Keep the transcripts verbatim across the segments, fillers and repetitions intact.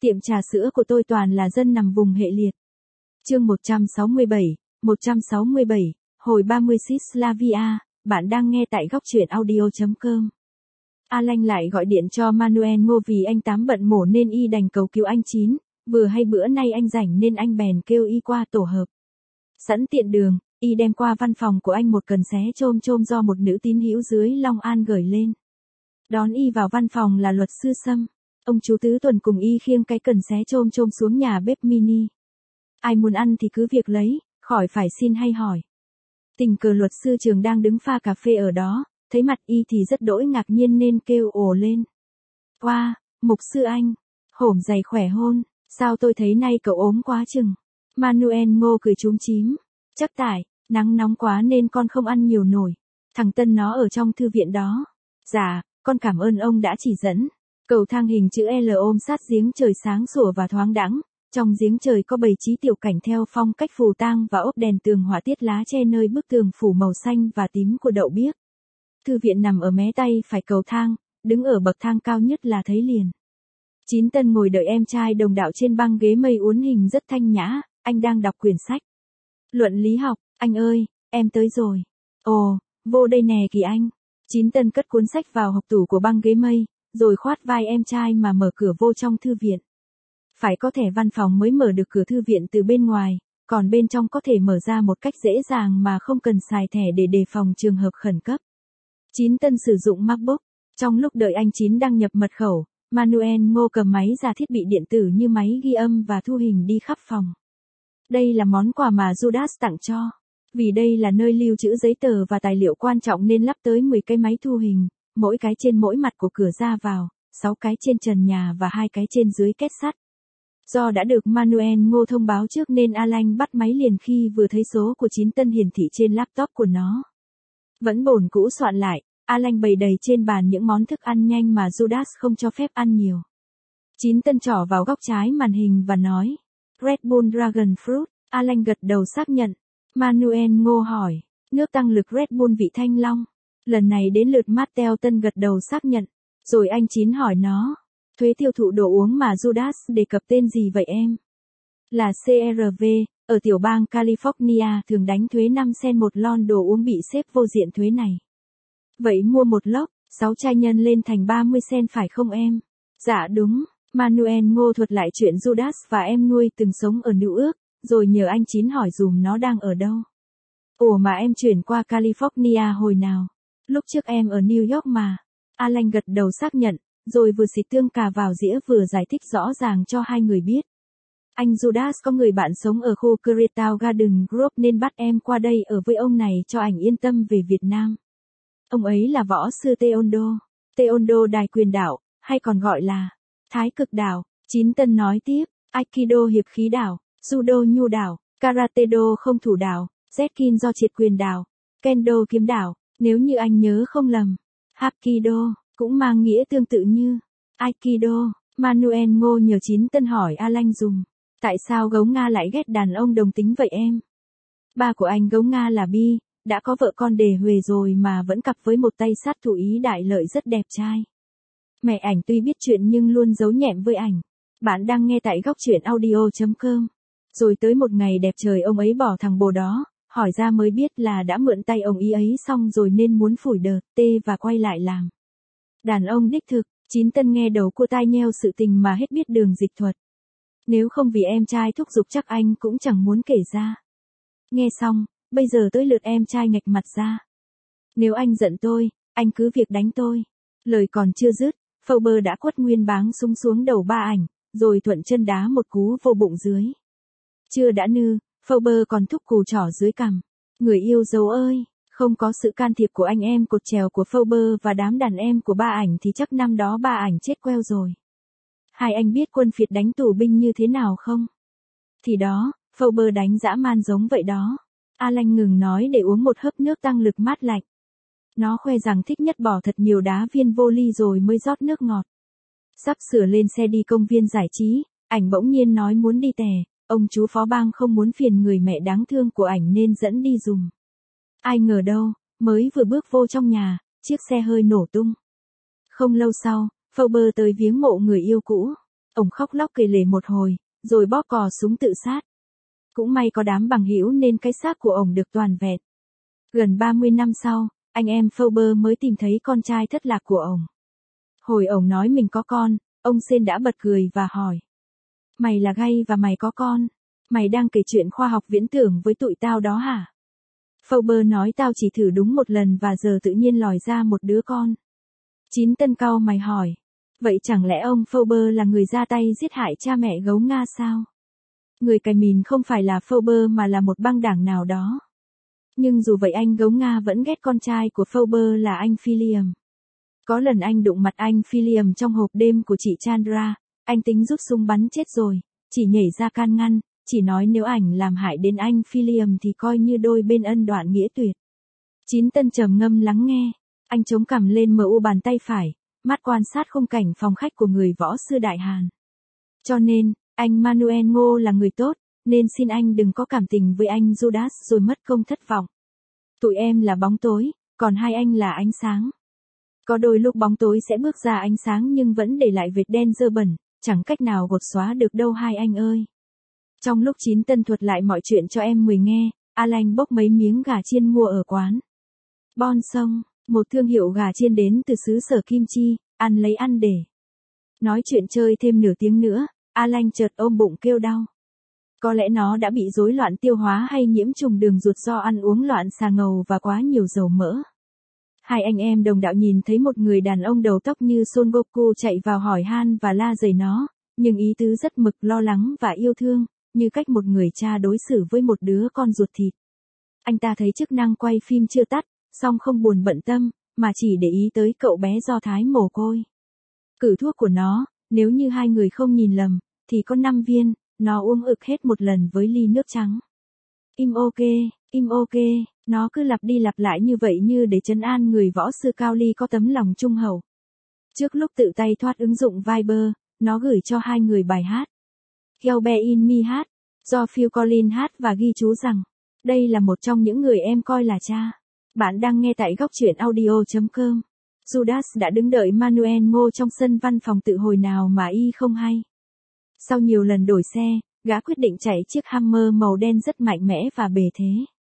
Tiệm trà sữa của tôi toàn là dân nằm vùng hệ liệt. Chương một trăm sáu mươi bảy, một trăm sáu mươi bảy, hồi ba mươi Slavia, bạn đang nghe tại góc truyện audio chấm com. Alan lại gọi điện cho Manuel Ngô vì anh Tám bận mổ nên y đành cầu cứu anh Chín, vừa hay bữa nay anh rảnh nên anh bèn kêu y qua tổ hợp. Sẵn tiện đường, y đem qua văn phòng của anh một cần xé chôm chôm do một nữ tín hữu dưới Long An gửi lên. Đón y vào văn phòng là luật sư Sâm. Ông chú Tứ Tuần cùng y khiêng cái cần xé chôm chôm xuống nhà bếp mini. Ai muốn ăn thì cứ việc lấy, khỏi phải xin hay hỏi. Tình cờ luật sư Trường đang đứng pha cà phê ở đó, thấy mặt y thì rất đỗi ngạc nhiên nên kêu ồ lên. Wow, mục sư anh, hổm dày khỏe hôn, sao tôi thấy nay cậu ốm quá chừng. Manuel Ngô cười chúm chím. Chắc tại, nắng nóng quá nên con không ăn nhiều nổi. Thằng Tân nó ở trong thư viện đó. Dạ, con cảm ơn ông đã chỉ dẫn. Cầu thang hình chữ L ôm sát giếng trời sáng sủa và thoáng đãng. Trong giếng trời có bày trí tiểu cảnh theo phong cách phù tang và ốp đèn tường họa tiết lá che nơi bức tường phủ màu xanh và tím của đậu biếc. Thư viện nằm ở mé tay phải cầu thang, đứng ở bậc thang cao nhất là thấy liền. Chín Tân ngồi đợi em trai đồng đạo trên băng ghế mây uốn hình rất thanh nhã, anh đang đọc quyển sách. Luận lý học, anh ơi, em tới rồi. Ồ, vô đây nè Kỳ Anh. Chín Tân cất cuốn sách vào hộc tủ của băng ghế mây, rồi khoát vai em trai mà mở cửa vô trong thư viện. Phải có thẻ văn phòng mới mở được cửa thư viện từ bên ngoài, còn bên trong có thể mở ra một cách dễ dàng mà không cần xài thẻ để đề phòng trường hợp khẩn cấp. Chín Tân sử dụng MacBook. Trong lúc đợi anh Chín đăng nhập mật khẩu, Manuel Ngô cầm máy ra thiết bị điện tử như máy ghi âm và thu hình đi khắp phòng. Đây là món quà mà Judas tặng cho. Vì đây là nơi lưu trữ giấy tờ và tài liệu quan trọng nên lắp tới mười cái máy thu hình, mỗi cái trên mỗi mặt của cửa ra vào, sáu cái trên trần nhà và hai cái trên dưới két sắt. Do đã được Manuel Ngô thông báo trước nên Alan bắt máy liền khi vừa thấy số của Chín Tân hiển thị trên laptop của nó. Vẫn bổn cũ soạn lại, Alan bày đầy trên bàn những món thức ăn nhanh mà Judas không cho phép ăn nhiều. Chín Tân trỏ vào góc trái màn hình và nói, Red Bull Dragon Fruit. Alan gật đầu xác nhận. Manuel Ngô hỏi, nước tăng lực Red Bull vị thanh long. Lần này đến lượt Mattel Tân gật đầu xác nhận. Rồi anh Chín hỏi nó, thuế tiêu thụ đồ uống mà Judas đề cập tên gì vậy em? Là xê rờ vê, ở tiểu bang California thường đánh thuế năm cent một lon đồ uống bị xếp vô diện thuế này. Vậy mua một lốc, sáu chai nhân lên thành ba mươi cent phải không em? Dạ đúng. Manuel Ngô thuật lại chuyện Judas và em nuôi từng sống ở New York, rồi nhờ anh Chín hỏi dùm nó đang ở đâu. Ủa mà em chuyển qua California hồi nào? Lúc trước em ở New York mà. Alan gật đầu xác nhận, rồi vừa xịt tương cà vào dĩa vừa giải thích rõ ràng cho hai người biết. Anh Judas có người bạn sống ở khu Koreatown Garden Grove nên bắt em qua đây ở với ông này cho ảnh yên tâm về Việt Nam. Ông ấy là võ sư Taekwondo, Taekwondo đài quyền đảo, hay còn gọi là Thái cực đảo. Chín Tân nói tiếp, Aikido hiệp khí đảo, Judo nhu đảo, Karate do không thủ đảo, Zetkin do triệt quyền đảo, Kendo kiếm đảo, nếu như anh nhớ không lầm. Hapkido cũng mang nghĩa tương tự như Aikido. Manuel Ngô nhờ Chín Tân hỏi Alan dùm, tại sao gấu Nga lại ghét đàn ông đồng tính vậy em? Ba của anh gấu Nga là bi, đã có vợ con đề huề rồi mà vẫn cặp với một tay sát thủ Ý đại lợi rất đẹp trai. Mẹ ảnh tuy biết chuyện nhưng luôn giấu nhẹm với ảnh. Bạn đang nghe tại góc truyện audio chấm com. Rồi tới một ngày đẹp trời ông ấy bỏ thằng bồ đó, hỏi ra mới biết là đã mượn tay ông ý ấy xong rồi nên muốn phủi đợt tê và quay lại làm đàn ông đích thực. Chín Tân nghe đầu cua tai nheo sự tình mà hết biết đường dịch thuật. Nếu không vì em trai thúc giục chắc anh cũng chẳng muốn kể ra. Nghe xong, bây giờ tới lượt em trai nghệch mặt ra. Nếu anh giận tôi, anh cứ việc đánh tôi. Lời còn chưa dứt, Forbes đã quất nguyên báng súng xuống đầu ba ảnh, rồi thuận chân đá một cú vô bụng dưới. Chưa đã nư, Forbes còn thúc cù trỏ dưới cằm. Người yêu dấu ơi, không có sự can thiệp của anh em cột trèo của Forbes và đám đàn em của ba ảnh thì chắc năm đó ba ảnh chết queo rồi. Hai anh biết quân phiệt đánh tù binh như thế nào không? Thì đó, Forbes đánh dã man giống vậy đó. Alan ngừng nói để uống một hớp nước tăng lực mát lạnh. Nó khoe rằng thích nhất bỏ thật nhiều đá viên vô ly rồi mới rót nước ngọt. Sắp sửa lên xe đi công viên giải trí, ảnh bỗng nhiên nói muốn đi tè. Ông chú phó bang không muốn phiền người mẹ đáng thương của ảnh nên dẫn đi dùm. Ai ngờ đâu, mới vừa bước vô trong nhà, chiếc xe hơi nổ tung. Không lâu sau, Forbes tới viếng mộ người yêu cũ. Ông khóc lóc kể lể một hồi, rồi bóp cò súng tự sát. Cũng may có đám bằng hữu nên cái xác của ông được toàn vẹn. Gần ba mươi năm sau, anh em Faber mới tìm thấy con trai thất lạc của ông. Hồi ông nói mình có con, ông Sen đã bật cười và hỏi. Mày là gay và mày có con. Mày đang kể chuyện khoa học viễn tưởng với tụi tao đó hả? Faber nói tao chỉ thử đúng một lần và giờ tự nhiên lòi ra một đứa con. Chín Tân cau mày hỏi. Vậy chẳng lẽ ông Faber là người ra tay giết hại cha mẹ gấu Nga sao? Người cài mìn không phải là Faber mà là một băng đảng nào đó. Nhưng dù vậy anh gấu Nga vẫn ghét con trai của Faber là anh Philium. Có lần anh đụng mặt anh Philium trong hộp đêm của chị Chandra, anh tính rút súng bắn chết rồi, chỉ nhảy ra can ngăn, chỉ nói nếu ảnh làm hại đến anh Philium thì coi như đôi bên ân đoạn nghĩa tuyệt. Chín Tân trầm ngâm lắng nghe, anh chống cằm lên mờ u bàn tay phải, mắt quan sát khung cảnh phòng khách của người võ sư Đại Hàn. Cho nên, anh Manuel Ngô là người tốt, nên xin anh đừng có cảm tình với anh Judas rồi mất công thất vọng. Tụi em là bóng tối, còn hai anh là ánh sáng. Có đôi lúc bóng tối sẽ bước ra ánh sáng nhưng vẫn để lại vệt đen dơ bẩn, chẳng cách nào gột xóa được đâu hai anh ơi. Trong lúc Chín Tân thuật lại mọi chuyện cho em mười nghe, Alan bốc mấy miếng gà chiên mua ở quán Bon Sông, một thương hiệu gà chiên đến từ xứ sở Kim Chi, ăn lấy ăn để. Nói chuyện chơi thêm nửa tiếng nữa, Alan chợt ôm bụng kêu đau. Có lẽ nó đã bị rối loạn tiêu hóa hay nhiễm trùng đường ruột do ăn uống loạn xà ngầu và quá nhiều dầu mỡ. Hai anh em đồng đạo nhìn thấy một người đàn ông đầu tóc như Son Goku chạy vào hỏi han và la dày nó, nhưng ý tứ rất mực lo lắng và yêu thương, như cách một người cha đối xử với một đứa con ruột thịt. Anh ta thấy chức năng quay phim chưa tắt, song không buồn bận tâm, mà chỉ để ý tới cậu bé Do Thái mồ côi. Cử thuốc của nó, nếu như hai người không nhìn lầm, thì có năm viên, nó uống ực hết một lần với ly nước trắng. Im ok, im ok, nó cứ lặp đi lặp lại như vậy như để trấn an người võ sư Cao Ly có tấm lòng trung hậu. Trước lúc tự tay thoát ứng dụng Viber, nó gửi cho hai người bài hát. Girl Be In Me hát, do Phil Collins hát và ghi chú rằng, đây là một trong những người em coi là cha. Bạn đang nghe tại góc truyện audio chấm com. Judas đã đứng đợi Manuel Ngô trong sân văn phòng tự hồi nào mà y không hay. Sau nhiều lần đổi xe, gã quyết định chạy chiếc Hammer màu đen rất mạnh mẽ và bề thế.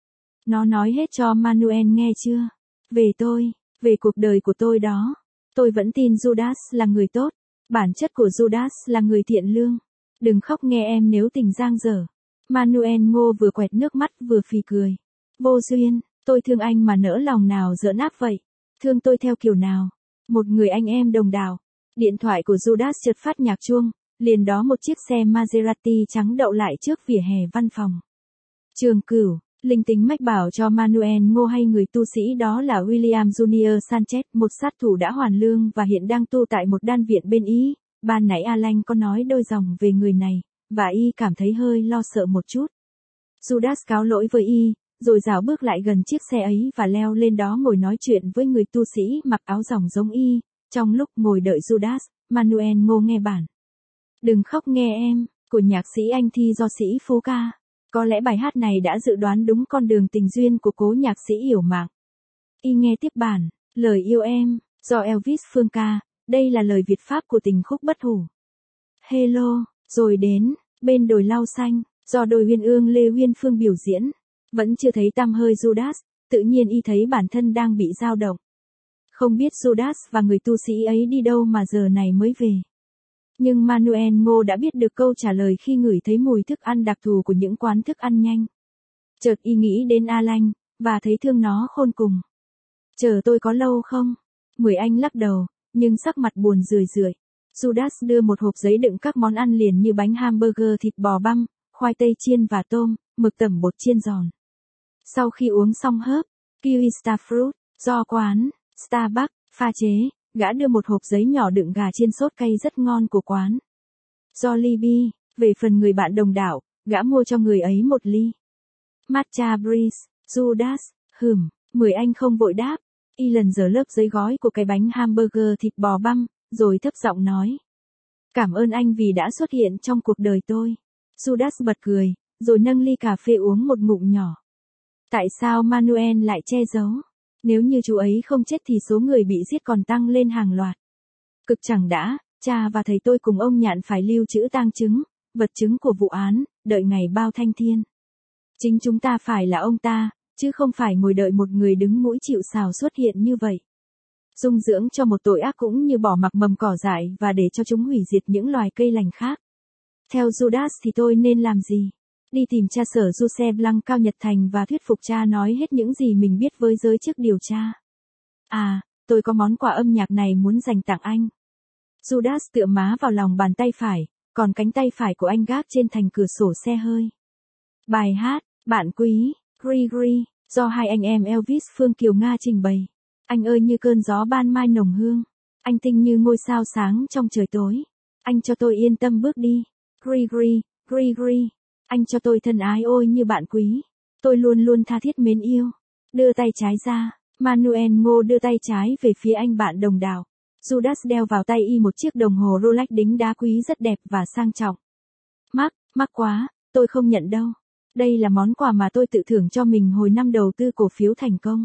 Nó nói hết cho Manuel nghe chưa? Về tôi, về cuộc đời của tôi đó. Tôi vẫn tin Judas là người tốt. Bản chất của Judas là người thiện lương. Đừng khóc nghe em nếu tình giang dở. Manuel Ngô vừa quẹt nước mắt vừa phì cười. Vô duyên, tôi thương anh mà nỡ lòng nào giỡn áp vậy. Thương tôi theo kiểu nào? Một người anh em đồng đảo. Điện thoại của Judas chợt phát nhạc chuông. Liền đó một chiếc xe Maserati trắng đậu lại trước vỉa hè văn phòng. Trường Cửu, linh tính mách bảo cho Manuel Ngô hay người tu sĩ đó là William Junior Sanchez, một sát thủ đã hoàn lương và hiện đang tu tại một đan viện bên Ý. Ban nãy Alan có nói đôi dòng về người này, và y cảm thấy hơi lo sợ một chút. Judas cáo lỗi với y, rồi rảo bước lại gần chiếc xe ấy và leo lên đó ngồi nói chuyện với người tu sĩ mặc áo ròng giống y. Trong lúc ngồi đợi Judas, Manuel Ngô nghe bản Đừng khóc nghe em, của nhạc sĩ Anh Thi do sĩ Phú ca. Có lẽ bài hát này đã dự đoán đúng con đường tình duyên của cố nhạc sĩ yểu mạng. Y nghe tiếp bản, Lời yêu em, do Elvis Phương ca, đây là lời Việt Pháp của tình khúc bất hủ. Hello, rồi đến, bên đồi lau xanh, do đôi uyên ương Lê Uyên Phương biểu diễn. Vẫn chưa thấy tăm hơi Judas, tự nhiên y thấy bản thân đang bị dao động. Không biết Judas và người tu sĩ ấy đi đâu mà giờ này mới về. Nhưng Manuel Ngô đã biết được câu trả lời khi ngửi thấy mùi thức ăn đặc thù của những quán thức ăn nhanh. Chợt y nghĩ đến Alan, và thấy thương nó khôn cùng. Chờ tôi có lâu không? Mười anh lắc đầu, nhưng sắc mặt buồn rười rượi. Judas đưa một hộp giấy đựng các món ăn liền như bánh hamburger thịt bò băm, khoai tây chiên và tôm, mực tẩm bột chiên giòn. Sau khi uống xong hớp, kiwi starfruit, do quán Starbucks pha chế, gã đưa một hộp giấy nhỏ đựng gà chiên sốt cay rất ngon của quán Jollibee. Về phần người bạn đồng đạo, gã mua cho người ấy một ly matcha breeze. Judas, hừm, mười anh không vội đáp. Y lần giờ lớp giấy gói của cái bánh hamburger thịt bò băm, rồi thấp giọng nói. Cảm ơn anh vì đã xuất hiện trong cuộc đời tôi. Judas bật cười, rồi nâng ly cà phê uống một ngụm nhỏ. Tại sao Manuel lại che giấu? Nếu như chú ấy không chết thì số người bị giết còn tăng lên hàng loạt. Cực chẳng đã, cha và thầy tôi cùng ông Nhạn phải lưu trữ tang chứng, vật chứng của vụ án, đợi ngày bao thanh thiên. Chính chúng ta phải là ông ta, chứ không phải ngồi đợi một người đứng mũi chịu sào xuất hiện như vậy. Dung dưỡng cho một tội ác cũng như bỏ mặc mầm cỏ dại và để cho chúng hủy diệt những loài cây lành khác. Theo Judas thì tôi nên làm gì? Đi tìm cha sở Giuse Blanc Cao Nhật Thành và thuyết phục cha nói hết những gì mình biết với giới chức điều tra. À, tôi có món quà âm nhạc này muốn dành tặng anh. Judas tựa má vào lòng bàn tay phải, còn cánh tay phải của anh gác trên thành cửa sổ xe hơi. Bài hát, bạn quý, Gregory, do hai anh em Elvis Phương Kiều Nga trình bày. Anh ơi như cơn gió ban mai nồng hương, anh tinh như ngôi sao sáng trong trời tối. Anh cho tôi yên tâm bước đi. Gregory, Gregory, anh cho tôi thân ái ôi như bạn quý. Tôi luôn luôn tha thiết mến yêu. Đưa tay trái ra, Manuel Ngô đưa tay trái về phía anh bạn đồng đạo. Judas đeo vào tay y một chiếc đồng hồ Rolex đính đá quý rất đẹp và sang trọng. Mắc, mắc quá, tôi không nhận đâu. Đây là món quà mà tôi tự thưởng cho mình hồi năm đầu tư cổ phiếu thành công.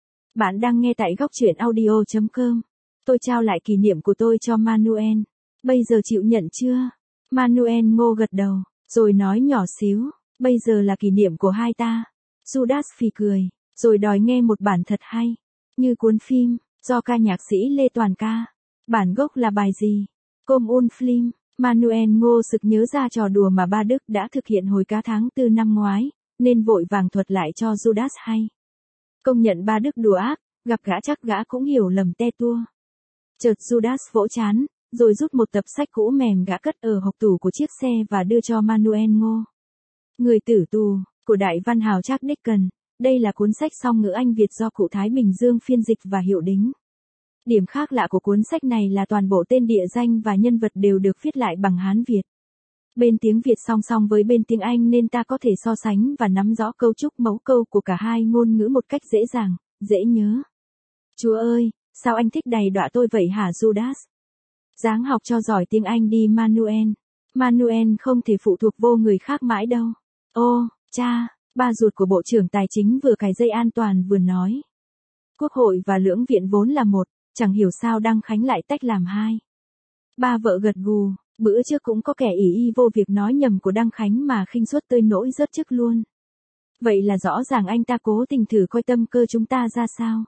Bạn đang nghe tại góc truyện audio chấm com. Tôi trao lại kỷ niệm của tôi cho Manuel. Bây giờ chịu nhận chưa? Manuel Ngô gật đầu, rồi nói nhỏ xíu, bây giờ là kỷ niệm của hai ta. Judas phì cười, rồi đòi nghe một bản thật hay, như cuốn phim, do ca nhạc sĩ Lê Toàn ca. Bản gốc là bài gì? Com un Film. Manuel Ngô sực nhớ ra trò đùa mà ba Đức đã thực hiện hồi cá tháng tư năm ngoái, nên vội vàng thuật lại cho Judas hay. Công nhận ba Đức đùa ác, gặp gã chắc gã cũng hiểu lầm te tua. Chợt Judas vỗ chán, rồi rút một tập sách cũ mềm gã cất ở hộc tủ của chiếc xe và đưa cho Manuel Ngô. Người tử tù, của đại văn hào Charles Dickens. Đây là cuốn sách song ngữ Anh Việt do cụ Thái Bình Dương phiên dịch và hiệu đính. Điểm khác lạ của cuốn sách này là toàn bộ tên địa danh và nhân vật đều được viết lại bằng Hán Việt. Bên tiếng Việt song song với bên tiếng Anh nên ta có thể so sánh và nắm rõ cấu trúc mẫu câu của cả hai ngôn ngữ một cách dễ dàng, dễ nhớ. Chúa ơi, sao anh thích đầy đọa tôi vậy hả Judas? Ráng học cho giỏi tiếng Anh đi Manuel. Manuel không thể phụ thuộc vô người khác mãi đâu. Ô, cha, ba ruột của Bộ trưởng Tài chính vừa cài dây an toàn vừa nói. Quốc hội và lưỡng viện vốn là một, chẳng hiểu sao Đăng Khánh lại tách làm hai. Ba vợ gật gù, bữa trước cũng có kẻ ỷ y vô việc nói nhầm của Đăng Khánh mà khinh suất tới nỗi rớt chức luôn. Vậy là rõ ràng anh ta cố tình thử coi tâm cơ chúng ta ra sao.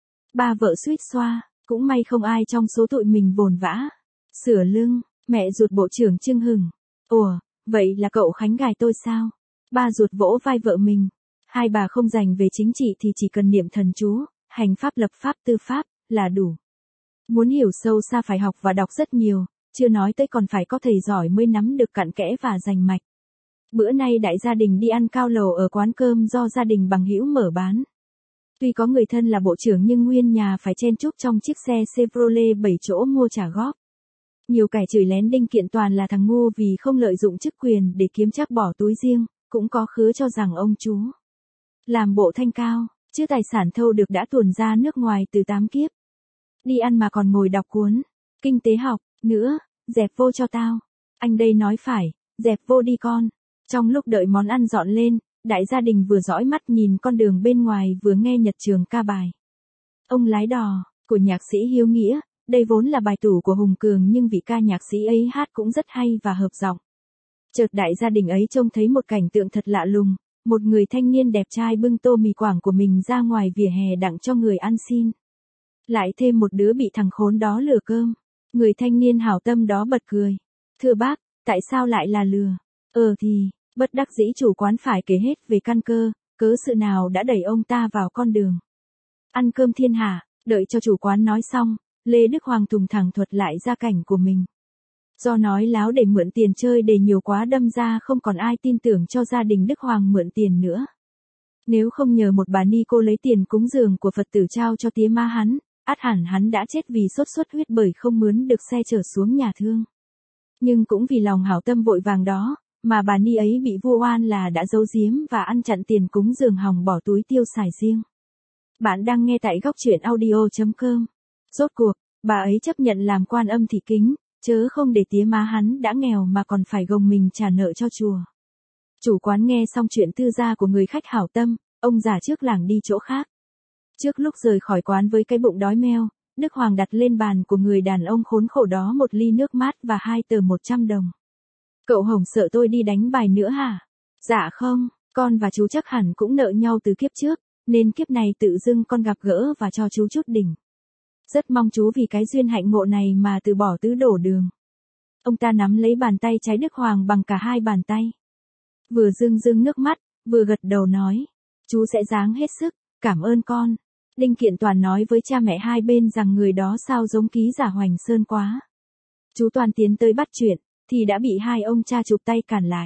Ba vợ suýt xoa, cũng may không ai trong số tụi mình vồn vã. Sửa lưng, mẹ ruột Bộ trưởng Trưng Hừng. Ủa, vậy là cậu Khánh gài tôi sao? Ba ruột vỗ vai vợ mình. Hai bà không dành về chính trị thì chỉ cần niệm thần chú, hành pháp lập pháp tư pháp, là đủ. Muốn hiểu sâu xa phải học và đọc rất nhiều, chưa nói tới còn phải có thầy giỏi mới nắm được cặn kẽ và rành mạch. Bữa nay đại gia đình đi ăn cao lầu ở quán cơm do gia đình bằng hữu mở bán. Tuy có người thân là bộ trưởng nhưng nguyên nhà phải chen chúc trong chiếc xe Chevrolet bảy chỗ mua trả góp. Nhiều kẻ chửi lén Đinh Kiện Toàn là thằng ngu vì không lợi dụng chức quyền để kiếm chắc bỏ túi riêng, cũng có khứa cho rằng ông chú làm bộ thanh cao, chứ tài sản thâu được đã tuồn ra nước ngoài từ tám kiếp. Đi ăn mà còn ngồi đọc cuốn kinh tế học nữa, dẹp vô cho tao. Anh đây nói phải, dẹp vô đi con. Trong lúc đợi món ăn dọn lên, đại gia đình vừa dõi mắt nhìn con đường bên ngoài vừa nghe Nhật Trường ca bài Ông Lái Đò của nhạc sĩ Hiếu Nghĩa. Đây vốn là bài tủ của Hùng Cường nhưng vị ca nhạc sĩ ấy hát cũng rất hay và hợp giọng. Chợt đại gia đình ấy trông thấy một cảnh tượng thật lạ lùng, một người thanh niên đẹp trai bưng tô mì Quảng của mình ra ngoài vỉa hè đặng cho người ăn xin. Lại thêm một đứa bị thằng khốn đó lừa cơm. Người thanh niên hảo tâm đó bật cười. Thưa bác, tại sao lại là lừa? Ờ thì, bất đắc dĩ chủ quán phải kể hết về căn cơ, cớ sự nào đã đẩy ông ta vào con đường ăn cơm thiên hạ. Đợi cho chủ quán nói xong, Lê Đức Hoàng thùng thẳng thuật lại gia cảnh của mình. Do nói láo để mượn tiền chơi để nhiều quá đâm ra không còn ai tin tưởng cho gia đình Đức Hoàng mượn tiền nữa. Nếu không nhờ một bà ni cô lấy tiền cúng dường của Phật tử trao cho tía ma hắn, ắt hẳn hắn đã chết vì sốt xuất huyết bởi không mướn được xe chở xuống nhà thương. Nhưng cũng vì lòng hảo tâm vội vàng đó, mà bà ni ấy bị vua oan là đã giấu giếm và ăn chặn tiền cúng dường hòng bỏ túi tiêu xài riêng. Bạn đang nghe tại góc truyện audio chấm com. Rốt cuộc, bà ấy chấp nhận làm quan âm thị kính, chớ không để tía má hắn đã nghèo mà còn phải gồng mình trả nợ cho chùa. Chủ quán nghe xong chuyện tư gia của người khách hảo tâm, ông giả trước làng đi chỗ khác. Trước lúc rời khỏi quán với cái bụng đói meo, Đức Hoàng đặt lên bàn của người đàn ông khốn khổ đó một ly nước mát và hai tờ một trăm đồng. Cậu Hồng sợ tôi đi đánh bài nữa hả? Dạ không, con và chú chắc hẳn cũng nợ nhau từ kiếp trước, nên kiếp này tự dưng con gặp gỡ và cho chú chút đỉnh. Rất mong chú vì cái duyên hạnh ngộ này mà từ bỏ tứ đổ đường. Ông ta nắm lấy bàn tay trái Đức Hoàng bằng cả hai bàn tay. Vừa rưng rưng nước mắt, vừa gật đầu nói. Chú sẽ ráng hết sức, cảm ơn con. Đinh Kiện Toàn nói với cha mẹ hai bên rằng người đó sao giống ký giả Hoành Sơn quá. Chú Toàn tiến tới bắt chuyện, thì đã bị hai ông cha chụp tay cản lại.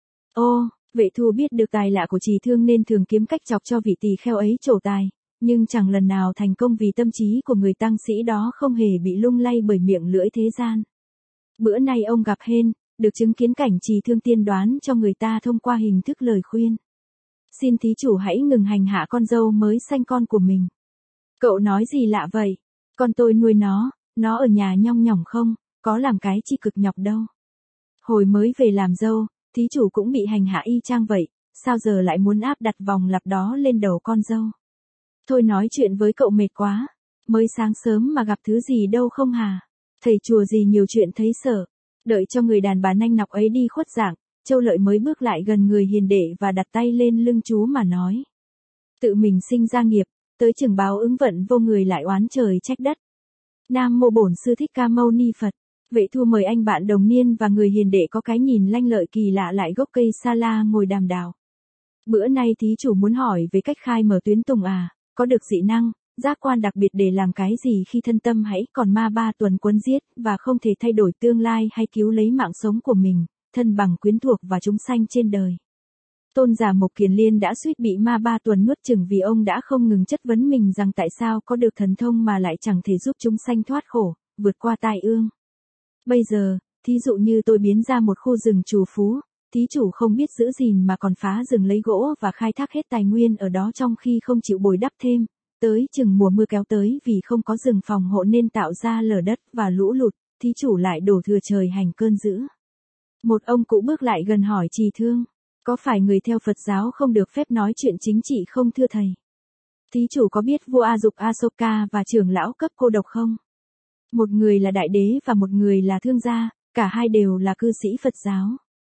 Ô, Vệ Thu biết được tài lạ của Trì Thương nên thường kiếm cách chọc cho vị tỳ kheo ấy trổ tài, nhưng chẳng lần nào thành công vì tâm trí của người tăng sĩ đó không hề bị lung lay bởi miệng lưỡi thế gian. Bữa nay ông gặp hên, được chứng kiến cảnh Trì Thương tiên đoán cho người ta thông qua hình thức lời khuyên. Xin thí chủ hãy ngừng hành hạ con dâu mới sanh con của mình. Cậu nói gì lạ vậy? Con tôi nuôi nó, nó ở nhà nhong nhỏng không, có làm cái chi cực nhọc đâu. Hồi mới về làm dâu, thí chủ cũng bị hành hạ y chang vậy, sao giờ lại muốn áp đặt vòng lặp đó lên đầu con dâu? Thôi nói chuyện với cậu mệt quá, mới sáng sớm mà gặp thứ gì đâu không hà? Thầy chùa gì nhiều chuyện thấy sợ. Đợi cho người đàn bà nanh nọc ấy đi khuất dạng, Châu Lợi mới bước lại gần người hiền đệ và đặt tay lên lưng chú mà nói. Tự mình sinh ra nghiệp, tới chừng báo ứng vận vô người lại oán trời trách đất. Nam mô Bổn Sư Thích Ca Mâu Ni Phật. Vệ Thu mời anh bạn đồng niên và người hiền đệ có cái nhìn lanh lợi kỳ lạ lại gốc cây sa la ngồi đàm đạo. Bữa nay thí chủ muốn hỏi về cách khai mở tuyến tùng à, có được dị năng, giác quan đặc biệt để làm cái gì khi thân tâm hãy còn ma ba tuần quấn giết và không thể thay đổi tương lai hay cứu lấy mạng sống của mình, thân bằng quyến thuộc và chúng sanh trên đời. Tôn giả Mộc Kiền Liên đã suýt bị ma ba tuần nuốt chửng vì ông đã không ngừng chất vấn mình rằng tại sao có được thần thông mà lại chẳng thể giúp chúng sanh thoát khổ, vượt qua tai ương. Bây giờ, thí dụ như tôi biến ra một khu rừng trù phú, thí chủ không biết giữ gìn mà còn phá rừng lấy gỗ và khai thác hết tài nguyên ở đó trong khi không chịu bồi đắp thêm, tới chừng mùa mưa kéo tới vì không có rừng phòng hộ nên tạo ra lở đất và lũ lụt, thí chủ lại đổ thừa trời hành cơn dữ. Một ông cụ bước lại gần hỏi Trì Thương, có phải người theo Phật giáo không được phép nói chuyện chính trị không thưa thầy? Thí chủ có biết vua A Dục Asoka và trưởng lão cấp cô độc không? Một người là đại đế và một người là thương gia, cả hai đều là cư sĩ Phật giáo.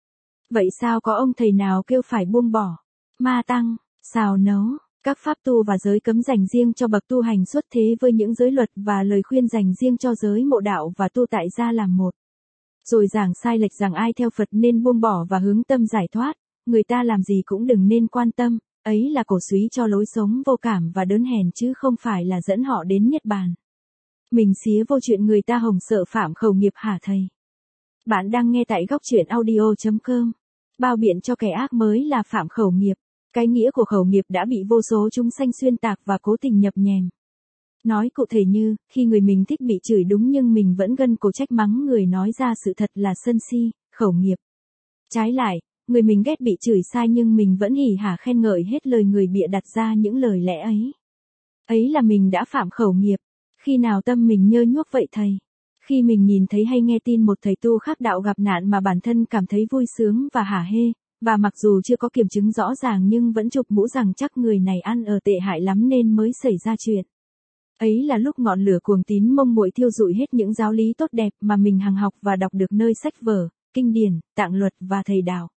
Vậy sao có ông thầy nào kêu phải buông bỏ? Ma tăng, xào nấu, các pháp tu và giới cấm dành riêng cho bậc tu hành xuất thế với những giới luật và lời khuyên dành riêng cho giới mộ đạo và tu tại gia làm một. Rồi giảng sai lệch rằng ai theo Phật nên buông bỏ và hướng tâm giải thoát, người ta làm gì cũng đừng nên quan tâm, ấy là cổ suý cho lối sống vô cảm và đớn hèn chứ không phải là dẫn họ đến niết bàn. Mình xía vô chuyện người ta hồng sợ phạm khẩu nghiệp hả thầy? Bạn đang nghe tại góc truyện audio chấm com. Bao biện cho kẻ ác mới là phạm khẩu nghiệp. Cái nghĩa của khẩu nghiệp đã bị vô số chúng sanh xuyên tạc và cố tình nhập nhèm. Nói cụ thể như, khi người mình thích bị chửi đúng nhưng mình vẫn gân cổ trách mắng người nói ra sự thật là sân si, khẩu nghiệp. Trái lại, người mình ghét bị chửi sai nhưng mình vẫn hỉ hả khen ngợi hết lời người bịa đặt ra những lời lẽ ấy. Ấy là mình đã phạm khẩu nghiệp. Khi nào tâm mình nhơ nhuốc vậy thầy? Khi mình nhìn thấy hay nghe tin một thầy tu khác đạo gặp nạn mà bản thân cảm thấy vui sướng và hả hê, và mặc dù chưa có kiểm chứng rõ ràng nhưng vẫn chụp mũ rằng chắc người này ăn ở tệ hại lắm nên mới xảy ra chuyện. Ấy là lúc ngọn lửa cuồng tín mông muội thiêu rụi hết những giáo lý tốt đẹp mà mình hằng học và đọc được nơi sách vở, kinh điển, tạng luật và thầy đạo.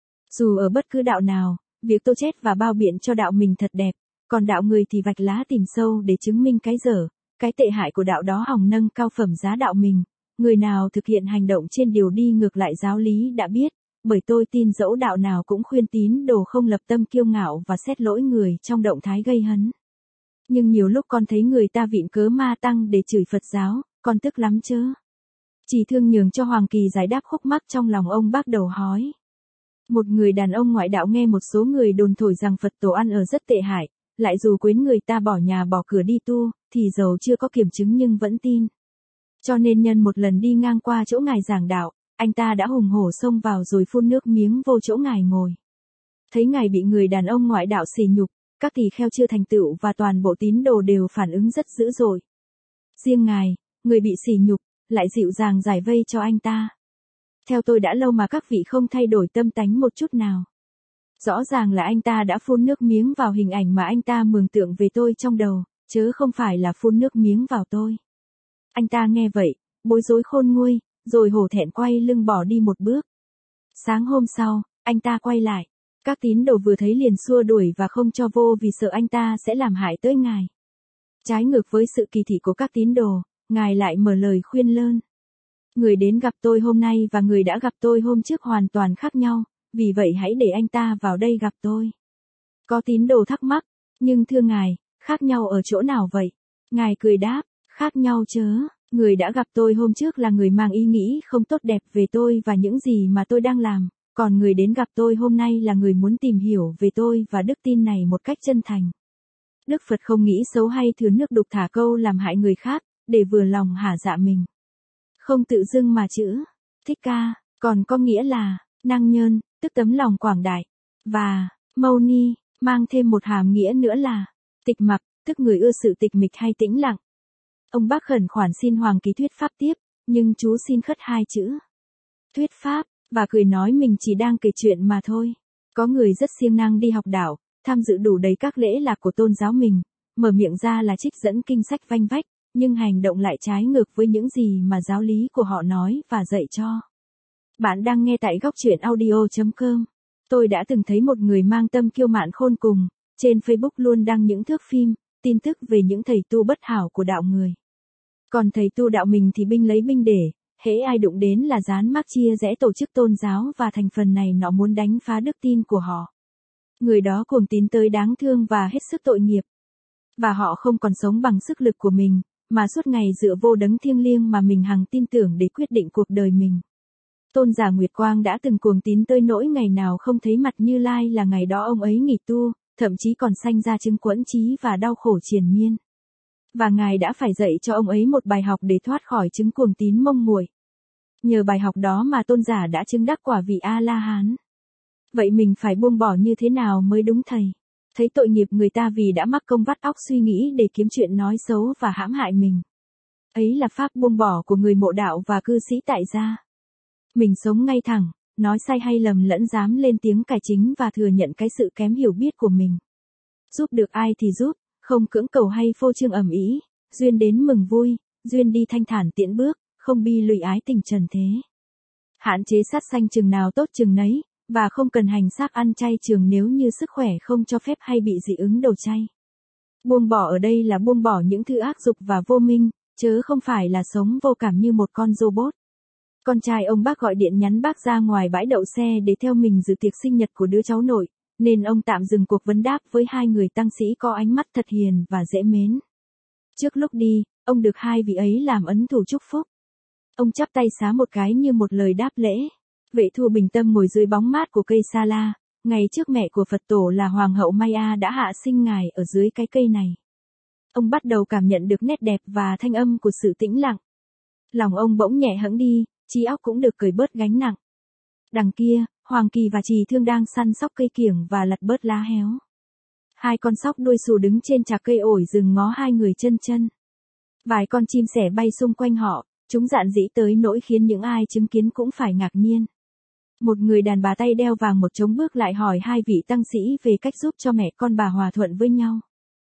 Dù ở bất cứ đạo nào, việc tô chết và bao biện cho đạo mình thật đẹp, còn đạo người thì vạch lá tìm sâu để chứng minh cái dở, cái tệ hại của đạo đó hòng nâng cao phẩm giá đạo mình. Người nào thực hiện hành động trên điều đi ngược lại giáo lý đã biết, bởi tôi tin dẫu đạo nào cũng khuyên tín đồ không lập tâm kiêu ngạo và xét lỗi người trong động thái gây hấn. Nhưng nhiều lúc con thấy người ta vịn cớ ma tăng để chửi Phật giáo, con tức lắm chớ. Trì Thương nhường cho Hoàng Kỳ giải đáp khúc mắc trong lòng ông bác đầu hói. Một người đàn ông ngoại đạo nghe một số người đồn thổi rằng Phật tổ ăn ở rất tệ hại, lại dù quến người ta bỏ nhà bỏ cửa đi tu, thì dầu chưa có kiểm chứng nhưng vẫn tin. Cho nên nhân một lần đi ngang qua chỗ ngài giảng đạo, anh ta đã hùng hổ xông vào rồi phun nước miếng vô chỗ ngài ngồi. Thấy ngài bị người đàn ông ngoại đạo sỉ nhục, các tỳ kheo chưa thành tựu và toàn bộ tín đồ đều phản ứng rất dữ dội. Riêng ngài, người bị sỉ nhục, lại dịu dàng giải vây cho anh ta. Theo tôi đã lâu mà các vị không thay đổi tâm tánh một chút nào. Rõ ràng là anh ta đã phun nước miếng vào hình ảnh mà anh ta mường tượng về tôi trong đầu, chứ không phải là phun nước miếng vào tôi. Anh ta nghe vậy, bối rối khôn nguôi, rồi hổ thẹn quay lưng bỏ đi một bước. Sáng hôm sau, anh ta quay lại. Các tín đồ vừa thấy liền xua đuổi và không cho vô vì sợ anh ta sẽ làm hại tới ngài. Trái ngược với sự kỳ thị của các tín đồ, ngài lại mở lời khuyên lơn. Người đến gặp tôi hôm nay và người đã gặp tôi hôm trước hoàn toàn khác nhau, vì vậy hãy để anh ta vào đây gặp tôi. Có tín đồ thắc mắc, nhưng thưa ngài, khác nhau ở chỗ nào vậy? Ngài cười đáp, khác nhau chớ, người đã gặp tôi hôm trước là người mang ý nghĩ không tốt đẹp về tôi và những gì mà tôi đang làm, còn người đến gặp tôi hôm nay là người muốn tìm hiểu về tôi và đức tin này một cách chân thành. Đức Phật không nghĩ xấu hay thừa nước đục thả câu làm hại người khác, để vừa lòng hả dạ mình. Không tự dưng mà chữ Thích Ca còn có nghĩa là năng nhơn, tức tấm lòng quảng đại, và Mâu Ni mang thêm một hàm nghĩa nữa là tịch mặc, tức người ưa sự tịch mịch hay tĩnh lặng. Ông bác khẩn khoản xin Hoàng Kỳ thuyết pháp tiếp, nhưng chú xin khất hai chữ thuyết pháp, và cười nói mình chỉ đang kể chuyện mà thôi. Có người rất siêng năng đi học đạo, tham dự đủ đầy các lễ lạc của tôn giáo mình, mở miệng ra là trích dẫn kinh sách vanh vách, nhưng hành động lại trái ngược với những gì mà giáo lý của họ nói và dạy cho. Bạn đang nghe tại góc truyện audio chấm com. Tôi đã từng thấy một người mang tâm kiêu mạn khôn cùng, trên Facebook luôn đăng những thước phim, tin tức về những thầy tu bất hảo của đạo người. Còn thầy tu đạo mình thì binh lấy binh để, hễ ai đụng đến là dán mác chia rẽ tổ chức tôn giáo và thành phần này nó muốn đánh phá đức tin của họ. Người đó cuồng tín tới đáng thương và hết sức tội nghiệp. Và họ không còn sống bằng sức lực của mình, mà suốt ngày dựa vô đấng thiêng liêng mà mình hằng tin tưởng để quyết định cuộc đời mình. Tôn giả Nguyệt Quang đã từng cuồng tín tới nỗi ngày nào không thấy mặt Như Lai là ngày đó ông ấy nghỉ tu, thậm chí còn sanh ra chứng quẫn trí và đau khổ triền miên. Và Ngài đã phải dạy cho ông ấy một bài học để thoát khỏi chứng cuồng tín mông muội. Nhờ bài học đó mà tôn giả đã chứng đắc quả vị A-la-hán. Vậy mình phải buông bỏ như thế nào mới đúng thầy? Thấy tội nghiệp người ta vì đã mắc công vắt óc suy nghĩ để kiếm chuyện nói xấu và hãm hại mình. Ấy là pháp buông bỏ của người mộ đạo và cư sĩ tại gia. Mình sống ngay thẳng, nói sai hay lầm lẫn dám lên tiếng cải chính và thừa nhận cái sự kém hiểu biết của mình. Giúp được ai thì giúp, không cưỡng cầu hay phô trương ầm ĩ, duyên đến mừng vui, duyên đi thanh thản tiễn bước, không bi lụy ái tình trần thế. Hạn chế sát sanh chừng nào tốt chừng nấy, và không cần hành xác ăn chay chừng nếu như sức khỏe không cho phép hay bị dị ứng đồ chay. Buông bỏ ở đây là buông bỏ những thứ ác dục và vô minh, chớ không phải là sống vô cảm như một con robot. Con trai ông bác gọi điện nhắn bác ra ngoài bãi đậu xe để theo mình dự tiệc sinh nhật của đứa cháu nội, nên ông tạm dừng cuộc vấn đáp với hai người tăng sĩ có ánh mắt thật hiền và dễ mến. Trước lúc đi, ông được hai vị ấy làm ấn thủ chúc phúc. Ông chắp tay xá một cái như một lời đáp lễ. Vệ Thu bình tâm ngồi dưới bóng mát của cây sa la, ngày trước mẹ của Phật tổ là Hoàng hậu Maya đã hạ sinh ngài ở dưới cái cây này. Ông bắt đầu cảm nhận được nét đẹp và thanh âm của sự tĩnh lặng. Lòng ông bỗng nhẹ hẫng đi, trí óc cũng được cởi bớt gánh nặng. Đằng kia, Hoàng Kỳ và Trì Thương đang săn sóc cây kiểng và lặt bớt lá héo. Hai con sóc đuôi xù đứng trên chạc cây ổi rừng ngó hai người chân chân. Vài con chim sẻ bay xung quanh họ, chúng dạn dĩ tới nỗi khiến những ai chứng kiến cũng phải ngạc nhiên. Một người đàn bà tay đeo vàng một trống bước lại hỏi hai vị tăng sĩ về cách giúp cho mẹ con bà hòa thuận với nhau.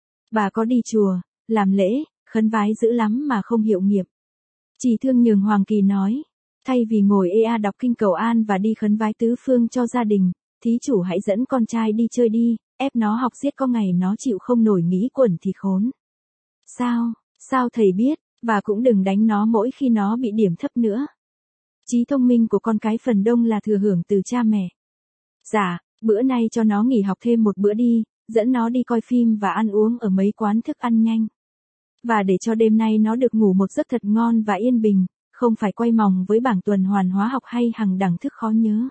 Bà có đi chùa, làm lễ, khấn vái dữ lắm mà không hiệu nghiệp. Trì Thương nhường Hoàng Kỳ nói, thay vì ngồi ê a đọc kinh cầu an và đi khấn vái tứ phương cho gia đình, thí chủ hãy dẫn con trai đi chơi đi, ép nó học giết có ngày nó chịu không nổi nghĩ quẩn thì khốn. Sao, sao thầy biết, và cũng đừng đánh nó mỗi khi nó bị điểm thấp nữa. Trí thông minh của con cái phần đông là thừa hưởng từ cha mẹ. Dạ, bữa nay cho nó nghỉ học thêm một bữa đi, dẫn nó đi coi phim và ăn uống ở mấy quán thức ăn nhanh. Và để cho đêm nay nó được ngủ một giấc thật ngon và yên bình, không phải quay mòng với bảng tuần hoàn hóa học hay hằng đẳng thức khó nhớ.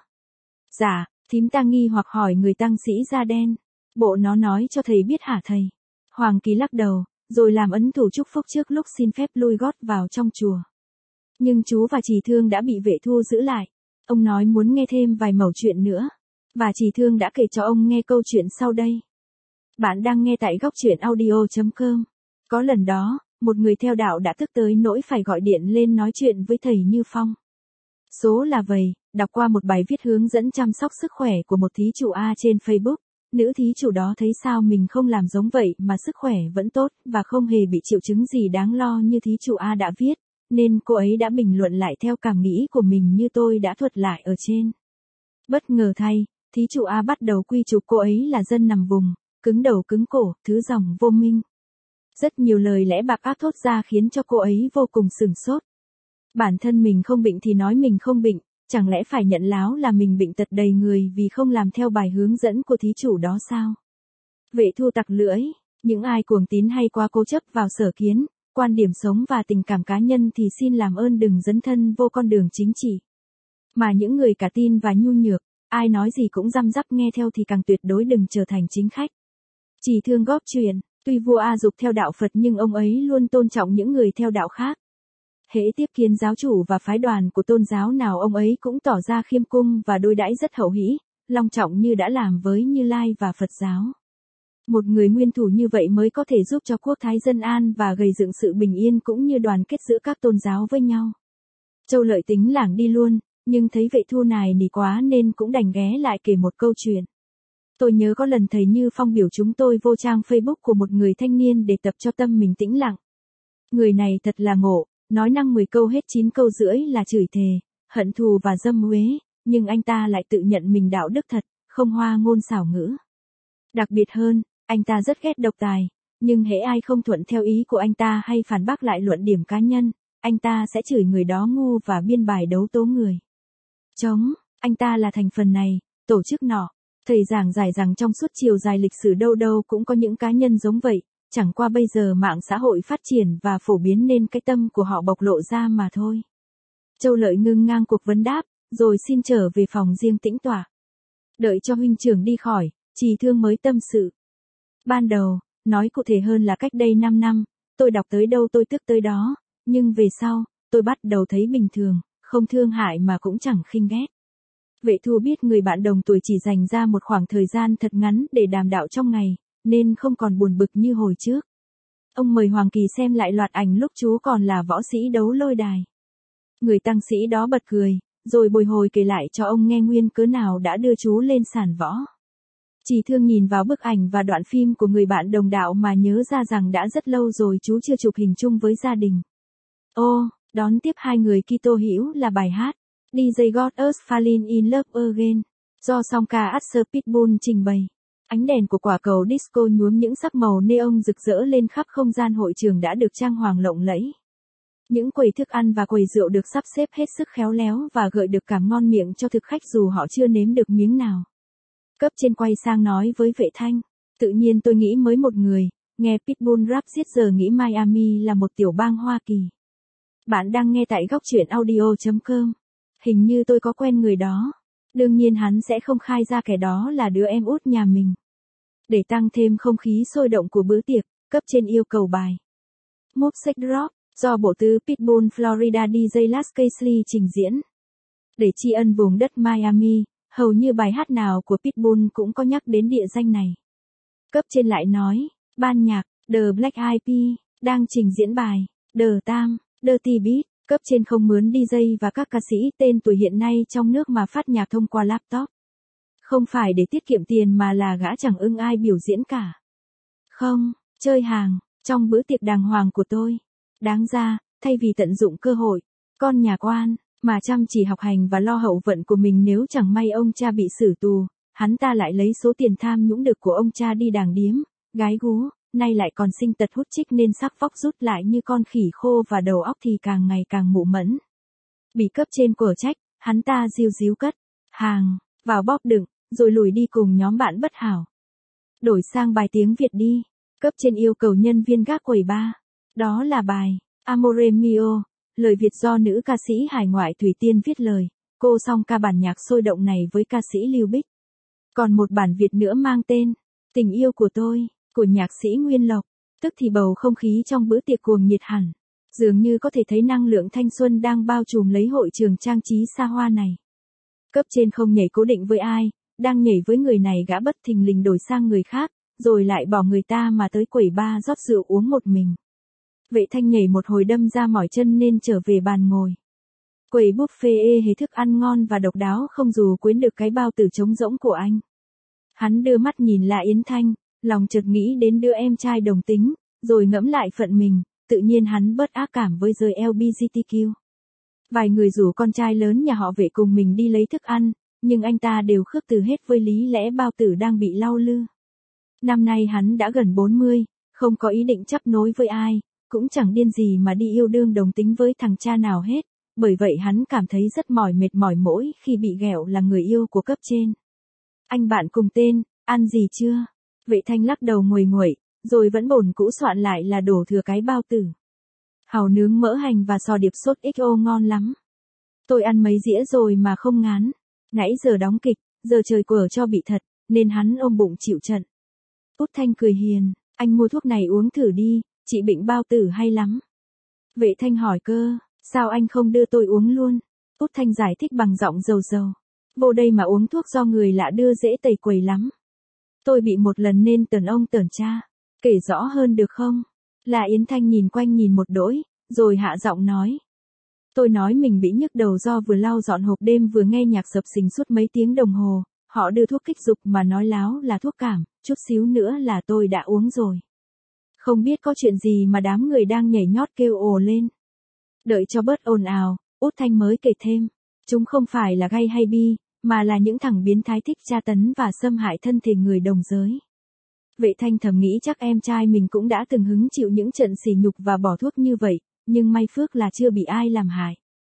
Dạ, thím ta nghi hoặc hỏi người tăng sĩ da đen. Bộ nó nói cho thầy biết hả thầy? Hoàng Kỳ lắc đầu, rồi làm ấn thủ chúc phúc trước lúc xin phép lui gót vào trong chùa. Nhưng chú và Trì Thương đã bị Vệ Thu giữ lại. Ông nói muốn nghe thêm vài mẩu chuyện nữa. Và Trì Thương đã kể cho ông nghe câu chuyện sau đây. Bạn đang nghe tại góc truyện audio chấm com. Có lần đó, một người theo đạo đã tức tới nỗi phải gọi điện lên nói chuyện với thầy Như Phong. Số là vậy, đọc qua một bài viết hướng dẫn chăm sóc sức khỏe của một thí chủ A trên Facebook. Nữ thí chủ đó thấy sao mình không làm giống vậy mà sức khỏe vẫn tốt và không hề bị triệu chứng gì đáng lo như thí chủ A đã viết. nên cô ấy đã bình luận lại theo cảm nghĩ của mình như tôi đã thuật lại ở trên. Bất ngờ thay, thí chủ A bắt đầu quy chụp cô ấy là dân nằm vùng, cứng đầu cứng cổ, thứ dòng vô minh. Rất nhiều lời lẽ bạc ác thốt ra khiến cho cô ấy vô cùng sửng sốt. Bản thân mình không bệnh thì nói mình không bệnh, chẳng lẽ phải nhận láo là mình bệnh tật đầy người vì không làm theo bài hướng dẫn của thí chủ đó sao? Vệ Thu tặc lưỡi, những ai cuồng tín hay quá cố chấp vào sở kiến, quan điểm sống và tình cảm cá nhân thì xin làm ơn đừng dấn thân vô con đường chính trị. Mà những người cả tin và nhu nhược, ai nói gì cũng răm rắp nghe theo thì càng tuyệt đối đừng trở thành chính khách. Chỉ thương góp chuyện, tuy vua A Dục theo đạo Phật nhưng ông ấy luôn tôn trọng những người theo đạo khác. Hễ tiếp kiến giáo chủ và phái đoàn của tôn giáo nào ông ấy cũng tỏ ra khiêm cung và đối đãi rất hậu hĩ, long trọng như đã làm với Như Lai và Phật giáo. Một người nguyên thủ như vậy mới có thể giúp cho quốc thái dân an và gây dựng sự bình yên cũng như đoàn kết giữa các tôn giáo với nhau. Châu Lợi tính lảng đi luôn, nhưng thấy Vệ Thu này nỉ quá nên cũng đành ghé lại kể một câu chuyện. Tôi nhớ có lần thầy Như Phong biểu chúng tôi vô trang Facebook của một người thanh niên để tập cho tâm mình tĩnh lặng. Người này thật là ngộ, nói năng mười câu hết chín câu rưỡi là chửi thề, hận thù và dâm uế, nhưng anh ta lại tự nhận mình đạo đức thật, không hoa ngôn xảo ngữ. Đặc biệt hơn, anh ta rất ghét độc tài, nhưng hễ ai không thuận theo ý của anh ta hay phản bác lại luận điểm cá nhân, anh ta sẽ chửi người đó ngu và biên bài đấu tố người. Chống, anh ta là thành phần này, tổ chức nọ. Thầy giảng giải rằng trong suốt chiều dài lịch sử đâu đâu cũng có những cá nhân giống vậy, chẳng qua bây giờ mạng xã hội phát triển và phổ biến nên cái tâm của họ bộc lộ ra mà thôi. Châu Lợi ngưng ngang cuộc vấn đáp, rồi xin trở về phòng riêng tĩnh tọa. Đợi cho huynh trưởng đi khỏi, Trì Thương mới tâm sự. Ban đầu, nói cụ thể hơn là cách đây năm năm, tôi đọc tới đâu tôi tức tới đó, nhưng về sau, tôi bắt đầu thấy bình thường, không thương hại mà cũng chẳng khinh ghét. Vệ Thu biết người bạn đồng tuổi chỉ dành ra một khoảng thời gian thật ngắn để đàm đạo trong ngày, nên không còn buồn bực như hồi trước. Ông mời Hoàng Kỳ xem lại loạt ảnh lúc chú còn là võ sĩ đấu lôi đài. Người tăng sĩ đó bật cười, rồi bồi hồi kể lại cho ông nghe nguyên cớ nào đã đưa chú lên sàn võ. Trì Thương nhìn vào bức ảnh và đoạn phim của người bạn đồng đạo mà nhớ ra rằng đã rất lâu rồi chú chưa chụp hình chung với gia đình. Ô, đón tiếp hai người Kitô hữu là bài hát đê gi Got Us Falling in Love Again, do song ca Usher Pitbull trình bày. Ánh đèn của quả cầu disco nhuốm những sắc màu neon rực rỡ lên khắp không gian hội trường đã được trang hoàng lộng lẫy. Những quầy thức ăn và quầy rượu được sắp xếp hết sức khéo léo và gợi được cảm ngon miệng cho thực khách dù họ chưa nếm được miếng nào. Cấp trên quay sang nói với Vệ Thanh, tự nhiên tôi nghĩ mới một người, nghe Pitbull rap giết giờ nghĩ Miami là một tiểu bang Hoa Kỳ. Bạn đang nghe tại góc truyện audio chấm com. Hình như tôi có quen người đó. Đương nhiên hắn sẽ không khai ra kẻ đó là đứa em út nhà mình. Để tăng thêm không khí sôi động của bữa tiệc, cấp trên yêu cầu bài Move Shake Drop, do bộ tứ Pitbull Florida đê gi Las Casely trình diễn. Để tri ân vùng đất Miami, hầu như bài hát nào của Pitbull cũng có nhắc đến địa danh này. Cấp trên lại nói, ban nhạc, The Black Eyed Peas, đang trình diễn bài The Tam, Dirty Beat. Cấp trên không mướn đi jây và các ca sĩ tên tuổi hiện nay trong nước mà phát nhạc thông qua laptop. Không phải để tiết kiệm tiền mà là gã chẳng ưng ai biểu diễn cả. Không, chơi hàng, trong bữa tiệc đàng hoàng của tôi. Đáng ra, thay vì tận dụng cơ hội, con nhà quan, mà chăm chỉ học hành và lo hậu vận của mình nếu chẳng may ông cha bị xử tù, hắn ta lại lấy số tiền tham nhũng được của ông cha đi đàng điếm, gái gú. Nay lại còn sinh tật hút chích nên sắc vóc rút lại như con khỉ khô và đầu óc thì càng ngày càng mụ mẫn. Bị cấp trên quở trách, hắn ta diu díu cất hàng vào bóp đựng, rồi lùi đi cùng nhóm bạn bất hảo. Đổi sang bài tiếng Việt đi. Cấp trên yêu cầu nhân viên gác quầy ba. Đó là bài Amore Mio, lời Việt do nữ ca sĩ hải ngoại Thủy Tiên viết lời. Cô song ca bản nhạc sôi động này với ca sĩ Lưu Bích. Còn một bản Việt nữa mang tên Tình yêu của tôi, của nhạc sĩ Nguyên Lộc. Tức thì bầu không khí trong bữa tiệc cuồng nhiệt hẳn. Dường như có thể thấy năng lượng thanh xuân đang bao trùm lấy hội trường trang trí xa hoa này. Cấp trên không nhảy cố định với ai, đang nhảy với người này gã bất thình lình đổi sang người khác, rồi lại bỏ người ta mà tới quầy ba rót rượu uống một mình. Vệ Thanh nhảy một hồi đâm ra mỏi chân nên trở về bàn ngồi. Quầy buffet ê hề thức ăn ngon và độc đáo không dù quên được cái bao tử trống rỗng của anh. Hắn đưa mắt nhìn lại Yến Thanh, lòng chợt nghĩ đến đứa em trai đồng tính, rồi ngẫm lại phận mình, tự nhiên hắn bớt ác cảm với giới lờ giê bê tê quy. Vài người rủ con trai lớn nhà họ Vệ cùng mình đi lấy thức ăn, nhưng anh ta đều khước từ hết với lý lẽ bao tử đang bị lau lư. Năm nay hắn đã gần bốn mươi, không có ý định chấp nối với ai, cũng chẳng điên gì mà đi yêu đương đồng tính với thằng cha nào hết, bởi vậy hắn cảm thấy rất mỏi mệt mỏi mỗi khi bị ghẹo là người yêu của cấp trên. Anh bạn cùng tên, ăn gì chưa? Vệ Thanh lắc đầu nguầy nguậy, rồi vẫn bồn cũ soạn lại là đổ thừa cái bao tử. Hàu nướng mỡ hành và sò điệp sốt ích ô ngon lắm. Tôi ăn mấy dĩa rồi mà không ngán. Nãy giờ đóng kịch, giờ trời quở cho bị thật, nên hắn ôm bụng chịu trận. Út Thanh cười hiền, anh mua thuốc này uống thử đi, trị bệnh bao tử hay lắm. Vệ Thanh hỏi cơ, sao anh không đưa tôi uống luôn? Út Thanh giải thích bằng giọng dầu dầu. Vô đây mà uống thuốc do người lạ đưa dễ tẩy quầy lắm. Tôi bị một lần nên tởn ông tởn cha. Kể rõ hơn được không? Là Yến Thanh nhìn quanh nhìn một đỗi, rồi hạ giọng nói. Tôi nói mình bị nhức đầu do vừa lau dọn hộp đêm vừa nghe nhạc sập sình suốt mấy tiếng đồng hồ, họ đưa thuốc kích dục mà nói láo là thuốc cảm, chút xíu nữa là tôi đã uống rồi. Không biết có chuyện gì mà đám người đang nhảy nhót kêu ồ lên. Đợi cho bớt ồn ào, Út Thanh mới kể thêm, chúng không phải là gay hay bi, mà là những thằng biến thái thích tra tấn và xâm hại thân thể người đồng giới. Vệ Thanh thầm nghĩ chắc em trai mình cũng đã từng hứng chịu những trận sỉ nhục và bỏ thuốc như vậy, nhưng may phước là chưa bị ai làm hại.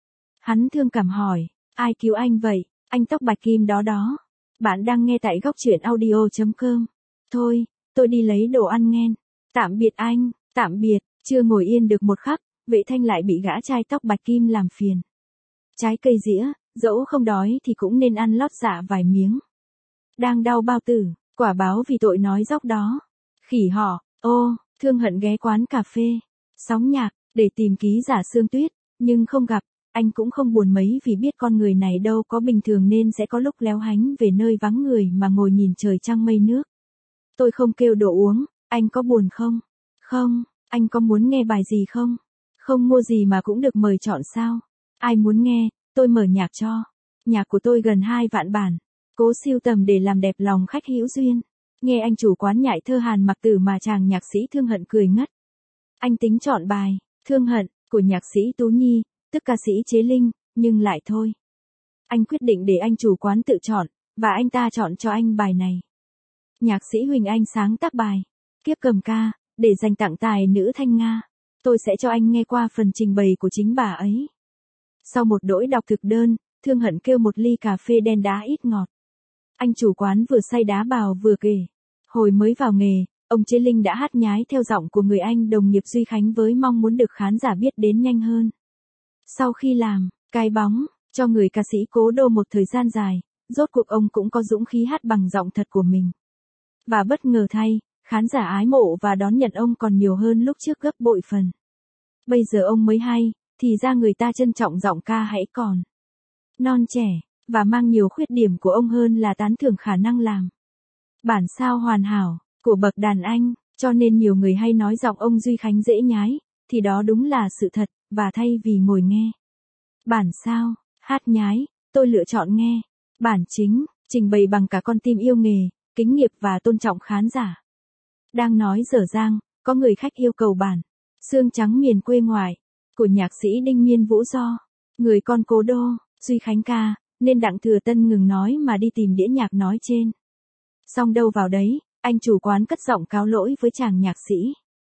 Hắn thương cảm hỏi, ai cứu anh vậy, anh tóc bạch kim đó đó. Bạn đang nghe tại góc truyện audio chấm com. Thôi, tôi đi lấy đồ ăn nghe. Tạm biệt anh, tạm biệt, chưa ngồi yên được một khắc, Vệ Thanh lại bị gã trai tóc bạch kim làm phiền. Trái cây dĩa, dẫu không đói thì cũng nên ăn lót dạ vài miếng. Đang đau bao tử, quả báo vì tội nói dóc đó. Khỉ họ, ô, Thương Hận ghé quán cà phê, sóng nhạc, để tìm ký giả Sương Tuyết, nhưng không gặp, anh cũng không buồn mấy vì biết con người này đâu có bình thường nên sẽ có lúc léo hánh về nơi vắng người mà ngồi nhìn trời trăng mây nước. Tôi không kêu đồ uống, anh có buồn không? Không, anh có muốn nghe bài gì không? Không mua gì mà cũng được mời chọn sao? Ai muốn nghe, tôi mở nhạc cho. Nhạc của tôi gần hai vạn bản. Cố sưu tầm để làm đẹp lòng khách hữu duyên. Nghe anh chủ quán nhại thơ Hàn Mặc Tử mà chàng nhạc sĩ Thương Hận cười ngất. Anh tính chọn bài Thương Hận của nhạc sĩ Tú Nhi, tức ca sĩ Chế Linh, nhưng lại thôi. Anh quyết định để anh chủ quán tự chọn, và anh ta chọn cho anh bài này. Nhạc sĩ Huỳnh Anh sáng tác bài Kiếp Cầm Ca, để dành tặng tài nữ Thanh Nga. Tôi sẽ cho anh nghe qua phần trình bày của chính bà ấy. Sau một đỗi đọc thực đơn, Thương Hận kêu một ly cà phê đen đá ít ngọt. Anh chủ quán vừa say đá bào vừa kể. Hồi mới vào nghề, ông Chế Linh đã hát nhái theo giọng của người anh đồng nghiệp Duy Khánh với mong muốn được khán giả biết đến nhanh hơn. Sau khi làm cái bóng cho người ca sĩ Cố Đô một thời gian dài, rốt cuộc ông cũng có dũng khí hát bằng giọng thật của mình. Và bất ngờ thay, khán giả ái mộ và đón nhận ông còn nhiều hơn lúc trước gấp bội phần. Bây giờ ông mới hay, thì ra người ta trân trọng giọng ca hãy còn non trẻ, và mang nhiều khuyết điểm của ông hơn là tán thưởng khả năng làm bản sao hoàn hảo của bậc đàn anh, cho nên nhiều người hay nói giọng ông Duy Khánh dễ nhái, thì đó đúng là sự thật, và thay vì ngồi nghe bản sao, hát nhái, tôi lựa chọn nghe bản chính, trình bày bằng cả con tim yêu nghề, kính nghiệp và tôn trọng khán giả. Đang nói dở dang, có người khách yêu cầu bản Xương Trắng Miền Quê Ngoại của nhạc sĩ Đinh Miên Vũ do người con Cố Đô, Duy Khánh ca, nên Đặng Thừa Tân ngừng nói mà đi tìm đĩa nhạc nói trên. Xong đâu vào đấy, anh chủ quán cất giọng cáo lỗi với chàng nhạc sĩ.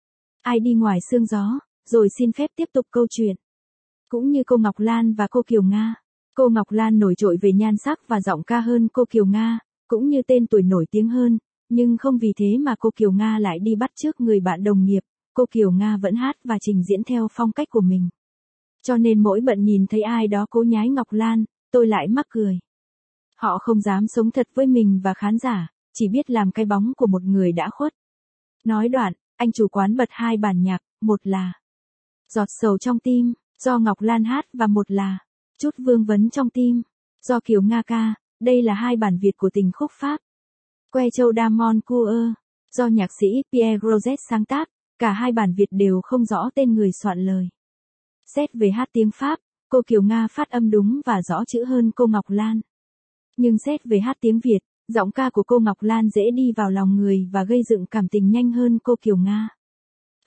Ai đi ngoài sương gió, rồi xin phép tiếp tục câu chuyện. Cũng như cô Ngọc Lan và cô Kiều Nga. Cô Ngọc Lan nổi trội về nhan sắc và giọng ca hơn cô Kiều Nga, cũng như tên tuổi nổi tiếng hơn, nhưng không vì thế mà cô Kiều Nga lại đi bắt chước người bạn đồng nghiệp, cô Kiều Nga vẫn hát và trình diễn theo phong cách của mình. Cho nên mỗi bận nhìn thấy ai đó cố nhái Ngọc Lan, tôi lại mắc cười. Họ không dám sống thật với mình và khán giả, chỉ biết làm cái bóng của một người đã khuất. Nói đoạn, anh chủ quán bật hai bản nhạc, một là Giọt Sầu Trong Tim, do Ngọc Lan hát và một là Chút Vương Vấn Trong Tim, do Kiều Nga ca. Đây là hai bản Việt của tình khúc Pháp Que Châu Damon Coeur, do nhạc sĩ Pierre Rosette sáng tác. Cả hai bản Việt đều không rõ tên người soạn lời. Xét về hát tiếng Pháp, cô Kiều Nga phát âm đúng và rõ chữ hơn cô Ngọc Lan. Nhưng xét về hát tiếng Việt, giọng ca của cô Ngọc Lan dễ đi vào lòng người và gây dựng cảm tình nhanh hơn cô Kiều Nga.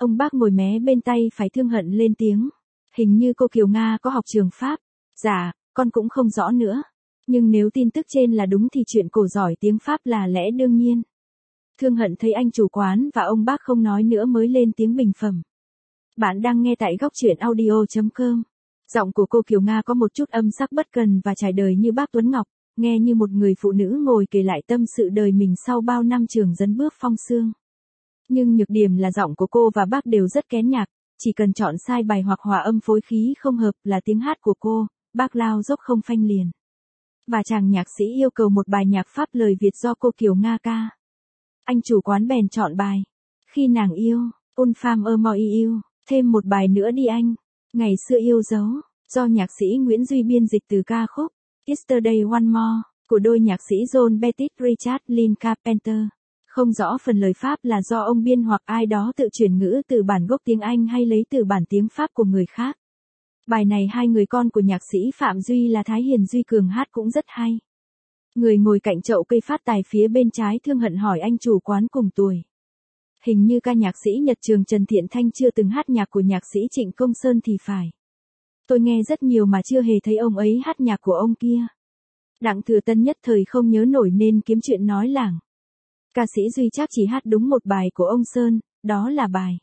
Ông bác ngồi mé bên tay phải Thương Hận lên tiếng. Hình như cô Kiều Nga có học trường Pháp. Dạ, con cũng không rõ nữa. Nhưng nếu tin tức trên là đúng thì chuyện cổ giỏi tiếng Pháp là lẽ đương nhiên. Thương Hận thấy anh chủ quán và ông bác không nói nữa mới lên tiếng bình phẩm. Bạn đang nghe tại góc truyện audio chấm com. Giọng của cô Kiều Nga có một chút âm sắc bất cần và trải đời như bác Tuấn Ngọc, nghe như một người phụ nữ ngồi kể lại tâm sự đời mình sau bao năm trường dấn bước phong sương. Nhưng nhược điểm là giọng của cô và bác đều rất kén nhạc, chỉ cần chọn sai bài hoặc hòa âm phối khí không hợp là tiếng hát của cô, bác lao dốc không phanh liền. Và chàng nhạc sĩ yêu cầu một bài nhạc Pháp lời Việt do cô Kiều Nga ca. Anh chủ quán bèn chọn bài Khi nàng yêu, Un femme ở moi yêu, thêm một bài nữa đi anh, Ngày xưa yêu dấu, do nhạc sĩ Nguyễn Duy biên dịch từ ca khúc Yesterday One More, của đôi nhạc sĩ John Pettit Richard Lynn Carpenter. Không rõ phần lời Pháp là do ông biên hoặc ai đó tự chuyển ngữ từ bản gốc tiếng Anh hay lấy từ bản tiếng Pháp của người khác. Bài này hai người con của nhạc sĩ Phạm Duy là Thái Hiền Duy Cường hát cũng rất hay. Người ngồi cạnh chậu cây phát tài phía bên trái Thương Hận hỏi anh chủ quán cùng tuổi. Hình như ca nhạc sĩ Nhật Trường Trần Thiện Thanh chưa từng hát nhạc của nhạc sĩ Trịnh Công Sơn thì phải. Tôi nghe rất nhiều mà chưa hề thấy ông ấy hát nhạc của ông kia. Đặng Thừa Tân nhất thời không nhớ nổi nên kiếm chuyện nói lảng. Ca sĩ Duy Trác chỉ hát đúng một bài của ông Sơn, đó là bài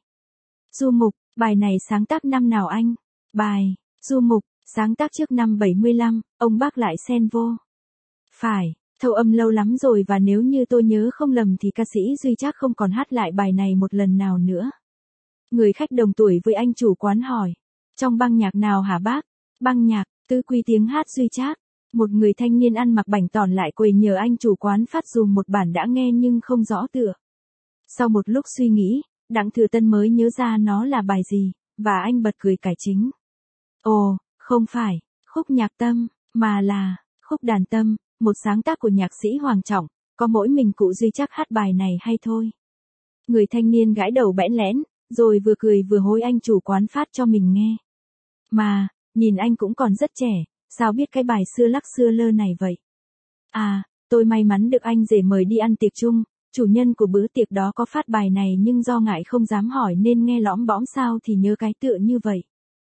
Du Mục. Bài này sáng tác năm nào anh? Bài Du Mục sáng tác trước năm bảy mươi lăm, ông bác lại xen vô. Phải, thâu âm lâu lắm rồi và nếu như tôi nhớ không lầm thì ca sĩ Duy Trác không còn hát lại bài này một lần nào nữa. Người khách đồng tuổi với anh chủ quán hỏi. Trong băng nhạc nào hả bác? Băng nhạc, tứ quy tiếng hát Duy Trác. Một người thanh niên ăn mặc bảnh tỏn lại quầy nhờ anh chủ quán phát dùm một bản đã nghe nhưng không rõ tựa. Sau một lúc suy nghĩ, Đặng Thừa Tân mới nhớ ra nó là bài gì, và anh bật cười cải chính. Ồ, không phải, khúc nhạc tâm, mà là khúc đàn tâm, một sáng tác của nhạc sĩ Hoàng Trọng, có mỗi mình cụ Duy Trác hát bài này hay thôi. Người thanh niên gãi đầu bẽn lẽn, rồi vừa cười vừa hối anh chủ quán phát cho mình nghe. Mà, nhìn anh cũng còn rất trẻ, sao biết cái bài xưa lắc xưa lơ này vậy? À, tôi may mắn được anh rể mời đi ăn tiệc chung, chủ nhân của bữa tiệc đó có phát bài này nhưng do ngại không dám hỏi nên nghe lõm bõm sao thì nhớ cái tựa như vậy.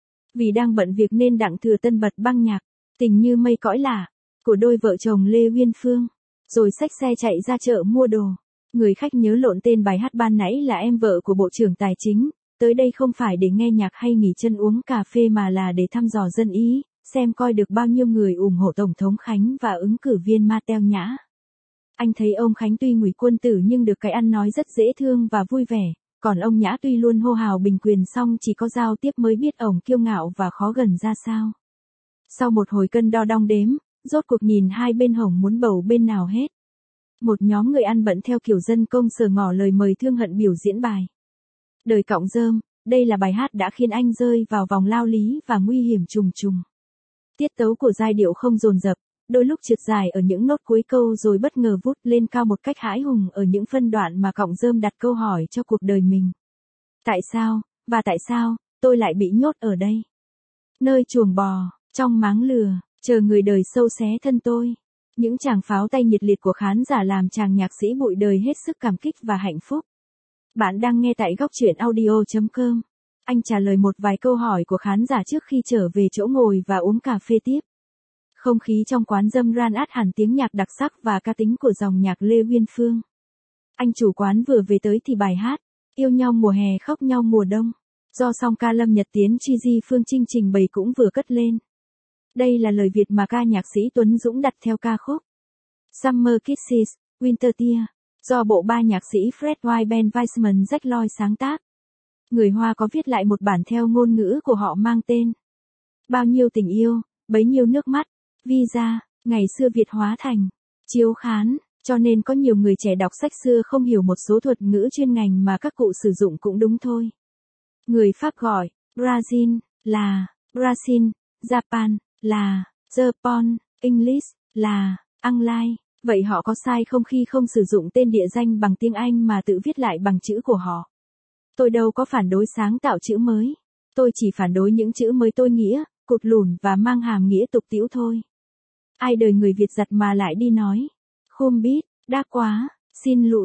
Vì đang bận việc nên Đặng Thừa Tân bật băng nhạc, Tình Như Mây Cõi Lạ, của đôi vợ chồng Lê Uyên Phương, rồi xách xe chạy ra chợ mua đồ. Người khách nhớ lộn tên bài hát ban nãy là Em Vợ của Bộ trưởng Tài chính, tới đây không phải để nghe nhạc hay nghỉ chân uống cà phê mà là để thăm dò dân ý, xem coi được bao nhiêu người ủng hộ Tổng thống Khánh và ứng cử viên Ma Teo Nhã. Anh thấy ông Khánh tuy ngụy quân tử nhưng được cái ăn nói rất dễ thương và vui vẻ, còn ông Nhã tuy luôn hô hào bình quyền song chỉ có giao tiếp mới biết ổng kiêu ngạo và khó gần ra sao. Sau một hồi cân đo đong đếm, rốt cuộc nhìn hai bên hổng muốn bầu bên nào hết. Một nhóm người ăn bận theo kiểu dân công sở ngỏ lời mời Thương Hận biểu diễn bài Đời Cọng Rơm. Đây là bài hát đã khiến anh rơi vào vòng lao lý và nguy hiểm trùng trùng. Tiết tấu của giai điệu không dồn dập, đôi lúc trượt dài ở những nốt cuối câu rồi bất ngờ vút lên cao một cách hãi hùng ở những phân đoạn mà Cọng Rơm đặt câu hỏi cho cuộc đời mình. Tại sao, và tại sao, tôi lại bị nhốt ở đây? Nơi chuồng bò, trong máng lừa, chờ người đời sâu xé thân tôi. Những tràng pháo tay nhiệt liệt của khán giả làm chàng nhạc sĩ bụi đời hết sức cảm kích và hạnh phúc. Bạn đang nghe tại góc truyện audio chấm com. Anh trả lời một vài câu hỏi của khán giả trước khi trở về chỗ ngồi và uống cà phê tiếp. Không khí trong quán dâm ran át hẳn tiếng nhạc đặc sắc và ca tính của dòng nhạc Lê Uyên Phương. Anh chủ quán vừa về tới thì bài hát Yêu nhau mùa hè khóc nhau mùa đông, do song ca Lâm Nhật Tiến Chi Di Phương Trinh trình bày cũng vừa cất lên. Đây là lời Việt mà ca nhạc sĩ Tuấn Dũng đặt theo ca khúc Summer Kisses, Winter Tear, do bộ ba nhạc sĩ Fred White Ben Weissman Jack Lloyd sáng tác. Người Hoa có viết lại một bản theo ngôn ngữ của họ mang tên Bao nhiêu tình yêu, bấy nhiêu nước mắt, visa, ngày xưa Việt hóa thành chiếu khán, cho nên có nhiều người trẻ đọc sách xưa không hiểu một số thuật ngữ chuyên ngành mà các cụ sử dụng cũng đúng thôi. Người Pháp gọi Brazil là Brazil, Japan là Japan, English là Anglais. Vậy họ có sai không khi không sử dụng tên địa danh bằng tiếng Anh mà tự viết lại bằng chữ của họ? Tôi đâu có phản đối sáng tạo chữ mới. Tôi chỉ phản đối những chữ mới tôi nghĩa, cụt lùn và mang hàm nghĩa tục tĩu thôi. Ai đời người Việt giặt mà lại đi nói. Khum biết, đã quá, xin lỗi,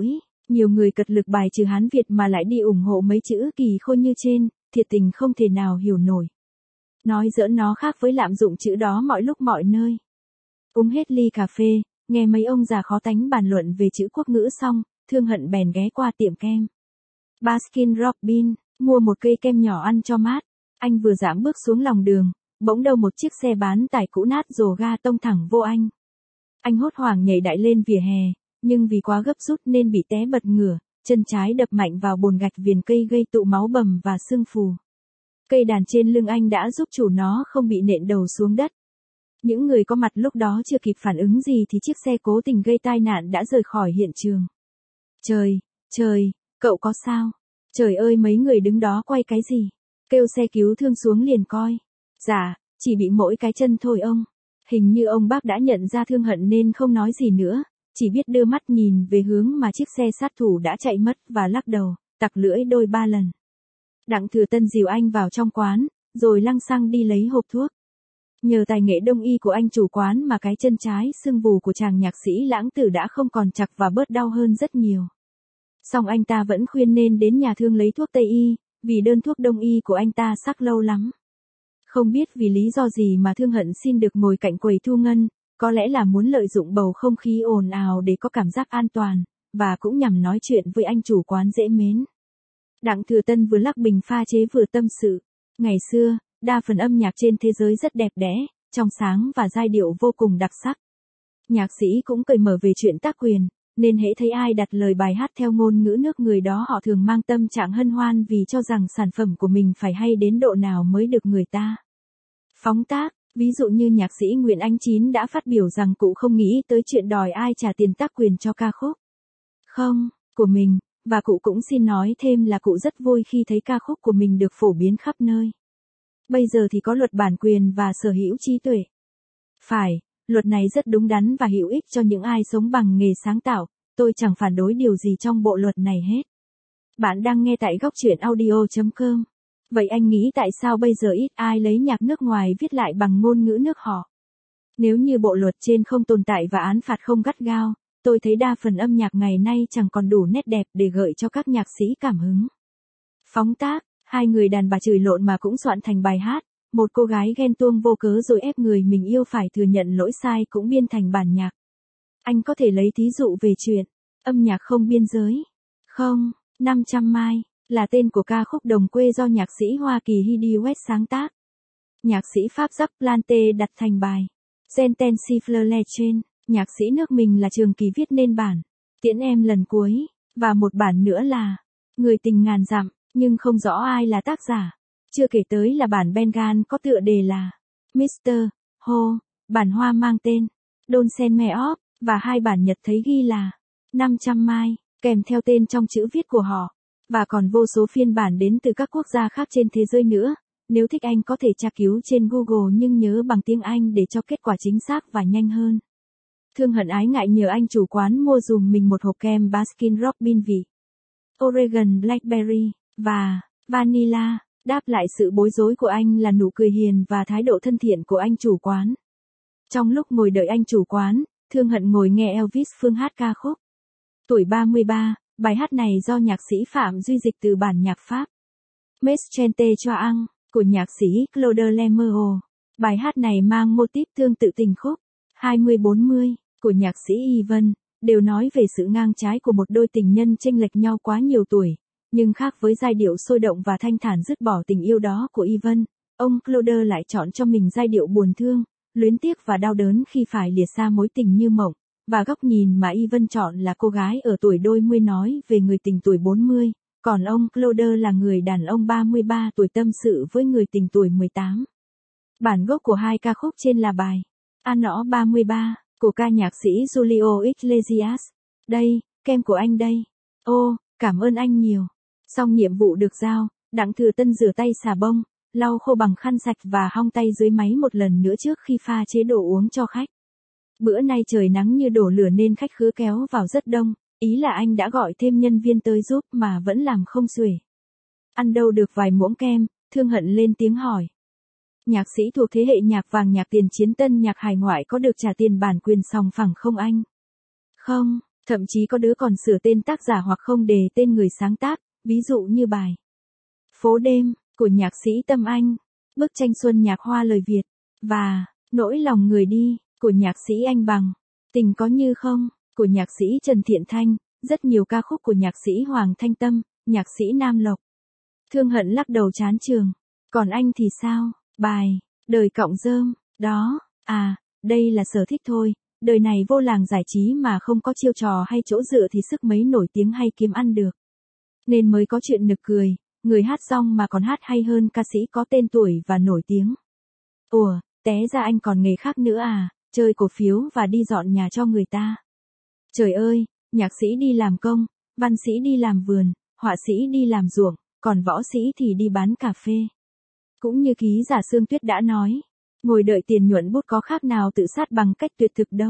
Nhiều người cật lực bài trừ Hán Việt mà lại đi ủng hộ mấy chữ kỳ khôi như trên, thiệt tình không thể nào hiểu nổi. Nói giỡn nó khác với lạm dụng chữ đó mọi lúc mọi nơi. Uống hết ly cà phê, nghe mấy ông già khó tánh bàn luận về chữ quốc ngữ xong, Thương Hận bèn ghé qua tiệm kem Baskin Robbins, mua một cây kem nhỏ ăn cho mát. Anh vừa dãm bước xuống lòng đường, bỗng đâu một chiếc xe bán tải cũ nát rồ ga tông thẳng vô anh. Anh hốt hoảng nhảy đại lên vỉa hè, nhưng vì quá gấp rút nên bị té bật ngửa, chân trái đập mạnh vào bồn gạch viền cây gây tụ máu bầm và sưng phù. Cây đàn trên lưng anh đã giúp chủ nó không bị nện đầu xuống đất. Những người có mặt lúc đó chưa kịp phản ứng gì thì chiếc xe cố tình gây tai nạn đã rời khỏi hiện trường. Trời, trời, cậu có sao? Trời ơi, mấy người đứng đó quay cái gì? Kêu xe cứu thương xuống liền coi. Dạ, chỉ bị mỗi cái chân thôi ông. Hình như ông bác đã nhận ra Thương Hận nên không nói gì nữa, chỉ biết đưa mắt nhìn về hướng mà chiếc xe sát thủ đã chạy mất và lắc đầu, tặc lưỡi đôi ba lần. Đặng Thừa Tân dìu anh vào trong quán, rồi lăng xăng đi lấy hộp thuốc. Nhờ tài nghệ đông y của anh chủ quán mà cái chân trái sưng vù của chàng nhạc sĩ lãng tử đã không còn chặt và bớt đau hơn rất nhiều. Song anh ta vẫn khuyên nên đến nhà thương lấy thuốc Tây y, vì đơn thuốc Đông y của anh ta sắc lâu lắm. Không biết vì lý do gì mà Thương Hận xin được ngồi cạnh quầy thu ngân, có lẽ là muốn lợi dụng bầu không khí ồn ào để có cảm giác an toàn, và cũng nhằm nói chuyện với anh chủ quán dễ mến. Đặng Thừa Tân vừa lắc bình pha chế vừa tâm sự. Ngày xưa, đa phần âm nhạc trên thế giới rất đẹp đẽ, trong sáng và giai điệu vô cùng đặc sắc. Nhạc sĩ cũng cởi mở về chuyện tác quyền, nên hễ thấy ai đặt lời bài hát theo ngôn ngữ nước người đó họ thường mang tâm trạng hân hoan vì cho rằng sản phẩm của mình phải hay đến độ nào mới được người ta phóng tác. Ví dụ như nhạc sĩ Nguyễn Ánh Chín đã phát biểu rằng cụ không nghĩ tới chuyện đòi ai trả tiền tác quyền cho ca khúc không của mình, và cụ cũng xin nói thêm là cụ rất vui khi thấy ca khúc của mình được phổ biến khắp nơi. Bây giờ thì có luật bản quyền và sở hữu trí tuệ. Phải, luật này rất đúng đắn và hữu ích cho những ai sống bằng nghề sáng tạo, tôi chẳng phản đối điều gì trong bộ luật này hết. Bạn đang nghe tại góc truyện audio chấm com. Vậy anh nghĩ tại sao bây giờ ít ai lấy nhạc nước ngoài viết lại bằng ngôn ngữ nước họ? Nếu như bộ luật trên không tồn tại và án phạt không gắt gao, tôi thấy đa phần âm nhạc ngày nay chẳng còn đủ nét đẹp để gợi cho các nhạc sĩ cảm hứng. Phóng tác, hai người đàn bà chửi lộn mà cũng soạn thành bài hát, một cô gái ghen tuông vô cớ rồi ép người mình yêu phải thừa nhận lỗi sai cũng biên thành bản nhạc. Anh có thể lấy thí dụ về chuyện âm nhạc không biên giới. Không, năm trăm mai là tên của ca khúc Đồng quê do nhạc sĩ Hoa Kỳ Hedy West sáng tác. Nhạc sĩ Pháp Jacques Plante đặt thành bài Sentences Fleur trên, nhạc sĩ nước mình là Trường Kỳ viết nên bản Tiễn em lần cuối, và một bản nữa là Người tình ngàn dặm, nhưng không rõ ai là tác giả. Chưa kể tới là bản Bengal có tựa đề là mít-tơ Ho, bản Hoa mang tên Don Sen Me Off, và hai bản Nhật thấy ghi là năm trăm mai, kèm theo tên trong chữ viết của họ. Và còn vô số phiên bản đến từ các quốc gia khác trên thế giới nữa. Nếu thích anh có thể tra cứu trên Google nhưng nhớ bằng tiếng Anh để cho kết quả chính xác và nhanh hơn. Thương Hận ái ngại nhờ anh chủ quán mua dùm mình một hộp kem Baskin Robbins vị Oregon Blackberry và Vanilla. Đáp lại sự bối rối của anh là nụ cười hiền và thái độ thân thiện của anh chủ quán. Trong lúc ngồi đợi anh chủ quán, Thương Hận ngồi nghe Elvis Phương hát ca khúc Tuổi ba mươi ba. Bài hát này do nhạc sĩ Phạm Duy dịch từ bản nhạc Pháp Mes Chente cho Ang của nhạc sĩ Claude Lemerau. Bài hát này mang mô típ tương tự tình khúc hai mươi bốn mươi của nhạc sĩ Yvan, đều nói về sự ngang trái của một đôi tình nhân chênh lệch nhau quá nhiều tuổi, nhưng khác với giai điệu sôi động và thanh thản dứt bỏ tình yêu đó của Yvan, ông Claude lại chọn cho mình giai điệu buồn thương, luyến tiếc và đau đớn khi phải lìa xa mối tình như mộng. Và góc nhìn mà Yvan chọn là cô gái ở tuổi đôi mươi nói về người tình tuổi bốn mươi, còn ông Claude là người đàn ông ba mươi ba tuổi tâm sự với người tình tuổi mười tám. Bản gốc của hai ca khúc trên là bài Ano ba mươi ba của ca nhạc sĩ Julio Iglesias. Đây, kem của anh đây. Ô, cảm ơn anh nhiều. Xong nhiệm vụ được giao, Đặng Thừa Tân rửa tay xà bông, lau khô bằng khăn sạch và hong tay dưới máy một lần nữa trước khi pha chế đồ uống cho khách. Bữa nay trời nắng như đổ lửa nên khách khứa kéo vào rất đông, ý là anh đã gọi thêm nhân viên tới giúp mà vẫn làm không xuể. Ăn đâu được vài muỗng kem, Thương Hận lên tiếng hỏi. Nhạc sĩ thuộc thế hệ nhạc vàng nhạc tiền chiến tân nhạc hải ngoại có được trả tiền bản quyền sòng phẳng không anh? Không, Thậm chí có đứa còn sửa tên tác giả hoặc không đề tên người sáng tác, ví dụ như bài Phố đêm của nhạc sĩ Tâm Anh, Bức tranh xuân nhạc hoa lời Việt và Nỗi lòng người đi của nhạc sĩ Anh Bằng, Tình có như không của nhạc sĩ Trần Thiện Thanh, rất nhiều ca khúc của nhạc sĩ Hoàng Thanh Tâm, nhạc sĩ Nam Lộc. Thương hận lắc đầu chán trường. Còn anh thì sao? Bài Đời cọng rơm, đó, à, đây là sở thích thôi, đời này vô làng giải trí mà không có chiêu trò hay chỗ dựa thì sức mấy nổi tiếng hay kiếm ăn được. Nên mới có chuyện nực cười, người hát rong mà còn hát hay hơn ca sĩ có tên tuổi và nổi tiếng. Ủa, té ra anh còn nghề khác nữa à, chơi cổ phiếu và đi dọn nhà cho người ta. Trời ơi, nhạc sĩ đi làm công, văn sĩ đi làm vườn, họa sĩ đi làm ruộng, còn võ sĩ thì đi bán cà phê. Cũng như ký giả Sương Tuyết đã nói, ngồi đợi tiền nhuận bút có khác nào tự sát bằng cách tuyệt thực đâu.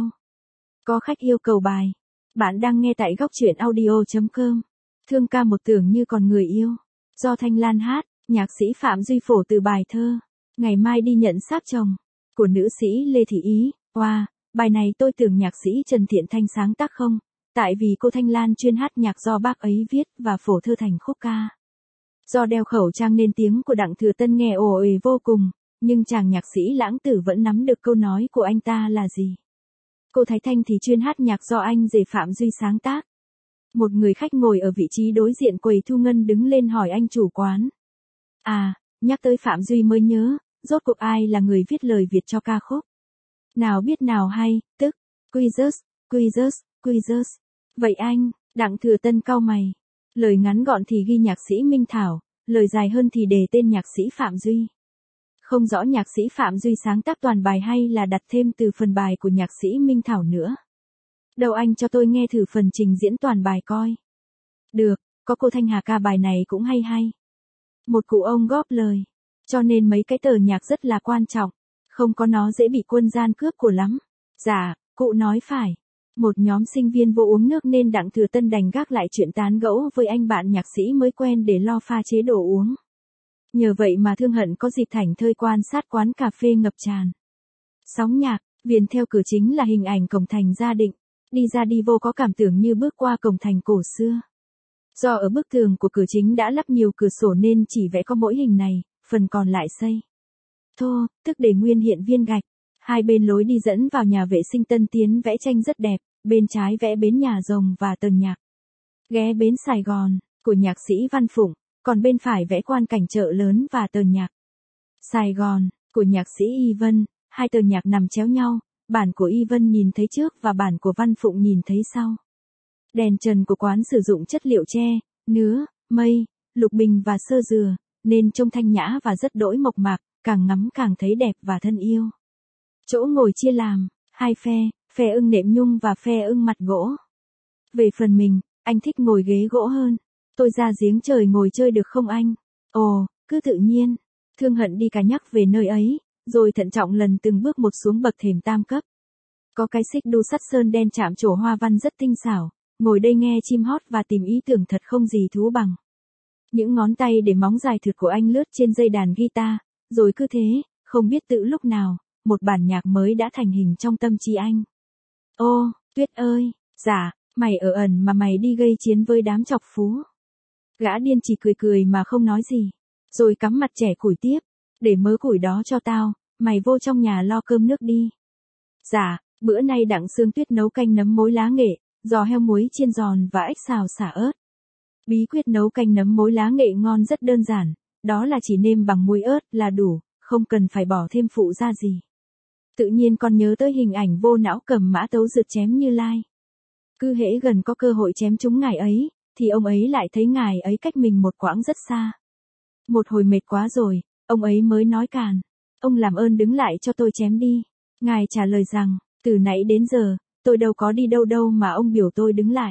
Có khách yêu cầu bài. Bạn đang nghe tại góc truyện audio chấm com. Thương ca một tưởng như còn người yêu. Do Thanh Lan hát, nhạc sĩ Phạm Duy phổ từ bài thơ Ngày mai đi nhận xác chồng của nữ sĩ Lê Thị Ý. Wow, bài này tôi tưởng nhạc sĩ Trần Thiện Thanh sáng tác không, tại vì cô Thanh Lan chuyên hát nhạc do bác ấy viết và phổ thơ thành khúc ca. Do đeo khẩu trang nên tiếng của Đặng Thừa Tân nghe ồ ề vô cùng, nhưng chàng nhạc sĩ lãng tử vẫn nắm được câu nói của anh ta là gì. Cô Thái Thanh thì chuyên hát nhạc do anh rể Phạm Duy sáng tác. Một người khách ngồi ở vị trí đối diện quầy thu ngân đứng lên hỏi anh chủ quán. À, nhắc tới Phạm Duy mới nhớ, rốt cuộc ai là người viết lời Việt cho ca khúc? Nào biết nào hay, tức, Quizzus, Quizzus, Quizzus. Vậy anh, Đặng Thừa Tân cau mày. Lời ngắn gọn thì ghi nhạc sĩ Minh Thảo, lời dài hơn thì đề tên nhạc sĩ Phạm Duy. Không rõ nhạc sĩ Phạm Duy sáng tác toàn bài hay là đặt thêm từ phần bài của nhạc sĩ Minh Thảo nữa. Đâu anh cho tôi nghe thử phần trình diễn toàn bài coi. Được, có cô Thanh Hà ca bài này cũng hay hay. Một cụ ông góp lời. Cho nên mấy cái tờ nhạc rất là quan trọng. Không có nó dễ bị quân gian cướp của lắm. Dạ, cụ nói phải. Một nhóm sinh viên vô uống nước nên Đặng Thừa Tân đành gác lại chuyện tán gẫu với anh bạn nhạc sĩ mới quen để lo pha chế đồ uống. Nhờ vậy mà Thương Hận có dịp thảnh thơi quan sát quán cà phê ngập tràn. Sóng nhạc, viền theo cửa chính là hình ảnh cổng thành Gia Định. Đi ra đi vô có cảm tưởng như bước qua cổng thành cổ xưa. Do ở bức tường của cửa chính đã lắp nhiều cửa sổ nên chỉ vẽ có mỗi hình này, phần còn lại xây thô, tức để nguyên hiện viên gạch. Hai bên lối đi dẫn vào nhà vệ sinh Tân Tiến vẽ tranh rất đẹp, bên trái vẽ bến nhà rồng và tần nhạc. Ghé bến Sài Gòn, của nhạc sĩ Văn Phụng, còn bên phải vẽ quan cảnh chợ lớn và tần nhạc. Sài Gòn, của nhạc sĩ Y Vân, hai tờ nhạc nằm chéo nhau, bản của Y Vân nhìn thấy trước và bản của Văn Phụng nhìn thấy sau. Đèn trần của quán sử dụng chất liệu tre, nứa, mây, lục bình và sơ dừa, nên trông thanh nhã và rất đỗi mộc mạc, càng ngắm càng thấy đẹp và thân yêu. Chỗ ngồi chia làm hai phe, phe ưng nệm nhung và phe ưng mặt gỗ. Về phần mình, anh thích ngồi ghế gỗ hơn. Tôi ra giếng trời ngồi chơi được không anh? Ồ, cứ tự nhiên. Thương Hận đi cả nhắc về nơi ấy, rồi thận trọng lần từng bước một xuống bậc thềm tam cấp. Có cái xích đu sắt sơn đen chạm trổ hoa văn rất tinh xảo, ngồi đây nghe chim hót và tìm ý tưởng thật không gì thú bằng. Những ngón tay để móng dài thượt của anh lướt trên dây đàn guitar, rồi cứ thế, không biết tự lúc nào, một bản nhạc mới đã thành hình trong tâm trí anh. Ô, Tuyết ơi, dạ, mày ở ẩn mà mày đi gây chiến với đám chọc phú. Gã điên chỉ cười cười mà không nói gì, rồi cắm mặt trẻ củi tiếp, để mớ củi đó cho tao, mày vô trong nhà lo cơm nước đi. Dạ, bữa nay Đặng Sương Tuyết nấu canh nấm mối lá nghệ, giò heo muối chiên giòn và ếch xào xả ớt. Bí quyết nấu canh nấm mối lá nghệ ngon rất đơn giản, đó là chỉ nêm bằng muối ớt là đủ, không cần phải bỏ thêm phụ gia gì. Tự nhiên con nhớ tới hình ảnh vô não cầm mã tấu rượt chém Như Lai. Cứ hễ gần có cơ hội chém trúng ngài ấy, thì ông ấy lại thấy ngài ấy cách mình một quãng rất xa. Một hồi mệt quá rồi, ông ấy mới nói càn. Ông làm ơn đứng lại cho tôi chém đi. Ngài trả lời rằng, từ nãy đến giờ, tôi đâu có đi đâu đâu mà ông biểu tôi đứng lại.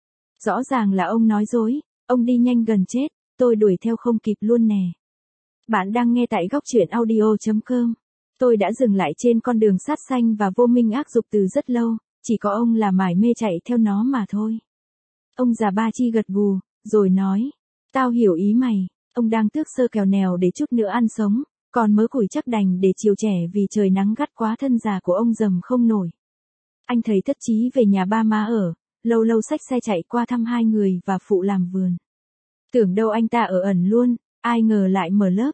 Rõ ràng là ông nói dối, ông đi nhanh gần chết, tôi đuổi theo không kịp luôn nè. Bạn đang nghe tại góc truyện audio chấm com. Tôi đã dừng lại trên con đường sát sanh và vô minh ác dục từ rất lâu, chỉ có ông là mải mê chạy theo nó mà thôi. Ông già Ba Chi gật gù, rồi nói, tao hiểu ý mày, ông đang tước sơ kèo nèo để chút nữa ăn sống, còn mớ củi chắc đành để chiều trẻ vì trời nắng gắt quá thân già của ông dầm không nổi. Anh thấy thất chí về nhà ba má ở, lâu lâu xách xe chạy qua thăm hai người và phụ làm vườn. Tưởng đâu anh ta ở ẩn luôn, ai ngờ lại mở lớp.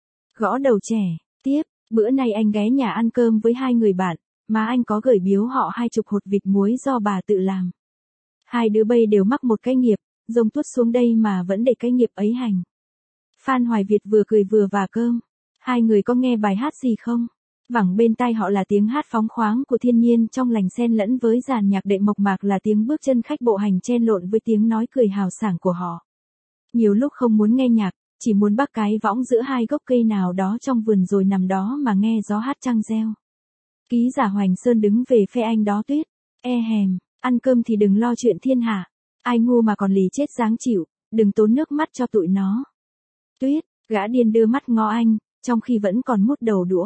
Gõ đầu trẻ, tiếp, bữa nay anh ghé nhà ăn cơm với hai người bạn, mà anh có gửi biếu họ hai chục hột vịt muối do bà tự làm. Hai đứa bây đều mắc một cái nghiệp, rông tuốt xuống đây mà vẫn để cái nghiệp ấy hành. Phan Hoài Việt vừa cười vừa vả cơm. Hai người có nghe bài hát gì không? Vẳng bên tai họ là tiếng hát phóng khoáng của thiên nhiên trong lành xen lẫn với dàn nhạc đệm mộc mạc là tiếng bước chân khách bộ hành chen lộn với tiếng nói cười hào sảng của họ. Nhiều lúc không muốn nghe nhạc, chỉ muốn bắc cái võng giữa hai gốc cây nào đó trong vườn rồi nằm đó mà nghe gió hát trăng reo. Ký giả Hoành Sơn đứng về phe anh đó Tuyết. E hèm, ăn cơm thì đừng lo chuyện thiên hạ. Ai ngu mà còn lì chết dáng chịu, đừng tốn nước mắt cho tụi nó. Tuyết, gã điên đưa mắt ngó anh, trong khi vẫn còn mút đầu đũa.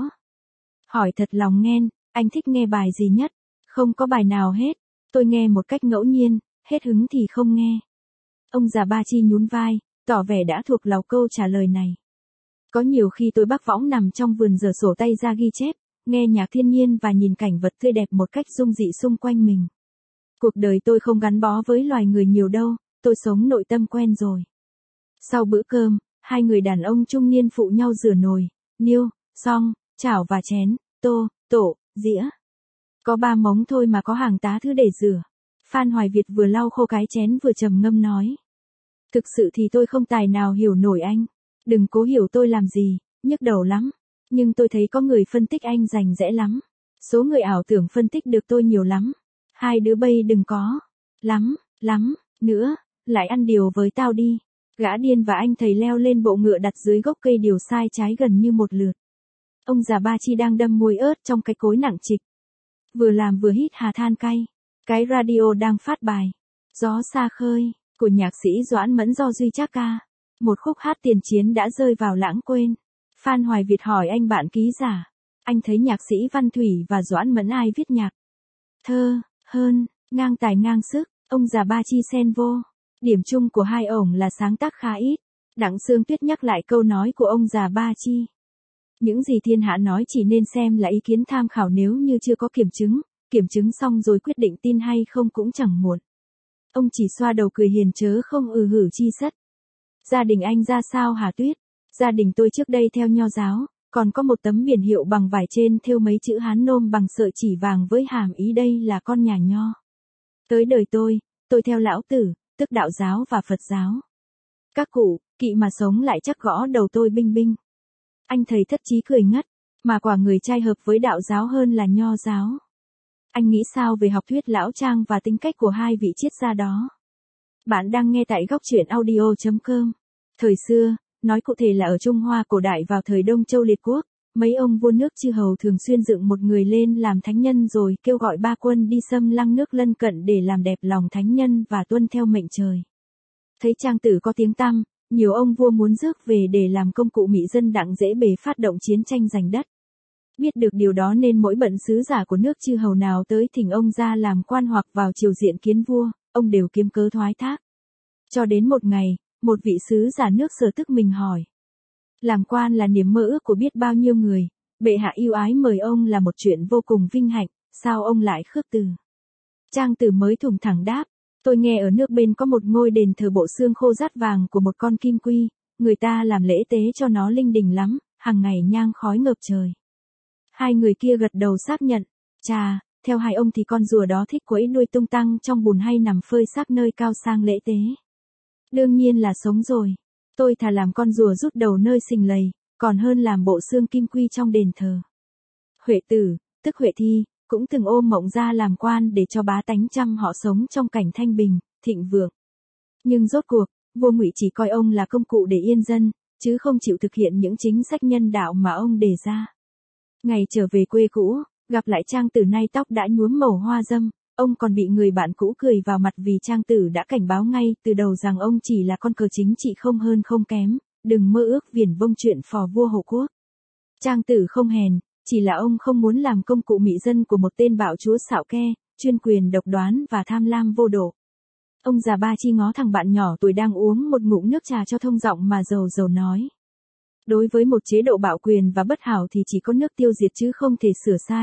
Hỏi thật lòng nghen, anh thích nghe bài gì nhất? Không có bài nào hết, tôi nghe một cách ngẫu nhiên, hết hứng thì không nghe. Ông già Ba Chi nhún vai, tỏ vẻ đã thuộc lòng câu trả lời này. Có nhiều khi tôi bắc võng nằm trong vườn giở sổ tay ra ghi chép, nghe nhạc thiên nhiên và nhìn cảnh vật tươi đẹp một cách dung dị xung quanh mình. Cuộc đời tôi không gắn bó với loài người nhiều đâu, tôi sống nội tâm quen rồi. Sau bữa cơm, hai người đàn ông trung niên phụ nhau rửa nồi, niêu, xong, chảo và chén, tô, tổ, dĩa. Có ba mống thôi mà có hàng tá thứ để rửa. Phan Hoài Việt vừa lau khô cái chén vừa trầm ngâm nói. Thực sự thì tôi không tài nào hiểu nổi anh. Đừng cố hiểu tôi làm gì, nhức đầu lắm. Nhưng tôi thấy có người phân tích anh rành rẽ lắm. Số người ảo tưởng phân tích được tôi nhiều lắm. Hai đứa bây đừng có. Lắm, lắm, nữa, lại ăn điều với tao đi. Gã điên và anh thầy leo lên bộ ngựa đặt dưới gốc cây điều sai trái gần như một lượt. Ông già Ba Chi đang đâm muối ớt trong cái cối nặng trịch. Vừa làm vừa hít hà than cay. Cái radio đang phát bài. Gió xa khơi, của nhạc sĩ Doãn Mẫn do Duy Trác ca. Một khúc hát tiền chiến đã rơi vào lãng quên. Phan Hoài Việt hỏi anh bạn ký giả. Anh thấy nhạc sĩ Văn Thủy và Doãn Mẫn ai viết nhạc? Thơ, hơn, ngang tài ngang sức, ông già Ba Chi xen vô. Điểm chung của hai ổng là sáng tác khá ít. Đặng Sương Tuyết nhắc lại câu nói của ông già Ba Chi. Những gì thiên hạ nói chỉ nên xem là ý kiến tham khảo nếu như chưa có kiểm chứng, kiểm chứng xong rồi quyết định tin hay không cũng chẳng muộn. Ông chỉ xoa đầu cười hiền chớ không ừ hử chi sất. Gia đình anh ra sao hả Tuyết? Gia đình tôi trước đây theo nho giáo, còn có một tấm biển hiệu bằng vải trên thêu mấy chữ Hán nôm bằng sợi chỉ vàng với hàm ý đây là con nhà nho. Tới đời tôi, tôi theo lão tử, tức đạo giáo và Phật giáo. Các cụ, kỵ mà sống lại chắc gõ đầu tôi binh binh. Anh thầy thất chí cười ngất, mà quả người trai hợp với đạo giáo hơn là nho giáo. Anh nghĩ sao về học thuyết lão Trang và tính cách của hai vị triết gia đó? Bạn đang nghe tại góc truyện audio chấm com. Thời xưa, nói cụ thể là ở Trung Hoa cổ đại vào thời Đông Châu Liệt Quốc, mấy ông vua nước chư hầu thường xuyên dựng một người lên làm thánh nhân rồi kêu gọi ba quân đi xâm lăng nước lân cận để làm đẹp lòng thánh nhân và tuân theo mệnh trời. Thấy trang tử có tiếng tăm, nhiều ông vua muốn rước về để làm công cụ mị dân đặng dễ bề phát động chiến tranh giành đất. Biết được điều đó nên mỗi bận sứ giả của nước chư hầu nào tới thỉnh ông ra làm quan hoặc vào triều diện kiến vua, ông đều kiếm cớ thoái thác. Cho đến một ngày, một vị sứ giả nước Sở tức mình hỏi. Làm quan là niềm mơ ước của biết bao nhiêu người, bệ hạ yêu ái mời ông là một chuyện vô cùng vinh hạnh, sao ông lại khước từ? Trang tử mới thủng thẳng đáp, tôi nghe ở nước bên có một ngôi đền thờ bộ xương khô rát vàng của một con kim quy, người ta làm lễ tế cho nó linh đình lắm, hàng ngày nhang khói ngập trời. Hai người kia gật đầu xác nhận, chà, theo hai ông thì con rùa đó thích quẫy đuôi tung tăng trong bùn hay nằm phơi xác nơi cao sang lễ tế. Đương nhiên là sống rồi, tôi thà làm con rùa rút đầu nơi sình lầy, còn hơn làm bộ xương kim quy trong đền thờ. Huệ Tử, tức Huệ Thi, cũng từng ôm mộng ra làm quan để cho bá tánh trăm họ sống trong cảnh thanh bình, thịnh vượng. Nhưng rốt cuộc, vua Ngụy chỉ coi ông là công cụ để yên dân, chứ không chịu thực hiện những chính sách nhân đạo mà ông đề ra. Ngày trở về quê cũ, gặp lại Trang Tử nay tóc đã nhuốm màu hoa dâm, ông còn bị người bạn cũ cười vào mặt vì Trang Tử đã cảnh báo ngay từ đầu rằng ông chỉ là con cờ chính trị không hơn không kém, đừng mơ ước viển vông chuyện phò vua hộ quốc. Trang Tử không hèn, chỉ là ông không muốn làm công cụ mị dân của một tên bạo chúa xạo ke, chuyên quyền độc đoán và tham lam vô độ. Ông già Ba Chi ngó thằng bạn nhỏ tuổi đang uống một ngụm nước trà cho thông giọng mà dầu dầu nói. Đối với một chế độ bạo quyền và bất hảo thì chỉ có nước tiêu diệt chứ không thể sửa sai,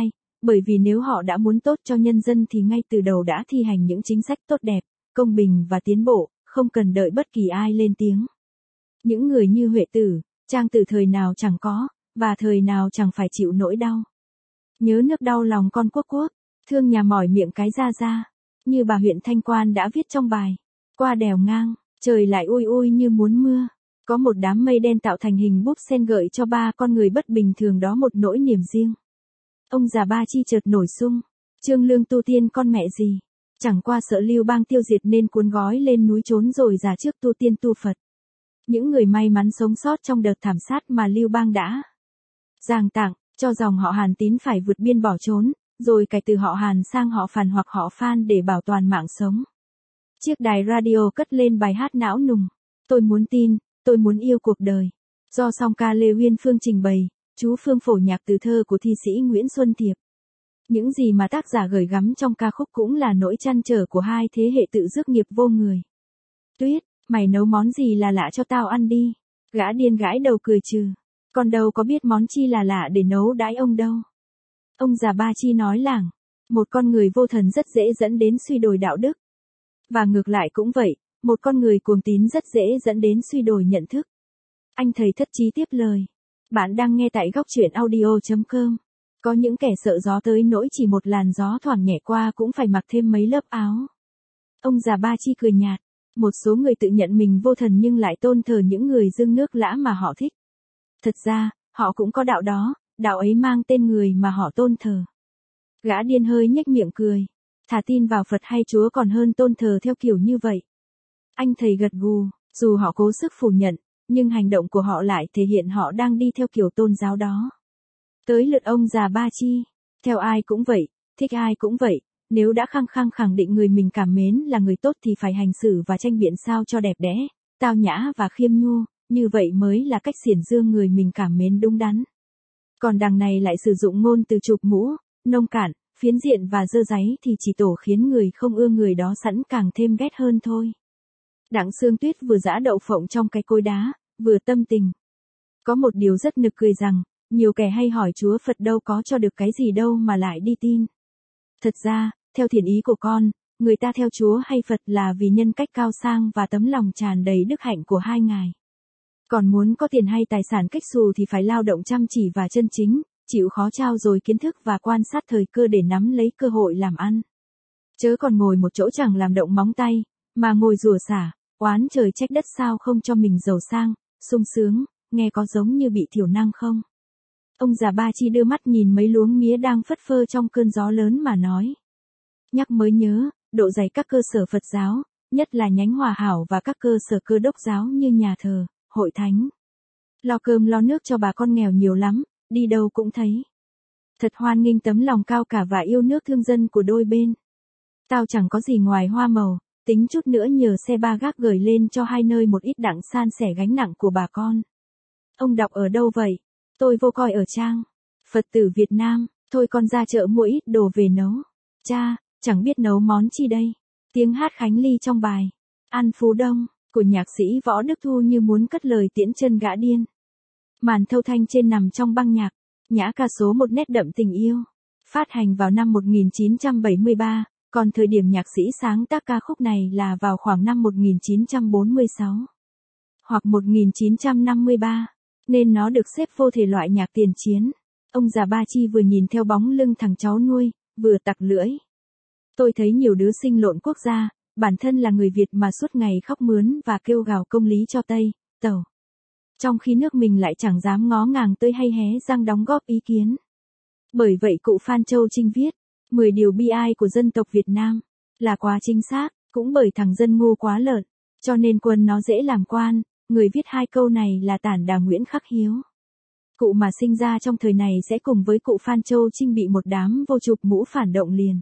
Bởi vì nếu họ đã muốn tốt cho nhân dân thì ngay từ đầu đã thi hành những chính sách tốt đẹp, công bình và tiến bộ, không cần đợi bất kỳ ai lên tiếng. Những người như Huệ Tử, Trang Tử thời nào chẳng có, và thời nào chẳng phải chịu nỗi đau. Nhớ nước đau lòng con quốc quốc, thương nhà mỏi miệng cái ra ra, như bà huyện Thanh Quan đã viết trong bài. Qua đèo ngang, trời lại ui ui như muốn mưa. Có một đám mây đen tạo thành hình búp sen gợi cho ba con người bất bình thường đó một nỗi niềm riêng. Ông già Ba Chi chợt nổi sung, Trương Lương tu tiên con mẹ gì, chẳng qua sợ Lưu Bang tiêu diệt nên cuốn gói lên núi trốn rồi ra trước tu tiên tu Phật. Những người may mắn sống sót trong đợt thảm sát mà Lưu Bang đã giang tặng, cho dòng họ Hàn Tín phải vượt biên bỏ trốn, rồi cải từ họ Hàn sang họ Phàn hoặc họ Phan để bảo toàn mạng sống. Chiếc đài radio cất lên bài hát não nùng, tôi muốn tin, tôi muốn yêu cuộc đời. Do song ca Lê Uyên Phương trình bày, chú Phương phổ nhạc từ thơ của thi sĩ Nguyễn Xuân Thiệp. Những gì mà tác giả gửi gắm trong ca khúc cũng là nỗi trăn trở của hai thế hệ tự rước nghiệp vô người. Tuyết, mày nấu món gì là lạ cho tao ăn đi. Gã điên gãi đầu cười trừ. Còn đâu có biết món chi là lạ để nấu đãi ông đâu. Ông già Ba Chi nói lảng, một con người vô thần rất dễ dẫn đến suy đồi đạo đức. Và ngược lại cũng vậy, một con người cuồng tín rất dễ dẫn đến suy đồi nhận thức. Anh thầy thất chí tiếp lời. Bạn đang nghe tại góc truyện audio chấm com. Có những kẻ sợ gió tới nỗi chỉ một làn gió thoảng nhẹ qua cũng phải mặc thêm mấy lớp áo. Ông già Ba Chi cười nhạt. Một số người tự nhận mình vô thần nhưng lại tôn thờ những người dưng nước lã mà họ thích. Thật ra, họ cũng có đạo đó, đạo ấy mang tên người mà họ tôn thờ. Gã điên hơi nhếch miệng cười. Thà tin vào Phật hay Chúa còn hơn tôn thờ theo kiểu như vậy. Anh thầy gật gù, dù họ cố sức phủ nhận, nhưng hành động của họ lại thể hiện họ đang đi theo kiểu tôn giáo đó. Tới lượt ông già Ba Chi, theo ai cũng vậy, thích ai cũng vậy, nếu đã khăng khăng khẳng định người mình cảm mến là người tốt thì phải hành xử và tranh biện sao cho đẹp đẽ, tao nhã và khiêm nhu, như vậy mới là cách xiển dương người mình cảm mến đúng đắn. Còn đằng này lại sử dụng ngôn từ chụp mũ, nông cạn, phiến diện và dơ dáy thì chỉ tổ khiến người không ưa người đó sẵn càng thêm ghét hơn thôi. Đặng Sương Tuyết vừa giã đậu phộng trong cái cối đá, vừa tâm tình. Có một điều rất nực cười rằng, nhiều kẻ hay hỏi Chúa Phật đâu có cho được cái gì đâu mà lại đi tin. Thật ra, theo thiện ý của con, người ta theo Chúa hay Phật là vì nhân cách cao sang và tấm lòng tràn đầy đức hạnh của hai ngài. Còn muốn có tiền hay tài sản cách xù thì phải lao động chăm chỉ và chân chính, chịu khó trao dồi kiến thức và quan sát thời cơ để nắm lấy cơ hội làm ăn. Chớ còn ngồi một chỗ chẳng làm động móng tay, mà ngồi rủa xả, oán trời trách đất sao không cho mình giàu sang, sung sướng, nghe có giống như bị thiểu năng không? Ông già Ba Chi đưa mắt nhìn mấy luống mía đang phất phơ trong cơn gió lớn mà nói. Nhắc mới nhớ, độ dày các cơ sở Phật giáo, nhất là nhánh Hòa Hảo và các cơ sở Cơ Đốc giáo như nhà thờ, hội thánh. Lo cơm lo nước cho bà con nghèo nhiều lắm, đi đâu cũng thấy. Thật hoan nghênh tấm lòng cao cả và yêu nước thương dân của đôi bên. Tao chẳng có gì ngoài hoa màu, tính chút nữa nhờ xe ba gác gửi lên cho hai nơi một ít đặng san sẻ gánh nặng của bà con. Ông đọc ở đâu vậy? Tôi vô coi ở trang Phật tử Việt Nam, thôi con ra chợ mua ít đồ về nấu. Cha, chẳng biết nấu món chi đây. Tiếng hát Khánh Ly trong bài An Phú Đông của nhạc sĩ Võ Đức Thu như muốn cất lời tiễn chân gã điên. Màn thâu thanh trên nằm trong băng nhạc, nhã ca số một nét đậm tình yêu. Phát hành vào năm một nghìn chín trăm bảy mươi ba, còn thời điểm nhạc sĩ sáng tác ca khúc này là vào khoảng năm một nghìn chín trăm bốn mươi sáu. Hoặc một nghìn chín trăm năm mươi ba, nên nó được xếp vô thể loại nhạc tiền chiến. Ông già Ba Chi vừa nhìn theo bóng lưng thằng cháu nuôi, vừa tặc lưỡi. Tôi thấy nhiều đứa sinh lộn quốc gia, bản thân là người Việt mà suốt ngày khóc mướn và kêu gào công lý cho Tây, Tàu. Trong khi nước mình lại chẳng dám ngó ngàng tới hay hé răng đóng góp ý kiến. Bởi vậy cụ Phan Châu Trinh viết, mười điều bi ai của dân tộc Việt Nam, là quá chính xác, cũng bởi thằng dân ngu quá lợn, cho nên quân nó dễ làm quan, người viết hai câu này là Tản Đà Nguyễn Khắc Hiếu. Cụ mà sinh ra trong thời này sẽ cùng với cụ Phan Châu Trinh bị một đám vô chụp mũ phản động liền.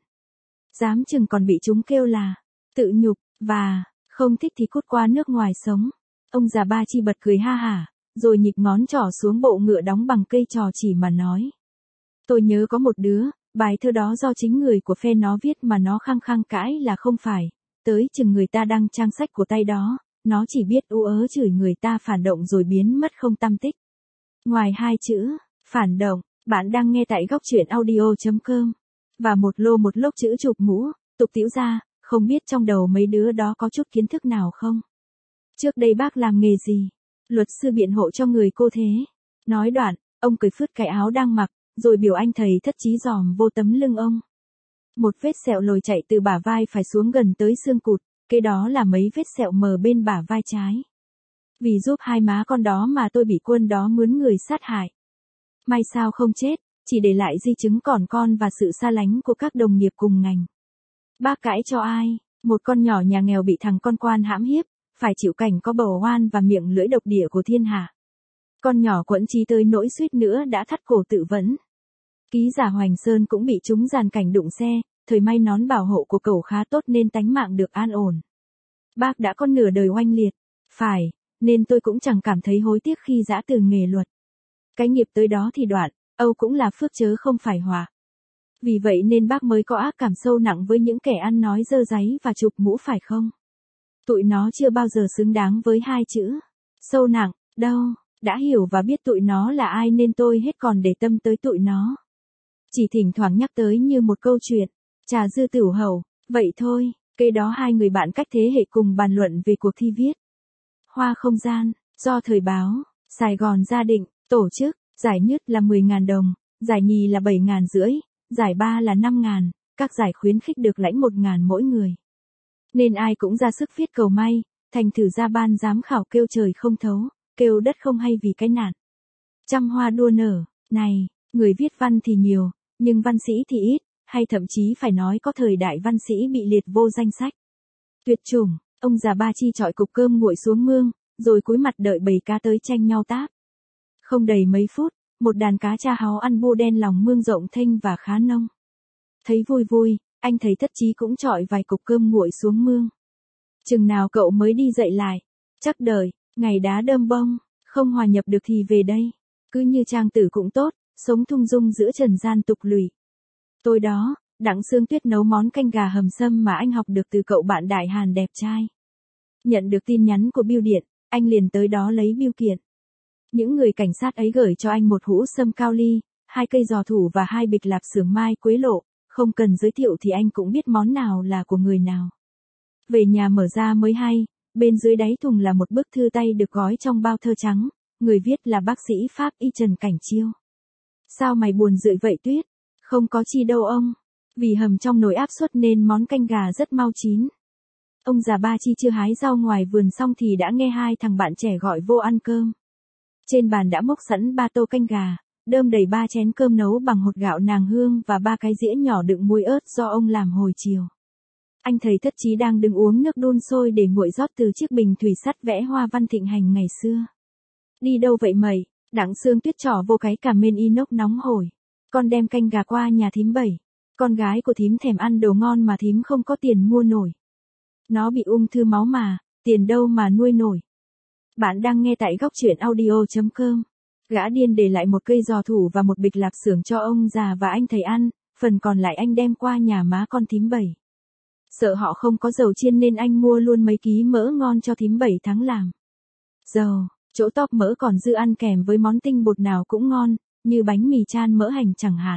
Dám chừng còn bị chúng kêu là, tự nhục, và, không thích thì cút qua nước ngoài sống. Ông già Ba Chi bật cười ha hả, rồi nhịp ngón trỏ xuống bộ ngựa đóng bằng cây trò chỉ mà nói. Tôi nhớ có một đứa, bài thơ đó do chính người của phe nó viết mà nó khăng khăng cãi là không phải, tới chừng người ta đăng trang sách của tay đó, nó chỉ biết ú ớ chửi người ta phản động rồi biến mất không tăm tích. Ngoài hai chữ, phản động, Bạn đang nghe tại góc truyện audio chấm com. Và một lô một lốc chữ chụp mũ, tục tĩu ra, không biết trong đầu mấy đứa đó có chút kiến thức nào không? Trước đây bác làm nghề gì? Luật sư biện hộ cho người cô thế. Nói đoạn, ông cởi phứt cái áo đang mặc, rồi biểu anh thầy thất chí dòm vô tấm lưng ông. Một vết sẹo lồi chạy từ bả vai phải xuống gần tới xương cụt, cái đó là mấy vết sẹo mờ bên bả vai trái. Vì giúp hai má con đó mà tôi bị quân đó mướn người sát hại. May sao không chết, chỉ để lại di chứng còn con và sự xa lánh của các đồng nghiệp cùng ngành. Bác cãi cho ai? Một con nhỏ nhà nghèo bị thằng con quan hãm hiếp, phải chịu cảnh có bầu oan và miệng lưỡi độc địa của thiên hạ. Con nhỏ quẫn trí tới nỗi suýt nữa đã thắt cổ tự vẫn. Ký giả Hoành Sơn cũng bị trúng dàn cảnh đụng xe, thời may nón bảo hộ của cậu khá tốt nên tánh mạng được an ổn. Bác đã có nửa đời oanh liệt, phải, nên tôi cũng chẳng cảm thấy hối tiếc khi giã từ nghề luật. Cái nghiệp tới đó thì đoạn, âu cũng là phước chớ không phải họa. Vì vậy nên bác mới có ác cảm sâu nặng với những kẻ ăn nói dơ dáy và chụp mũ phải không? Tụi nó chưa bao giờ xứng đáng với hai chữ sâu nặng, đâu, đã hiểu và biết tụi nó là ai nên tôi hết còn để tâm tới tụi nó. Chỉ thỉnh thoảng nhắc tới như một câu chuyện, trà dư tửu hầu, vậy thôi, kế đó hai người bạn cách thế hệ cùng bàn luận về cuộc thi viết. Hoa không gian, do Thời báo, Sài Gòn gia định, tổ chức, giải nhất là mười nghìn đồng, giải nhì là bảy nghìn rưỡi, giải ba là năm nghìn, các giải khuyến khích được lãnh một nghìn mỗi người. Nên ai cũng ra sức viết cầu may, thành thử ra ban giám khảo kêu trời không thấu, kêu đất không hay vì cái nạn. Trăm hoa đua nở, này, người viết văn thì nhiều, nhưng văn sĩ thì ít, hay thậm chí phải nói có thời đại văn sĩ bị liệt vô danh sách. Tuyệt chủng, ông già Ba Chi chọi cục cơm nguội xuống mương, rồi cúi mặt đợi bầy cá tới tranh nhau táp. Không đầy mấy phút, một đàn cá tra háo ăn bô đen lòng mương rộng thênh và khá nông. Thấy vui vui, anh thầy thất chí cũng chọi vài cục cơm nguội xuống mương. Chừng nào cậu mới đi dậy lại? Chắc đợi, ngày đá đơm bông, không hòa nhập được thì về đây. Cứ như trang tử cũng tốt, sống thung dung giữa trần gian tục lụy. Tôi đó, Đặng Sương Tuyết nấu món canh gà hầm sâm mà anh học được từ cậu bạn Đại Hàn đẹp trai. Nhận được tin nhắn của bưu điện, anh liền tới đó lấy bưu kiện. Những người cảnh sát ấy gửi cho anh một hũ sâm cao ly, hai cây giò thủ và hai bịch lạp xưởng mai quế lộ, không cần giới thiệu thì anh cũng biết món nào là của người nào. Về nhà mở ra mới hay, bên dưới đáy thùng là một bức thư tay được gói trong bao thơ trắng, người viết là bác sĩ Pháp Y Trần Cảnh Chiêu. Sao mày buồn rười vậy Tuyết? Không có chi đâu ông. Vì hầm trong nồi áp suất nên món canh gà rất mau chín. Ông già Ba Chi chưa hái rau ngoài vườn xong thì đã nghe hai thằng bạn trẻ gọi vô ăn cơm. Trên bàn đã mốc sẵn ba tô canh gà, đơm đầy ba chén cơm nấu bằng hột gạo nàng hương và ba cái dĩa nhỏ đựng muối ớt do ông làm hồi chiều. Anh thầy thất chí đang đứng uống nước đun sôi để nguội rót từ chiếc bình thủy sắt vẽ hoa văn thịnh hành ngày xưa. Đi đâu vậy mày? Đặng Sương Tuyết trỏ vô cái cà mên inox nóng hổi. Con đem canh gà qua nhà thím Bảy. Con gái của thím thèm ăn đồ ngon mà thím không có tiền mua nổi. Nó bị ung thư máu mà, tiền đâu mà nuôi nổi. Bạn đang nghe tại góc truyện audio chấm com. Gã điên để lại một cây giò thủ và một bịch lạp xưởng cho ông già và anh thầy ăn, phần còn lại anh đem qua nhà má con thím Bảy. Sợ họ không có dầu chiên nên anh mua luôn mấy ký mỡ ngon cho thím Bảy tháng làm. Dầu, chỗ top mỡ còn dư ăn kèm với món tinh bột nào cũng ngon, như bánh mì chan mỡ hành chẳng hạn.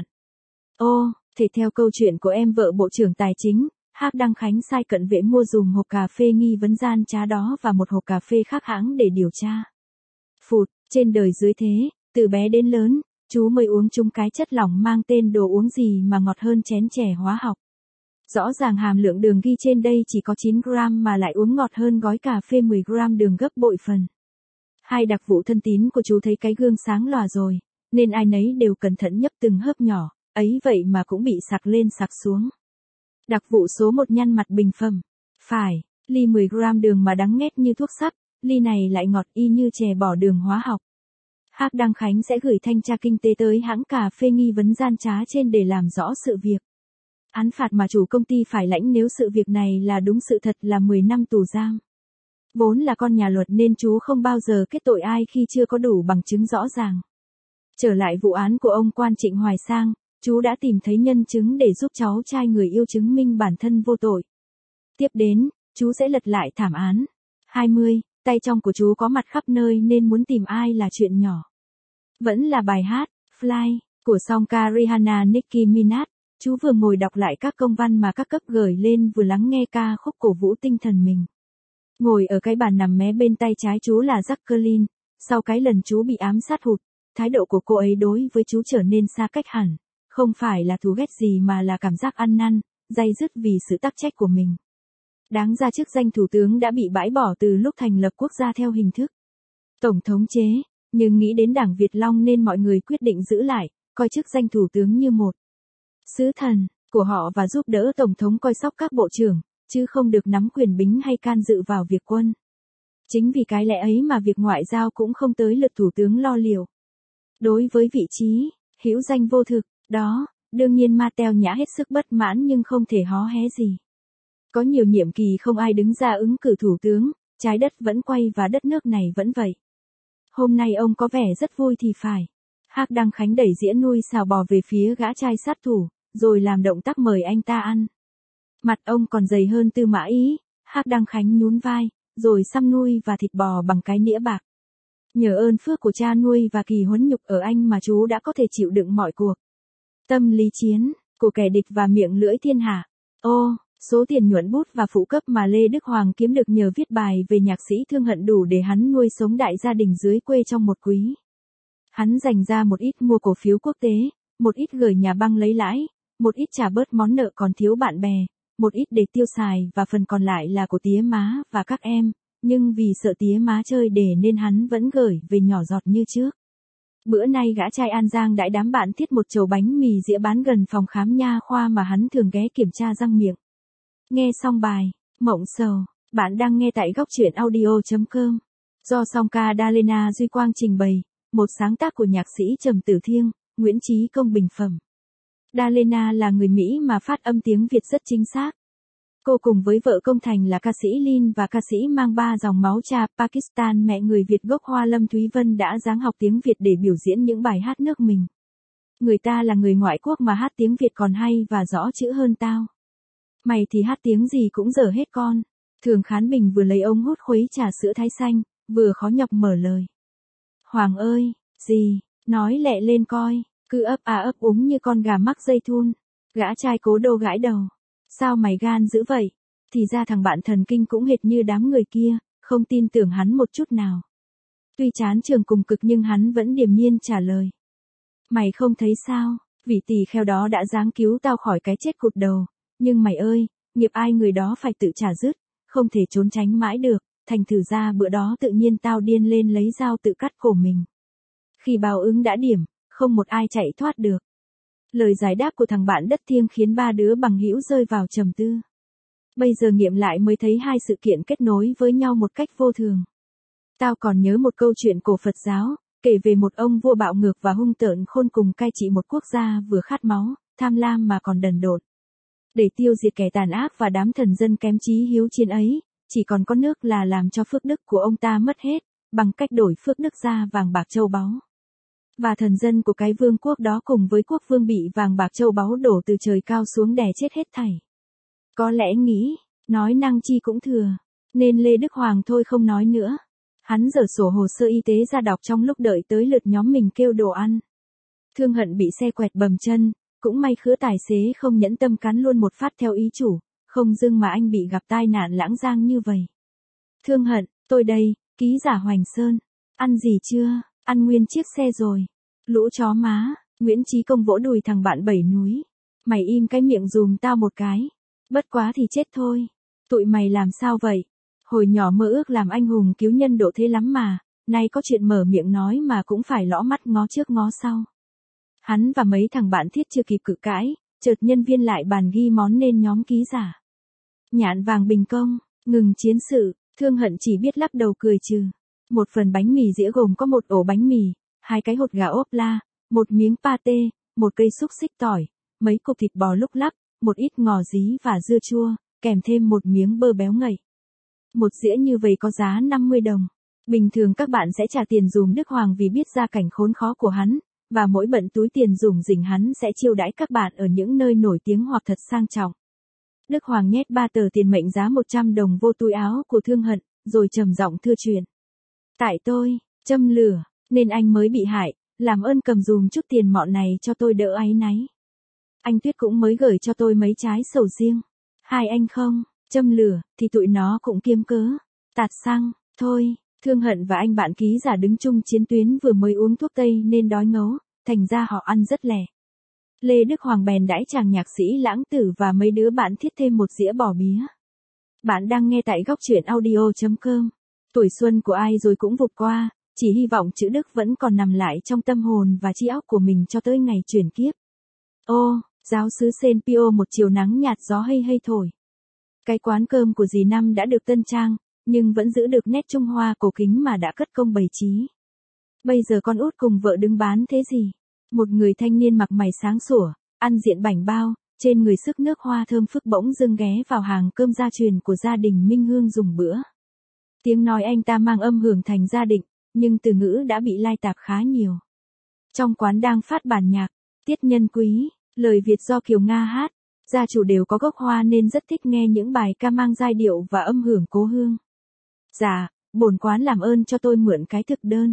Ô, thể theo câu chuyện của em vợ Bộ trưởng Tài chính, Hác Đăng Khánh sai cận vệ mua dùm hộp cà phê nghi vấn gian trá đó và một hộp cà phê khác hãng để điều tra. Phụt, trên đời dưới thế, từ bé đến lớn, chú mới uống chung cái chất lỏng mang tên đồ uống gì mà ngọt hơn chén chè hóa học. Rõ ràng hàm lượng đường ghi trên đây chỉ có chín gram mà lại uống ngọt hơn gói cà phê mười gram đường gấp bội phần. Hai đặc vụ thân tín của chú thấy cái gương sáng lòa rồi, nên ai nấy đều cẩn thận nhấp từng hớp nhỏ, ấy vậy mà cũng bị sặc lên sặc xuống. Đặc vụ số một nhăn mặt bình phẩm. Phải, ly mười gram đường mà đắng nghét như thuốc sắt, ly này lại ngọt y như chè bỏ đường hóa học. Hác Đăng Khánh sẽ gửi thanh tra kinh tế tới hãng cà phê nghi vấn gian trá trên để làm rõ sự việc. Án phạt mà chủ công ty phải lãnh nếu sự việc này là đúng sự thật là mười năm tù giam. Vốn là con nhà luật nên chú không bao giờ kết tội ai khi chưa có đủ bằng chứng rõ ràng. Trở lại vụ án của ông quan Trịnh Hoài Sang, chú đã tìm thấy nhân chứng để giúp cháu trai người yêu chứng minh bản thân vô tội. Tiếp đến, chú sẽ lật lại thảm án. hai mươi, tay trong của chú có mặt khắp nơi nên muốn tìm ai là chuyện nhỏ. Vẫn là bài hát, Fly, Của song ca Rihanna Nicki Minaj, chú vừa ngồi đọc lại các công văn mà các cấp gửi lên vừa lắng nghe ca khúc cổ vũ tinh thần mình. Ngồi ở cái bàn nằm mé bên tay trái chú là Jacqueline, sau cái lần chú bị ám sát hụt, thái độ của cô ấy đối với chú trở nên xa cách hẳn, không phải là thù ghét gì mà là cảm giác ăn năn, day dứt vì sự tắc trách của mình. Đáng ra chức danh thủ tướng đã bị bãi bỏ từ lúc thành lập quốc gia theo hình thức tổng thống chế, nhưng nghĩ đến Đảng Việt Long nên mọi người quyết định giữ lại, coi chức danh thủ tướng như một sứ thần của họ và giúp đỡ tổng thống coi sóc các bộ trưởng, chứ không được nắm quyền bính hay can dự vào việc quân. Chính vì cái lẽ ấy mà việc ngoại giao cũng không tới lượt thủ tướng lo liệu. Đối với vị trí hữu danh vô thực đó, đương nhiên Mattel Nhã hết sức bất mãn nhưng không thể hó hé gì. Có nhiều nhiệm kỳ không ai đứng ra ứng cử thủ tướng, trái đất vẫn quay và đất nước này vẫn vậy. Hôm nay ông có vẻ rất vui thì phải. Hắc Đăng Khánh đẩy dĩa nuôi xào bò về phía gã trai sát thủ, rồi làm động tác mời anh ta ăn. Mặt ông còn dày hơn Tư Mã Ý, Hắc Đăng Khánh nhún vai, rồi xăm nuôi và thịt bò bằng cái nĩa bạc. Nhờ ơn phước của cha nuôi và kỳ huấn nhục ở anh mà chú đã có thể chịu đựng mọi cuộc tâm lý chiến của kẻ địch và miệng lưỡi thiên hạ. Ô, số tiền nhuận bút và phụ cấp mà Lê Đức Hoàng kiếm được nhờ viết bài về nhạc sĩ Thương Hận đủ để hắn nuôi sống đại gia đình dưới quê trong một quý. Hắn dành ra một ít mua cổ phiếu quốc tế, một ít gửi nhà băng lấy lãi, một ít trả bớt món nợ còn thiếu bạn bè, một ít để tiêu xài và phần còn lại là của tía má và các em, nhưng vì sợ tía má chơi để nên hắn vẫn gửi về nhỏ giọt như trước. Bữa nay gã trai An Giang đãi đám bạn thiết một chầu bánh mì dĩa bán gần phòng khám nha khoa mà hắn thường ghé kiểm tra răng miệng. Nghe xong bài Mộng Sầu, bạn đang nghe tại góc truyện audio chấm com. Do song ca Dalena Duy Quang trình bày, một sáng tác của nhạc sĩ Trầm Tử Thiêng, Nguyễn Chí Công bình phẩm. Dalena là người Mỹ mà phát âm tiếng Việt rất chính xác. Cô cùng với vợ Công Thành là ca sĩ Lin và ca sĩ mang ba dòng máu cha Pakistan mẹ người Việt gốc Hoa Lâm Thúy Vân đã giáng học tiếng Việt để biểu diễn những bài hát nước mình. Người ta là người ngoại quốc mà hát tiếng Việt còn hay và rõ chữ hơn tao. Mày thì hát tiếng gì cũng dở hết con. Thường Khán Bình vừa lấy ống hút khuấy trà sữa thái xanh, vừa khó nhọc mở lời. Hoàng ơi, gì, nói lẹ lên coi, cứ ấp à ấp úng như con gà mắc dây thun. Gã trai cố đô gãi đầu. Sao mày gan dữ vậy? Thì ra thằng bạn thần kinh cũng hệt như đám người kia, không tin tưởng hắn một chút nào. Tuy chán trường cùng cực nhưng hắn vẫn điềm nhiên trả lời. Mày không thấy sao, vị tỳ kheo đó đã giáng cứu tao khỏi cái chết cụt đầu. Nhưng mày ơi, nghiệp ai người đó phải tự trả dứt, không thể trốn tránh mãi được, thành thử ra bữa đó tự nhiên tao điên lên lấy dao tự cắt cổ mình. Khi báo ứng đã điểm, không một ai chạy thoát được. Lời giải đáp của thằng bạn đất thiêng khiến ba đứa bằng hữu rơi vào trầm tư. Bây giờ nghiệm lại mới thấy hai sự kiện kết nối với nhau một cách vô thường. Tao còn nhớ một câu chuyện cổ Phật giáo, kể về một ông vua bạo ngược và hung tợn khôn cùng cai trị một quốc gia vừa khát máu, tham lam mà còn đần độn. Để tiêu diệt kẻ tàn ác và đám thần dân kém chí hiếu chiến ấy, chỉ còn có nước là làm cho phước đức của ông ta mất hết, bằng cách đổi phước đức ra vàng bạc châu báu. Và thần dân của cái vương quốc đó cùng với quốc vương bị vàng bạc châu báu đổ từ trời cao xuống đè chết hết thảy. Có lẽ nghĩ, nói năng chi cũng thừa, nên Lê Đức Hoàng thôi không nói nữa. Hắn giở sổ hồ sơ y tế ra đọc trong lúc đợi tới lượt nhóm mình kêu đồ ăn. Thương Hận bị xe quẹt bầm chân, cũng may khứa tài xế không nhẫn tâm cắn luôn một phát theo ý chủ, không dưng mà anh bị gặp tai nạn lãng giang như vậy. Thương Hận, tôi đây, ký giả Hoành Sơn. Ăn gì chưa? Ăn nguyên chiếc xe rồi. Lũ chó má, Nguyễn Chí Công vỗ đùi thằng bạn bảy núi. Mày im cái miệng dùm tao một cái. Bất quá thì chết thôi. Tụi mày làm sao vậy? Hồi nhỏ mơ ước làm anh hùng cứu nhân độ thế lắm mà, nay có chuyện mở miệng nói mà cũng phải lõ mắt ngó trước ngó sau. Hắn và mấy thằng bạn thiết chưa kịp cự cãi, chợt nhân viên lại bàn ghi món nên nhóm ký giả. Nhạn vàng bình công, ngừng chiến sự, Thương Hận chỉ biết lắc đầu cười trừ. Một phần bánh mì dĩa gồm có một ổ bánh mì, hai cái hột gà ốp la, một miếng pate, một cây xúc xích tỏi, mấy cục thịt bò lúc lắc, một ít ngò rí và dưa chua, kèm thêm một miếng bơ béo ngậy. Một dĩa như vậy có giá năm mươi đồng. Bình thường các bạn sẽ trả tiền dùm Đức Hoàng vì biết gia cảnh khốn khó của hắn, và mỗi bận túi tiền rủng rỉnh hắn sẽ chiêu đãi các bạn ở những nơi nổi tiếng hoặc thật sang trọng. Đức Hoàng nhét ba tờ tiền mệnh giá một trăm đồng vô túi áo của Thương Hận, rồi trầm giọng thưa chuyện. Tại tôi, châm lửa, nên anh mới bị hại, làm ơn cầm dùm chút tiền mọn này cho tôi đỡ áy náy. Anh Tuyết cũng mới gửi cho tôi mấy trái sầu riêng. Hai anh không, châm lửa, thì tụi nó cũng kiếm cớ. Tạt xăng, thôi, Thương Hận và anh bạn ký giả đứng chung chiến tuyến vừa mới uống thuốc tây nên đói ngấu, thành ra họ ăn rất lẻ. Lê Đức Hoàng bèn đãi chàng nhạc sĩ Lãng Tử và mấy đứa bạn thiết thêm một dĩa bò bía. Bạn đang nghe tại góc truyện audio chấm com. Tuổi xuân của ai rồi cũng vụt qua, chỉ hy vọng chữ Đức vẫn còn nằm lại trong tâm hồn và trí óc của mình cho tới ngày chuyển kiếp. Ô, giáo xứ Sen Pio một chiều nắng nhạt gió hây hây thổi. Cái quán cơm của dì Năm đã được tân trang, nhưng vẫn giữ được nét Trung Hoa cổ kính mà đã cất công bày trí. Bây giờ con út cùng vợ đứng bán thế gì? Một người thanh niên mặc mày sáng sủa, ăn diện bảnh bao, trên người sức nước hoa thơm phức bỗng dưng ghé vào hàng cơm gia truyền của gia đình Minh Hương dùng bữa. Tiếng nói anh ta mang âm hưởng thành gia định, nhưng từ ngữ đã bị lai tạp khá nhiều. Trong quán đang phát bản nhạc, Tiết Nhân Quý, lời Việt do Kiều Nga hát, gia chủ đều có gốc Hoa nên rất thích nghe những bài ca mang giai điệu và âm hưởng cố hương. Dạ, bổn quán làm ơn cho tôi mượn cái thực đơn.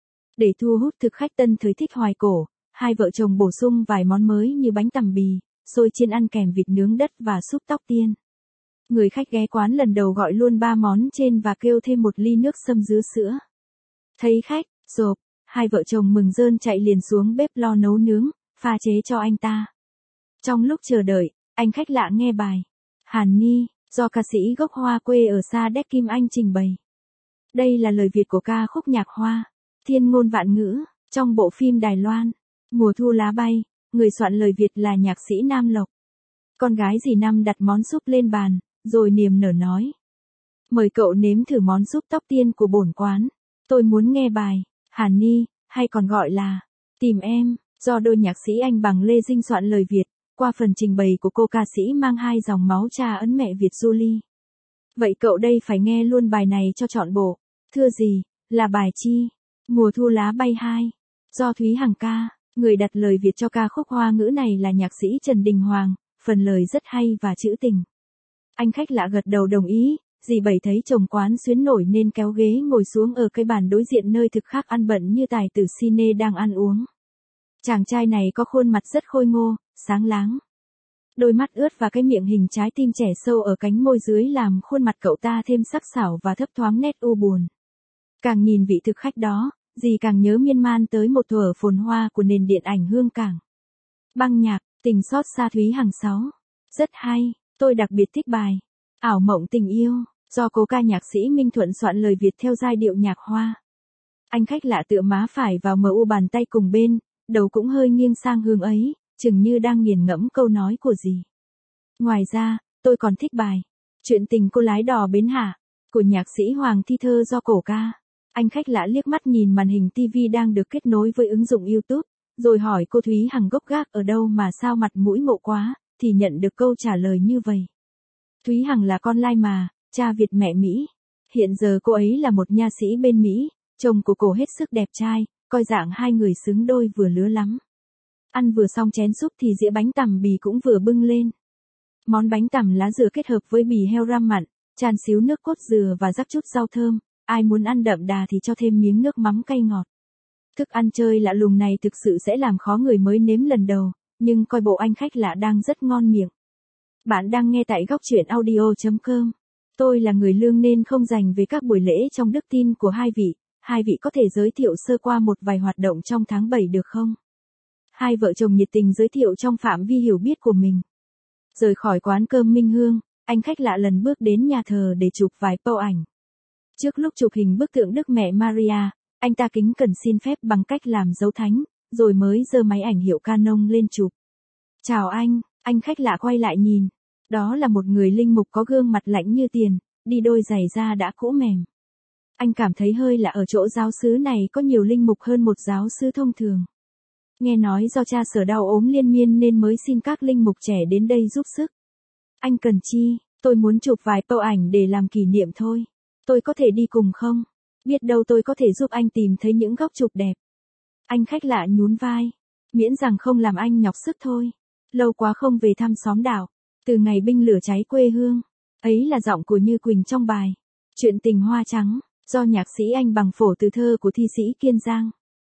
Để thu hút thực khách tân thời thích hoài cổ, hai vợ chồng bổ sung vài món mới như bánh tằm bì, xôi chiên ăn kèm vịt nướng đất và súp tóc tiên. Người khách ghé quán lần đầu gọi luôn ba món trên và kêu thêm một ly nước sâm dứa sữa. Thấy khách, rộp, hai vợ chồng mừng rơn chạy liền xuống bếp lo nấu nướng, pha chế cho anh ta. Trong lúc chờ đợi, anh khách lạ nghe bài Hàn Ni, do ca sĩ gốc Hoa quê ở xa Đéc Kim Anh trình bày. Đây là lời Việt của ca khúc nhạc Hoa, thiên ngôn vạn ngữ, trong bộ phim Đài Loan, Mùa thu lá bay, người soạn lời Việt là nhạc sĩ Nam Lộc. Con gái dì Năm đặt món súp lên bàn, rồi niềm nở nói. Mời cậu nếm thử món súp tóc tiên của bổn quán. Tôi muốn nghe bài Hàn Ni, hay còn gọi là Tìm Em, do đôi nhạc sĩ Anh Bằng Lê Dinh soạn lời Việt, qua phần trình bày của cô ca sĩ mang hai dòng máu cha ấn mẹ Việt Julie. Vậy cậu đây phải nghe luôn bài này cho trọn bộ. Thưa gì, là bài chi? Mùa thu lá bay hai, do Thúy Hằng ca. Người đặt lời Việt cho ca khúc Hoa ngữ này là nhạc sĩ Trần Đình Hoàng, phần lời rất hay và trữ tình. Anh khách lạ gật đầu đồng ý, dì Bảy thấy chồng quán xuyến nổi nên kéo ghế ngồi xuống ở cái bàn đối diện nơi thực khác ăn bận như tài tử cine đang ăn uống. Chàng trai này có khuôn mặt rất khôi ngô, sáng láng. Đôi mắt ướt và cái miệng hình trái tim trẻ sâu ở cánh môi dưới làm khuôn mặt cậu ta thêm sắc sảo và thấp thoáng nét u buồn. Càng nhìn vị thực khách đó, dì càng nhớ miên man tới một thuở phồn hoa của nền điện ảnh hương cảng. Băng nhạc, tình xót xa Thúy Hằng sáu. Rất hay, tôi đặc biệt thích bài Ảo mộng tình yêu, do cố ca nhạc sĩ Minh Thuận soạn lời Việt theo giai điệu nhạc Hoa. Anh khách lạ tựa má phải vào mờ u bàn tay cùng bên, đầu cũng hơi nghiêng sang hướng ấy, chừng như đang nghiền ngẫm câu nói của dì. Ngoài ra, tôi còn thích bài Chuyện tình cô lái đò bến Hạ, của nhạc sĩ Hoàng Thi Thơ do cổ ca. Anh khách lạ liếc mắt nhìn màn hình ti vi đang được kết nối với ứng dụng YouTube, rồi hỏi cô Thúy Hằng gốc gác ở đâu mà sao mặt mũi ngộ quá, thì nhận được câu trả lời như vậy. Thúy Hằng là con lai mà, cha Việt mẹ Mỹ. Hiện giờ cô ấy là một nha sĩ bên Mỹ, chồng của cô hết sức đẹp trai, coi dạng hai người xứng đôi vừa lứa lắm. Ăn vừa xong chén súp thì dĩa bánh tằm bì cũng vừa bưng lên. Món bánh tằm lá dừa kết hợp với bì heo ram mặn, chan xíu nước cốt dừa và rắc chút rau thơm. Ai muốn ăn đậm đà thì cho thêm miếng nước mắm cay ngọt. Thức ăn chơi lạ lùng này thực sự sẽ làm khó người mới nếm lần đầu, nhưng coi bộ anh khách lạ đang rất ngon miệng. Bạn đang nghe tại góc truyện audio chấm com. Tôi là người lương nên không dành về các buổi lễ trong đức tin của hai vị. Hai vị có thể giới thiệu sơ qua một vài hoạt động trong tháng bảy được không? Hai vợ chồng nhiệt tình giới thiệu trong phạm vi hiểu biết của mình. Rời khỏi quán cơm Minh Hương, anh khách lạ lần bước đến nhà thờ để chụp vài photo ảnh. Trước lúc chụp hình bức tượng Đức Mẹ Maria, anh ta kính cẩn xin phép bằng cách làm dấu thánh, rồi mới giơ máy ảnh hiệu Canon lên chụp. Chào anh, anh khách lạ quay lại nhìn. Đó là một người linh mục có gương mặt lạnh như tiền, đi đôi giày da đã cũ mềm. Anh cảm thấy hơi lạ ở chỗ giáo xứ này có nhiều linh mục hơn một giáo xứ thông thường. Nghe nói do cha Sở đau ốm liên miên nên mới xin các linh mục trẻ đến đây giúp sức. Anh cần chi, tôi muốn chụp vài photo ảnh để làm kỷ niệm thôi. Tôi có thể đi cùng không? Biết đâu tôi có thể giúp anh tìm thấy những góc chụp đẹp. Anh khách lạ nhún vai. Miễn rằng không làm anh nhọc sức thôi. Lâu quá không về thăm xóm đảo. Từ ngày binh lửa cháy quê hương. Ấy là giọng của Như Quỳnh trong bài Chuyện tình hoa trắng, do nhạc sĩ Anh Bằng phổ từ thơ của thi sĩ Kiên Giang.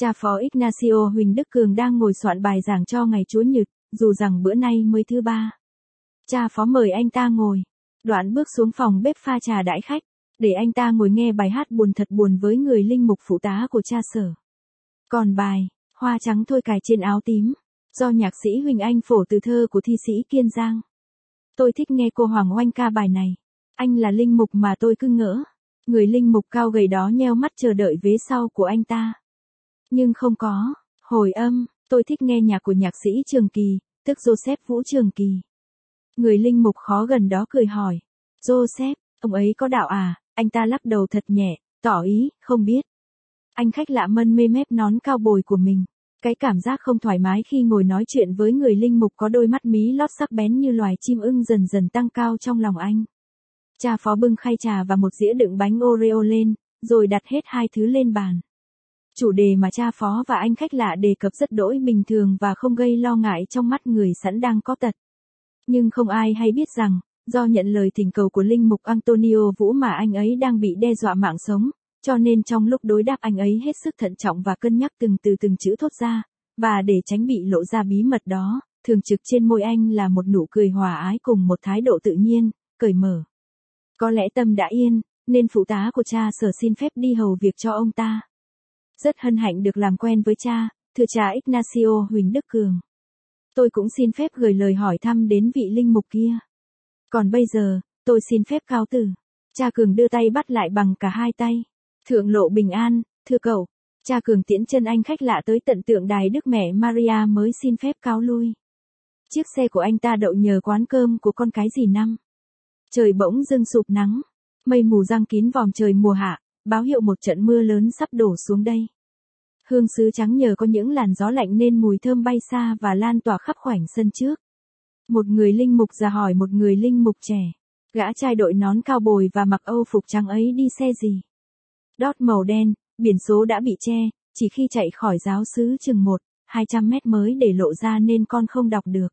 Cha phó Ignacio Huỳnh Đức Cường đang ngồi soạn bài giảng cho ngày Chúa Nhật, dù rằng bữa nay mới thứ ba. Cha phó mời anh ta ngồi. Đoạn bước xuống phòng bếp pha trà đãi khách, để anh ta ngồi nghe bài hát buồn thật buồn với người linh mục phụ tá của cha Sở. Còn bài, Hoa trắng thôi cài trên áo tím, do nhạc sĩ Huỳnh Anh phổ từ thơ của thi sĩ Kiên Giang. Tôi thích nghe cô Hoàng Oanh ca bài này. Anh là linh mục mà tôi cứ ngỡ. Người linh mục cao gầy đó nheo mắt chờ đợi vế sau của anh ta. Nhưng không có, hồi âm, tôi thích nghe nhạc của nhạc sĩ Trường Kỳ, tức Joseph Vũ Trường Kỳ. Người linh mục khó gần đó cười hỏi. Joseph, ông ấy có đạo à? Anh ta lắc đầu thật nhẹ, tỏ ý, không biết. Anh khách lạ mân mê mép nón cao bồi của mình. Cái cảm giác không thoải mái khi ngồi nói chuyện với người linh mục có đôi mắt mí lót sắc bén như loài chim ưng dần dần tăng cao trong lòng anh. Cha phó bưng khay trà và một dĩa đựng bánh Oreo lên, rồi đặt hết hai thứ lên bàn. Chủ đề mà cha phó và anh khách lạ đề cập rất đỗi bình thường và không gây lo ngại trong mắt người sẵn đang có tật. Nhưng không ai hay biết rằng, do nhận lời thỉnh cầu của linh mục Antonio Vũ mà anh ấy đang bị đe dọa mạng sống, cho nên trong lúc đối đáp anh ấy hết sức thận trọng và cân nhắc từng từ từng chữ thốt ra, và để tránh bị lộ ra bí mật đó, thường trực trên môi anh là một nụ cười hòa ái cùng một thái độ tự nhiên, cởi mở. Có lẽ tâm đã yên, nên phụ tá của cha Sở xin phép đi hầu việc cho ông ta. Rất hân hạnh được làm quen với cha, thưa cha Ignacio Huỳnh Đức Cường. Tôi cũng xin phép gửi lời hỏi thăm đến vị linh mục kia. Còn bây giờ, tôi xin phép cáo từ. Cha Cường đưa tay bắt lại bằng cả hai tay. Thượng lộ bình an, thưa cậu. Cha Cường tiễn chân anh khách lạ tới tận tượng đài Đức Mẹ Maria mới xin phép cáo lui. Chiếc xe của anh ta đậu nhờ quán cơm của con cái dì Năm. Trời bỗng dưng sụp nắng. Mây mù giăng kín vòm trời mùa hạ, báo hiệu một trận mưa lớn sắp đổ xuống đây. Hương sứ trắng nhờ có những làn gió lạnh nên mùi thơm bay xa và lan tỏa khắp khoảnh sân trước. Một người linh mục già hỏi một người linh mục trẻ. Gã trai đội nón cao bồi và mặc âu phục trắng ấy đi xe gì? Dodge màu đen, biển số đã bị che, chỉ khi chạy khỏi giáo xứ chừng một, hai trăm mét mới để lộ ra nên con không đọc được.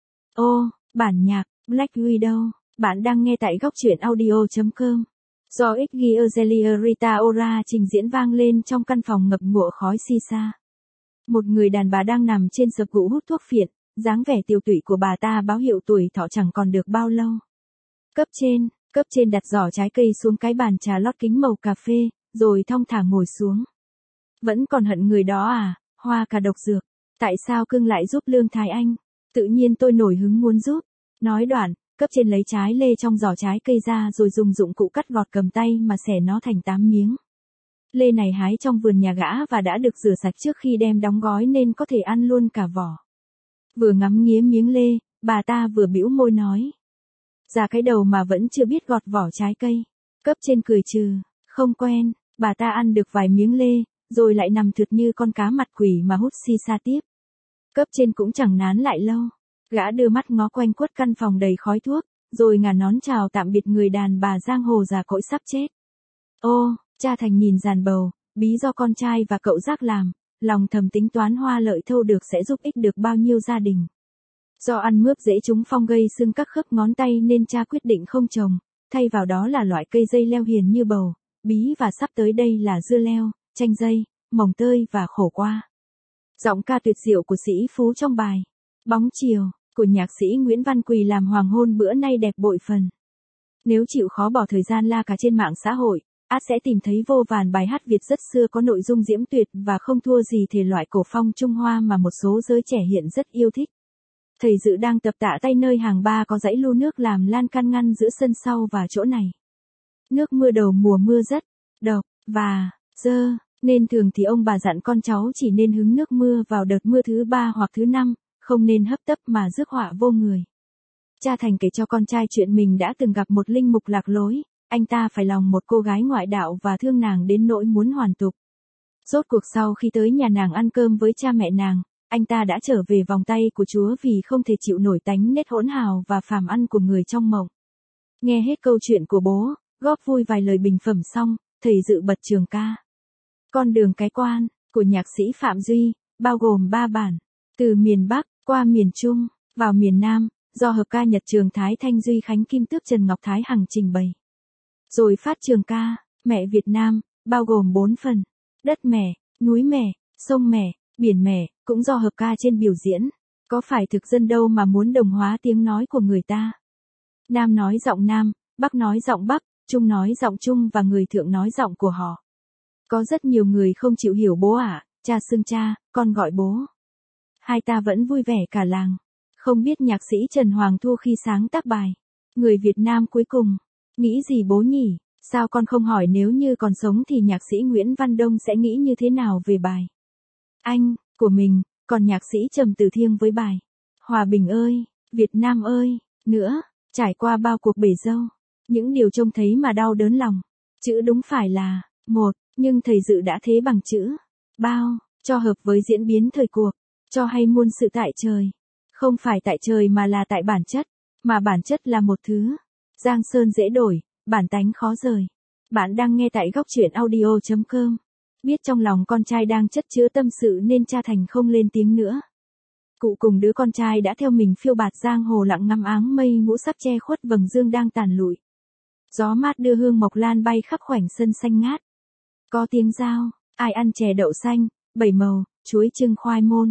Ô, bản nhạc, Black Widow, bạn đang nghe tại góc truyện audio chấm com. Do Iggy Azalea Rita Ora trình diễn vang lên trong căn phòng ngập ngụa khói sisa. Một người đàn bà đang nằm trên sập gỗ hút thuốc phiện, dáng vẻ tiều tụy của bà ta báo hiệu tuổi thọ chẳng còn được bao lâu. Cấp trên, cấp trên đặt giỏ trái cây xuống cái bàn trà lót kính màu cà phê, rồi thong thả ngồi xuống. Vẫn còn hận người đó à, Hoa cả độc dược. Tại sao cưng lại giúp Lương Thái Anh? Tự nhiên tôi nổi hứng muốn giúp. Nói đoạn, cấp trên lấy trái lê trong giỏ trái cây ra rồi dùng dụng cụ cắt gọt cầm tay mà xẻ nó thành tám miếng. Lê này hái trong vườn nhà gã và đã được rửa sạch trước khi đem đóng gói nên có thể ăn luôn cả vỏ. Vừa ngắm nghía miếng lê, bà ta vừa bĩu môi nói. Già cái đầu mà vẫn chưa biết gọt vỏ trái cây. Cấp trên cười trừ, không quen, bà ta ăn được vài miếng lê, rồi lại nằm thượt như con cá mặt quỷ mà hút xì xa tiếp. Cấp trên cũng chẳng nán lại lâu. Gã đưa mắt ngó quanh quất căn phòng đầy khói thuốc, rồi ngả nón chào tạm biệt người đàn bà giang hồ già cỗi sắp chết. Ô, cha Thành nhìn dàn bầu, bí do con trai và cậu Giác làm, lòng thầm tính toán Hoa lợi thâu được sẽ giúp ích được bao nhiêu gia đình. Do ăn mướp dễ trúng phong gây sưng các khớp ngón tay nên cha quyết định không trồng, thay vào đó là loại cây dây leo hiền như bầu, bí và sắp tới đây là dưa leo, chanh dây, mồng tơi và khổ qua. Giọng ca tuyệt diệu của sĩ Phú trong bài Bóng chiều của nhạc sĩ Nguyễn Văn Quỳ làm hoàng hôn bữa nay đẹp bội phần. Nếu chịu khó bỏ thời gian la cả trên mạng xã hội, át sẽ tìm thấy vô vàn bài hát Việt rất xưa có nội dung diễm tuyệt và không thua gì thể loại cổ phong Trung Hoa mà một số giới trẻ hiện rất yêu thích. Thầy Dự đang tập tạ tay nơi hàng ba có dãy lu nước làm lan can ngăn giữa sân sau và chỗ này. Nước mưa đầu mùa mưa rất độc và dơ, nên thường thì ông bà dặn con cháu chỉ nên hứng nước mưa vào đợt mưa thứ ba hoặc thứ năm, không nên hấp tấp mà rước họa vô người. Cha Thành kể cho con trai chuyện mình đã từng gặp một linh mục lạc lối, anh ta phải lòng một cô gái ngoại đạo và thương nàng đến nỗi muốn hoàn tục. Rốt cuộc sau khi tới nhà nàng ăn cơm với cha mẹ nàng, anh ta đã trở về vòng tay của Chúa vì không thể chịu nổi tánh nết hỗn hào và phàm ăn của người trong mộng. Nghe hết câu chuyện của bố, góp vui vài lời bình phẩm xong, thầy Dự bật trường ca Con đường cái quan của nhạc sĩ Phạm Duy, bao gồm ba bản, từ miền Bắc qua miền Trung, vào miền Nam, do hợp ca Nhật Trường Thái Thanh Duy Khánh Kim Tước Trần Ngọc Thái Hằng trình bày. Rồi phát trường ca Mẹ Việt Nam, bao gồm bốn phần: đất mẹ, núi mẹ, Sông mẻ, biển mẻ, cũng do hợp ca trên biểu diễn. Có phải thực dân đâu mà muốn đồng hóa tiếng nói của người ta. Nam nói giọng Nam, Bắc nói giọng Bắc, Trung nói giọng Trung và người thượng nói giọng của họ. Có rất nhiều người không chịu hiểu bố ạ, à, cha xưng cha, con gọi bố. Hai ta vẫn vui vẻ cả làng. Không biết nhạc sĩ Trần Hoàng Thu khi sáng tác bài Người Việt Nam cuối cùng, nghĩ gì bố nhỉ? Sao con không hỏi nếu như còn sống thì nhạc sĩ Nguyễn Văn Đông sẽ nghĩ như thế nào về bài Anh, của mình, còn nhạc sĩ Trầm Tử Thiêng với bài Hòa Bình ơi, Việt Nam ơi, nữa, trải qua bao cuộc bể dâu, những điều trông thấy mà đau đớn lòng. Chữ đúng phải là, một, nhưng thầy dự đã thế bằng chữ, bao, cho hợp với diễn biến thời cuộc, cho hay muôn sự tại trời. Không phải tại trời mà là tại bản chất, mà bản chất là một thứ. Giang sơn dễ đổi, bản tánh khó rời. Bạn đang nghe tại góc truyện audio chấm com. Biết trong lòng con trai đang chất chứa tâm sự nên cha Thành không lên tiếng nữa. Cụ cùng đứa con trai đã theo mình phiêu bạt giang hồ lặng ngắm áng mây ngũ sắc che khuất vầng dương đang tàn lụi. Gió mát đưa hương mộc lan bay khắp khoảnh sân xanh ngát. Có tiếng dao, ai ăn chè đậu xanh, bảy màu, chuối chưng khoai môn.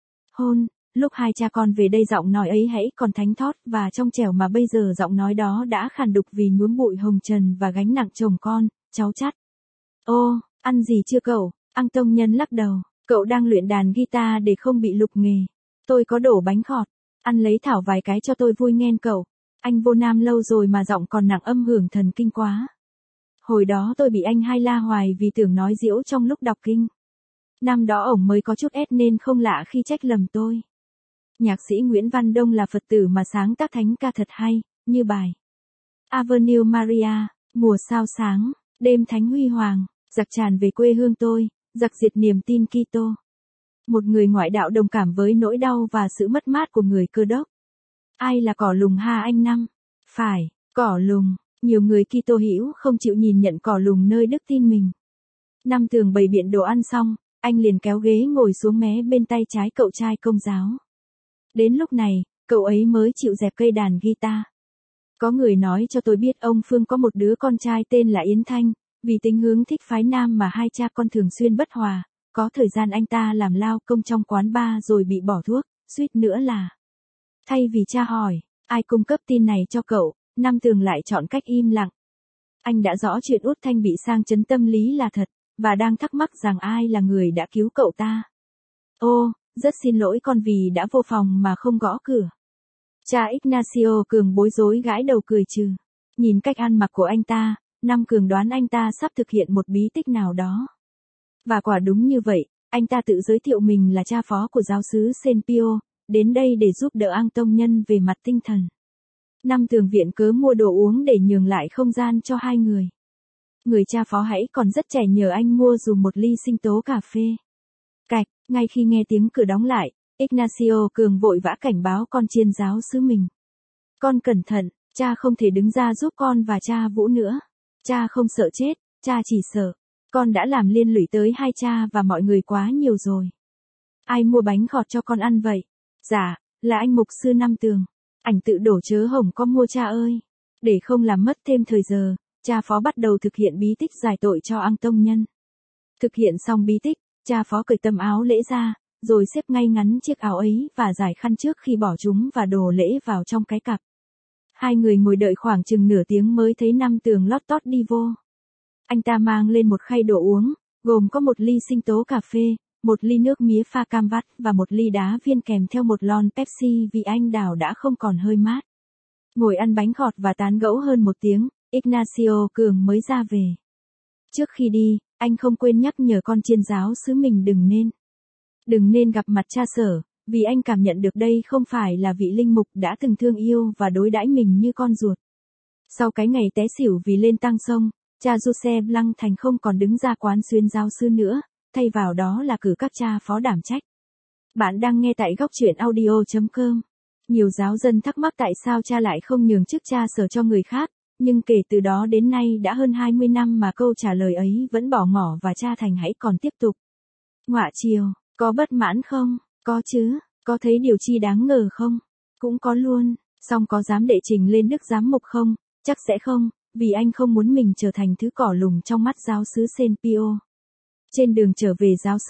Hôn, lúc hai cha con về đây giọng nói ấy hãy còn thánh thót và trong trẻo mà bây giờ giọng nói đó đã khàn đục vì nhuốm bụi hồng trần và gánh nặng chồng con, cháu chắt. Ô, ăn gì chưa cậu? Ang Tông Nhân lắc đầu, cậu đang luyện đàn guitar để không bị lục nghề. Tôi có đổ bánh khọt, ăn lấy thảo vài cái cho tôi vui nghen cậu. Anh vô Nam lâu rồi mà giọng còn nặng âm hưởng thần kinh quá. Hồi đó tôi bị anh hai la hoài vì tưởng nói diễu trong lúc đọc kinh. Năm đó ổng mới có chút ép nên không lạ khi trách lầm tôi. Nhạc sĩ Nguyễn Văn Đông là Phật tử mà sáng tác thánh ca thật hay, như bài Avenue Maria, mùa sao sáng, đêm thánh huy hoàng, giặc tràn về quê hương tôi, giặc diệt niềm tin Kitô. Một người ngoại đạo đồng cảm với nỗi đau và sự mất mát của người Cơ Đốc. Ai là cỏ lùng ha anh Năm? Phải, cỏ lùng, nhiều người Kitô hữu không chịu nhìn nhận cỏ lùng nơi đức tin mình. Năm Tường bày biện đồ ăn xong, anh liền kéo ghế ngồi xuống mé bên tay trái cậu trai Công giáo. Đến lúc này, cậu ấy mới chịu dẹp cây đàn guitar. Có người nói cho tôi biết ông Phương có một đứa con trai tên là Yến Thanh, vì tính hướng thích phái nam mà hai cha con thường xuyên bất hòa, có thời gian anh ta làm lao công trong quán bar rồi bị bỏ thuốc, suýt nữa là. Thay vì cha hỏi, ai cung cấp tin này cho cậu, Năm Tường lại chọn cách im lặng. Anh đã rõ chuyện Út Thanh bị sang chấn tâm lý là thật, và đang thắc mắc rằng ai là người đã cứu cậu ta. Ô, rất xin lỗi con vì đã vô phòng mà không gõ cửa. Cha Ignacio Cường bối rối gãi đầu cười trừ. Nhìn cách ăn mặc của anh ta, Năm Cường đoán anh ta sắp thực hiện một bí tích nào đó. Và quả đúng như vậy, anh ta tự giới thiệu mình là cha phó của giáo xứ Saint Pio, đến đây để giúp đỡ Ang Tông Nhân về mặt tinh thần. Năm Tường viện cớ mua đồ uống để nhường lại không gian cho hai người. Người cha phó hãy còn rất trẻ nhờ anh mua dùm một ly sinh tố cà phê. Cạch, ngay khi nghe tiếng cửa đóng lại, Ignacio Cường vội vã cảnh báo con chiên giáo xứ mình. Con cẩn thận, cha không thể đứng ra giúp con và cha Vũ nữa. Cha không sợ chết, cha chỉ sợ. Con đã làm liên lụy tới hai cha và mọi người quá nhiều rồi. Ai mua bánh khọt cho con ăn vậy? Dạ, là anh mục sư Năm Tường. Ảnh tự đổ chớ hồng có mua cha ơi. Để không làm mất thêm thời giờ, cha phó bắt đầu thực hiện bí tích giải tội cho Ang Tông Nhân. Thực hiện xong bí tích, cha phó cởi tấm áo lễ ra, rồi xếp ngay ngắn chiếc áo ấy và giải khăn trước khi bỏ chúng và đồ lễ vào trong cái cặp. Hai người ngồi đợi khoảng chừng nửa tiếng mới thấy Năm Tường lót tót đi vô. Anh ta mang lên một khay đồ uống, gồm có một ly sinh tố cà phê, một ly nước mía pha cam vắt và một ly đá viên kèm theo một lon Pepsi vì anh đào đã không còn hơi mát. Ngồi ăn bánh khọt và tán gẫu hơn một tiếng, Ignacio Cường mới ra về. Trước khi đi, anh không quên nhắc nhở con chiên giáo xứ mình đừng nên. Đừng nên gặp mặt cha Sở, vì anh cảm nhận được đây không phải là vị linh mục đã từng thương yêu và đối đãi mình như con ruột. Sau cái ngày té xỉu vì lên tang sông, cha Giuse Lăng Thành không còn đứng ra quán xuyên giáo sư nữa, thay vào đó là cử các cha phó đảm trách. Bạn đang nghe tại góc truyện audio chấm com. Nhiều giáo dân thắc mắc tại sao cha lại không nhường chức cha Sở cho người khác, nhưng kể từ đó đến nay đã hơn hai mươi năm mà câu trả lời ấy vẫn bỏ ngỏ và cha Thành hãy còn tiếp tục. Ngoạ chiều, có bất mãn không? Có chứ, có thấy điều chi đáng ngờ không? Cũng có luôn, song có dám đệ trình lên đức giám mục không? Chắc sẽ không, vì anh không muốn mình trở thành thứ cỏ lùng trong mắt giáo xứ Saint Pio. Trên đường trở về giáo xứ,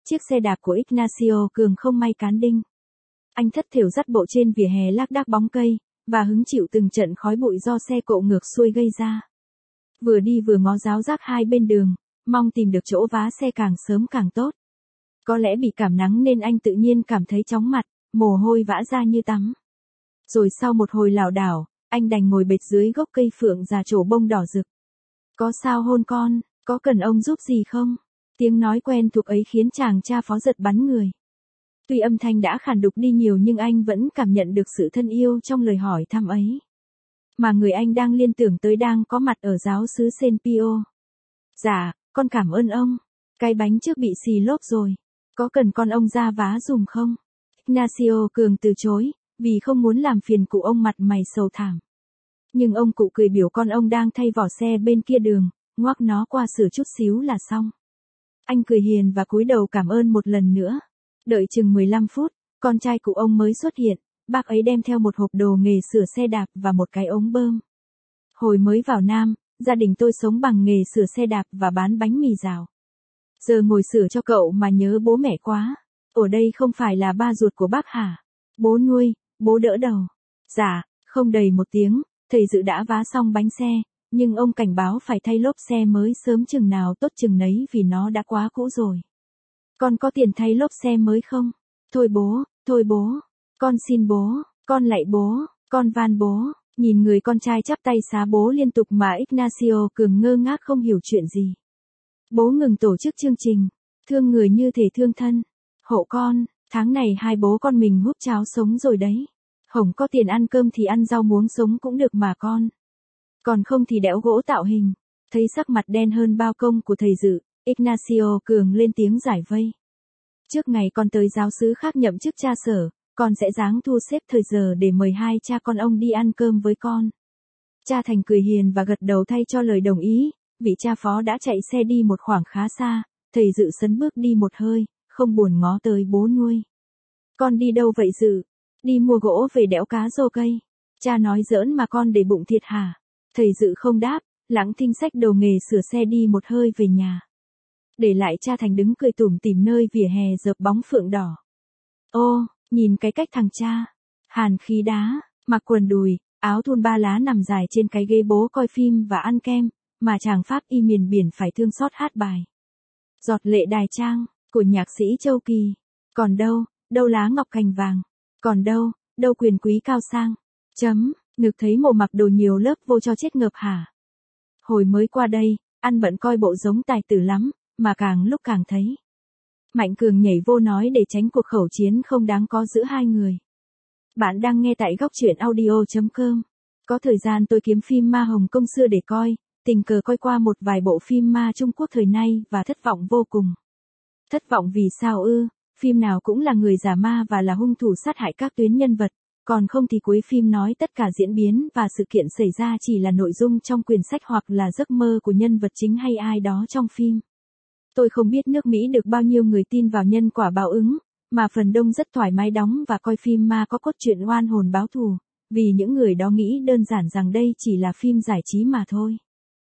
chiếc xe đạp của Ignacio Cường không may cán đinh. Anh thất thểu dắt bộ trên vỉa hè lác đác bóng cây, và hứng chịu từng trận khói bụi do xe cộ ngược xuôi gây ra. Vừa đi vừa ngó ráo rác hai bên đường, mong tìm được chỗ vá xe càng sớm càng tốt. Có lẽ bị cảm nắng nên anh tự nhiên cảm thấy chóng mặt, mồ hôi vã ra như tắm. Rồi sau một hồi lảo đảo, anh đành ngồi bệt dưới gốc cây phượng già trổ bông đỏ rực. Có sao hôn con, có cần ông giúp gì không? Tiếng nói quen thuộc ấy khiến chàng cha phó giật bắn người. Tuy âm thanh đã khàn đục đi nhiều nhưng anh vẫn cảm nhận được sự thân yêu trong lời hỏi thăm ấy. Mà người anh đang liên tưởng tới đang có mặt ở giáo xứ Saint Pio. Dạ, con cảm ơn ông. Cái bánh trước bị xì lốp rồi. Có cần con ông ra vá dùm không? Ignacio Cường từ chối, vì không muốn làm phiền cụ ông mặt mày sầu thảm. Nhưng ông cụ cười biểu con ông đang thay vỏ xe bên kia đường, ngoắc nó qua sửa chút xíu là xong. Anh cười hiền và cúi đầu cảm ơn một lần nữa. Đợi chừng mười lăm phút, con trai cụ ông mới xuất hiện, bác ấy đem theo một hộp đồ nghề sửa xe đạp và một cái ống bơm. Hồi mới vào Nam, gia đình tôi sống bằng nghề sửa xe đạp và bán bánh mì rào. Giờ ngồi sửa cho cậu mà nhớ bố mẹ quá. Ở đây không phải là ba ruột của bác hả? Bố nuôi, bố đỡ đầu. Dạ, không đầy một tiếng, thầy Dự đã vá xong bánh xe, nhưng ông cảnh báo phải thay lốp xe mới sớm chừng nào tốt chừng nấy vì nó đã quá cũ rồi. Con có tiền thay lốp xe mới không? Thôi bố, thôi bố, con xin bố, con lạy bố, con van bố. Nhìn người con trai chắp tay xá bố liên tục mà Ignacio Cường ngơ ngác không hiểu chuyện gì. Bố ngừng tổ chức chương trình, thương người như thể thương thân. Hộ con, tháng này hai bố con mình húp cháo sống rồi đấy. Hổng có tiền ăn cơm thì ăn rau muống sống cũng được mà con. Còn không thì đẽo gỗ tạo hình. Thấy sắc mặt đen hơn bao công của thầy Dự, Ignacio Cường lên tiếng giải vây. Trước ngày con tới giáo xứ khác nhậm chức cha sở, con sẽ ráng thu xếp thời giờ để mời hai cha con ông đi ăn cơm với con. Cha Thành cười hiền và gật đầu thay cho lời đồng ý, vị cha phó đã chạy xe đi một khoảng khá xa, thầy Dự sấn bước đi một hơi, không buồn ngó tới bố nuôi. Con đi đâu vậy Dự? Đi mua gỗ về đẽo cá rô cây. Cha nói giỡn mà con để bụng thiệt hả? Thầy Dự không đáp, lẳng thinh xách đồ nghề sửa xe đi một hơi về nhà. Để lại cha Thành đứng cười tủm tỉm nơi vỉa hè dợp bóng phượng đỏ. Ô, nhìn cái cách thằng cha. Hàn khí đá, mặc quần đùi, áo thun ba lá nằm dài trên cái ghế bố coi phim và ăn kem, mà chàng Pháp y miền biển phải thương xót hát bài. Giọt lệ đài trang, của nhạc sĩ Châu Kỳ. Còn đâu, đâu lá ngọc cành vàng. Còn đâu, đâu quyền quý cao sang. Chấm, ngực thấy mồ mặc đồ nhiều lớp vô cho chết ngợp hả? Hồi mới qua đây, ăn bận coi bộ giống tài tử lắm, mà càng lúc càng thấy. Mạnh Cường nhảy vô nói để tránh cuộc khẩu chiến không đáng có giữa hai người. Bạn đang nghe tại góc truyện audio chấm com. Có thời gian tôi kiếm phim ma Hồng Kông xưa để coi, tình cờ coi qua một vài bộ phim ma Trung Quốc thời nay và thất vọng vô cùng. Thất vọng vì sao ư? Phim nào cũng là người giả ma và là hung thủ sát hại các tuyến nhân vật, còn không thì cuối phim nói tất cả diễn biến và sự kiện xảy ra chỉ là nội dung trong quyển sách hoặc là giấc mơ của nhân vật chính hay ai đó trong phim. Tôi không biết nước Mỹ được bao nhiêu người tin vào nhân quả báo ứng, mà phần đông rất thoải mái đóng và coi phim ma có cốt truyện oan hồn báo thù, vì những người đó nghĩ đơn giản rằng đây chỉ là phim giải trí mà thôi.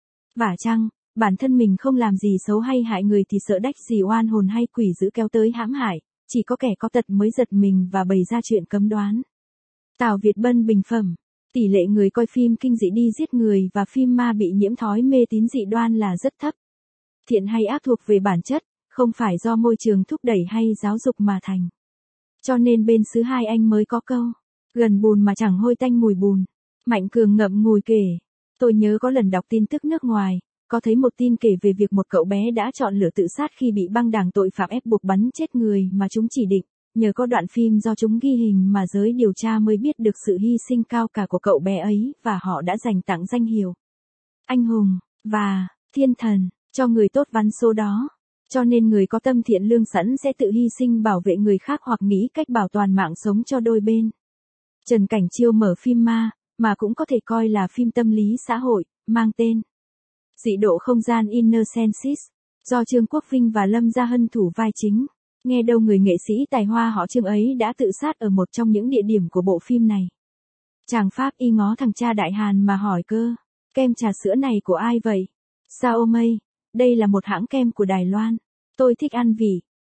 Vả chăng, bản thân mình không làm gì xấu hay hại người thì sợ đách gì oan hồn hay quỷ dữ kéo tới hãm hại, chỉ có kẻ có tật mới giật mình và bày ra chuyện cấm đoán. Tào Việt Bân bình phẩm, tỷ lệ người coi phim kinh dị đi giết người và phim ma bị nhiễm thói mê tín dị đoan là rất thấp. Thiện hay ác thuộc về bản chất, không phải do môi trường thúc đẩy hay giáo dục mà thành. Cho nên bên xứ hai anh mới có câu, gần bùn mà chẳng hôi tanh mùi bùn. Mạnh Cường ngậm ngùi kể, tôi nhớ có lần đọc tin tức nước ngoài, có thấy một tin kể về việc một cậu bé đã chọn lựa tự sát khi bị băng đảng tội phạm ép buộc bắn chết người mà chúng chỉ định. Nhờ có đoạn phim do chúng ghi hình mà giới điều tra mới biết được sự hy sinh cao cả của cậu bé ấy và họ đã dành tặng danh hiệu anh hùng và thiên thần cho người tốt văn số đó. Cho nên người có tâm thiện lương sẵn sẽ tự hy sinh bảo vệ người khác hoặc nghĩ cách bảo toàn mạng sống cho đôi bên. Trần Cảnh Chiêu mở phim ma, mà cũng có thể coi là phim tâm lý xã hội, mang tên Dị độ không gian Inner Senses, do Trương Quốc Vinh và Lâm Gia Hân thủ vai chính. Nghe đâu người nghệ sĩ tài hoa họ Trương ấy đã tự sát ở một trong những địa điểm của bộ phim này. Chàng Pháp y ngó thằng cha Đại Hàn mà hỏi cơ, kem trà sữa này của ai vậy? Sao mây, đây là một hãng kem của Đài Loan. Tôi thích ăn vị,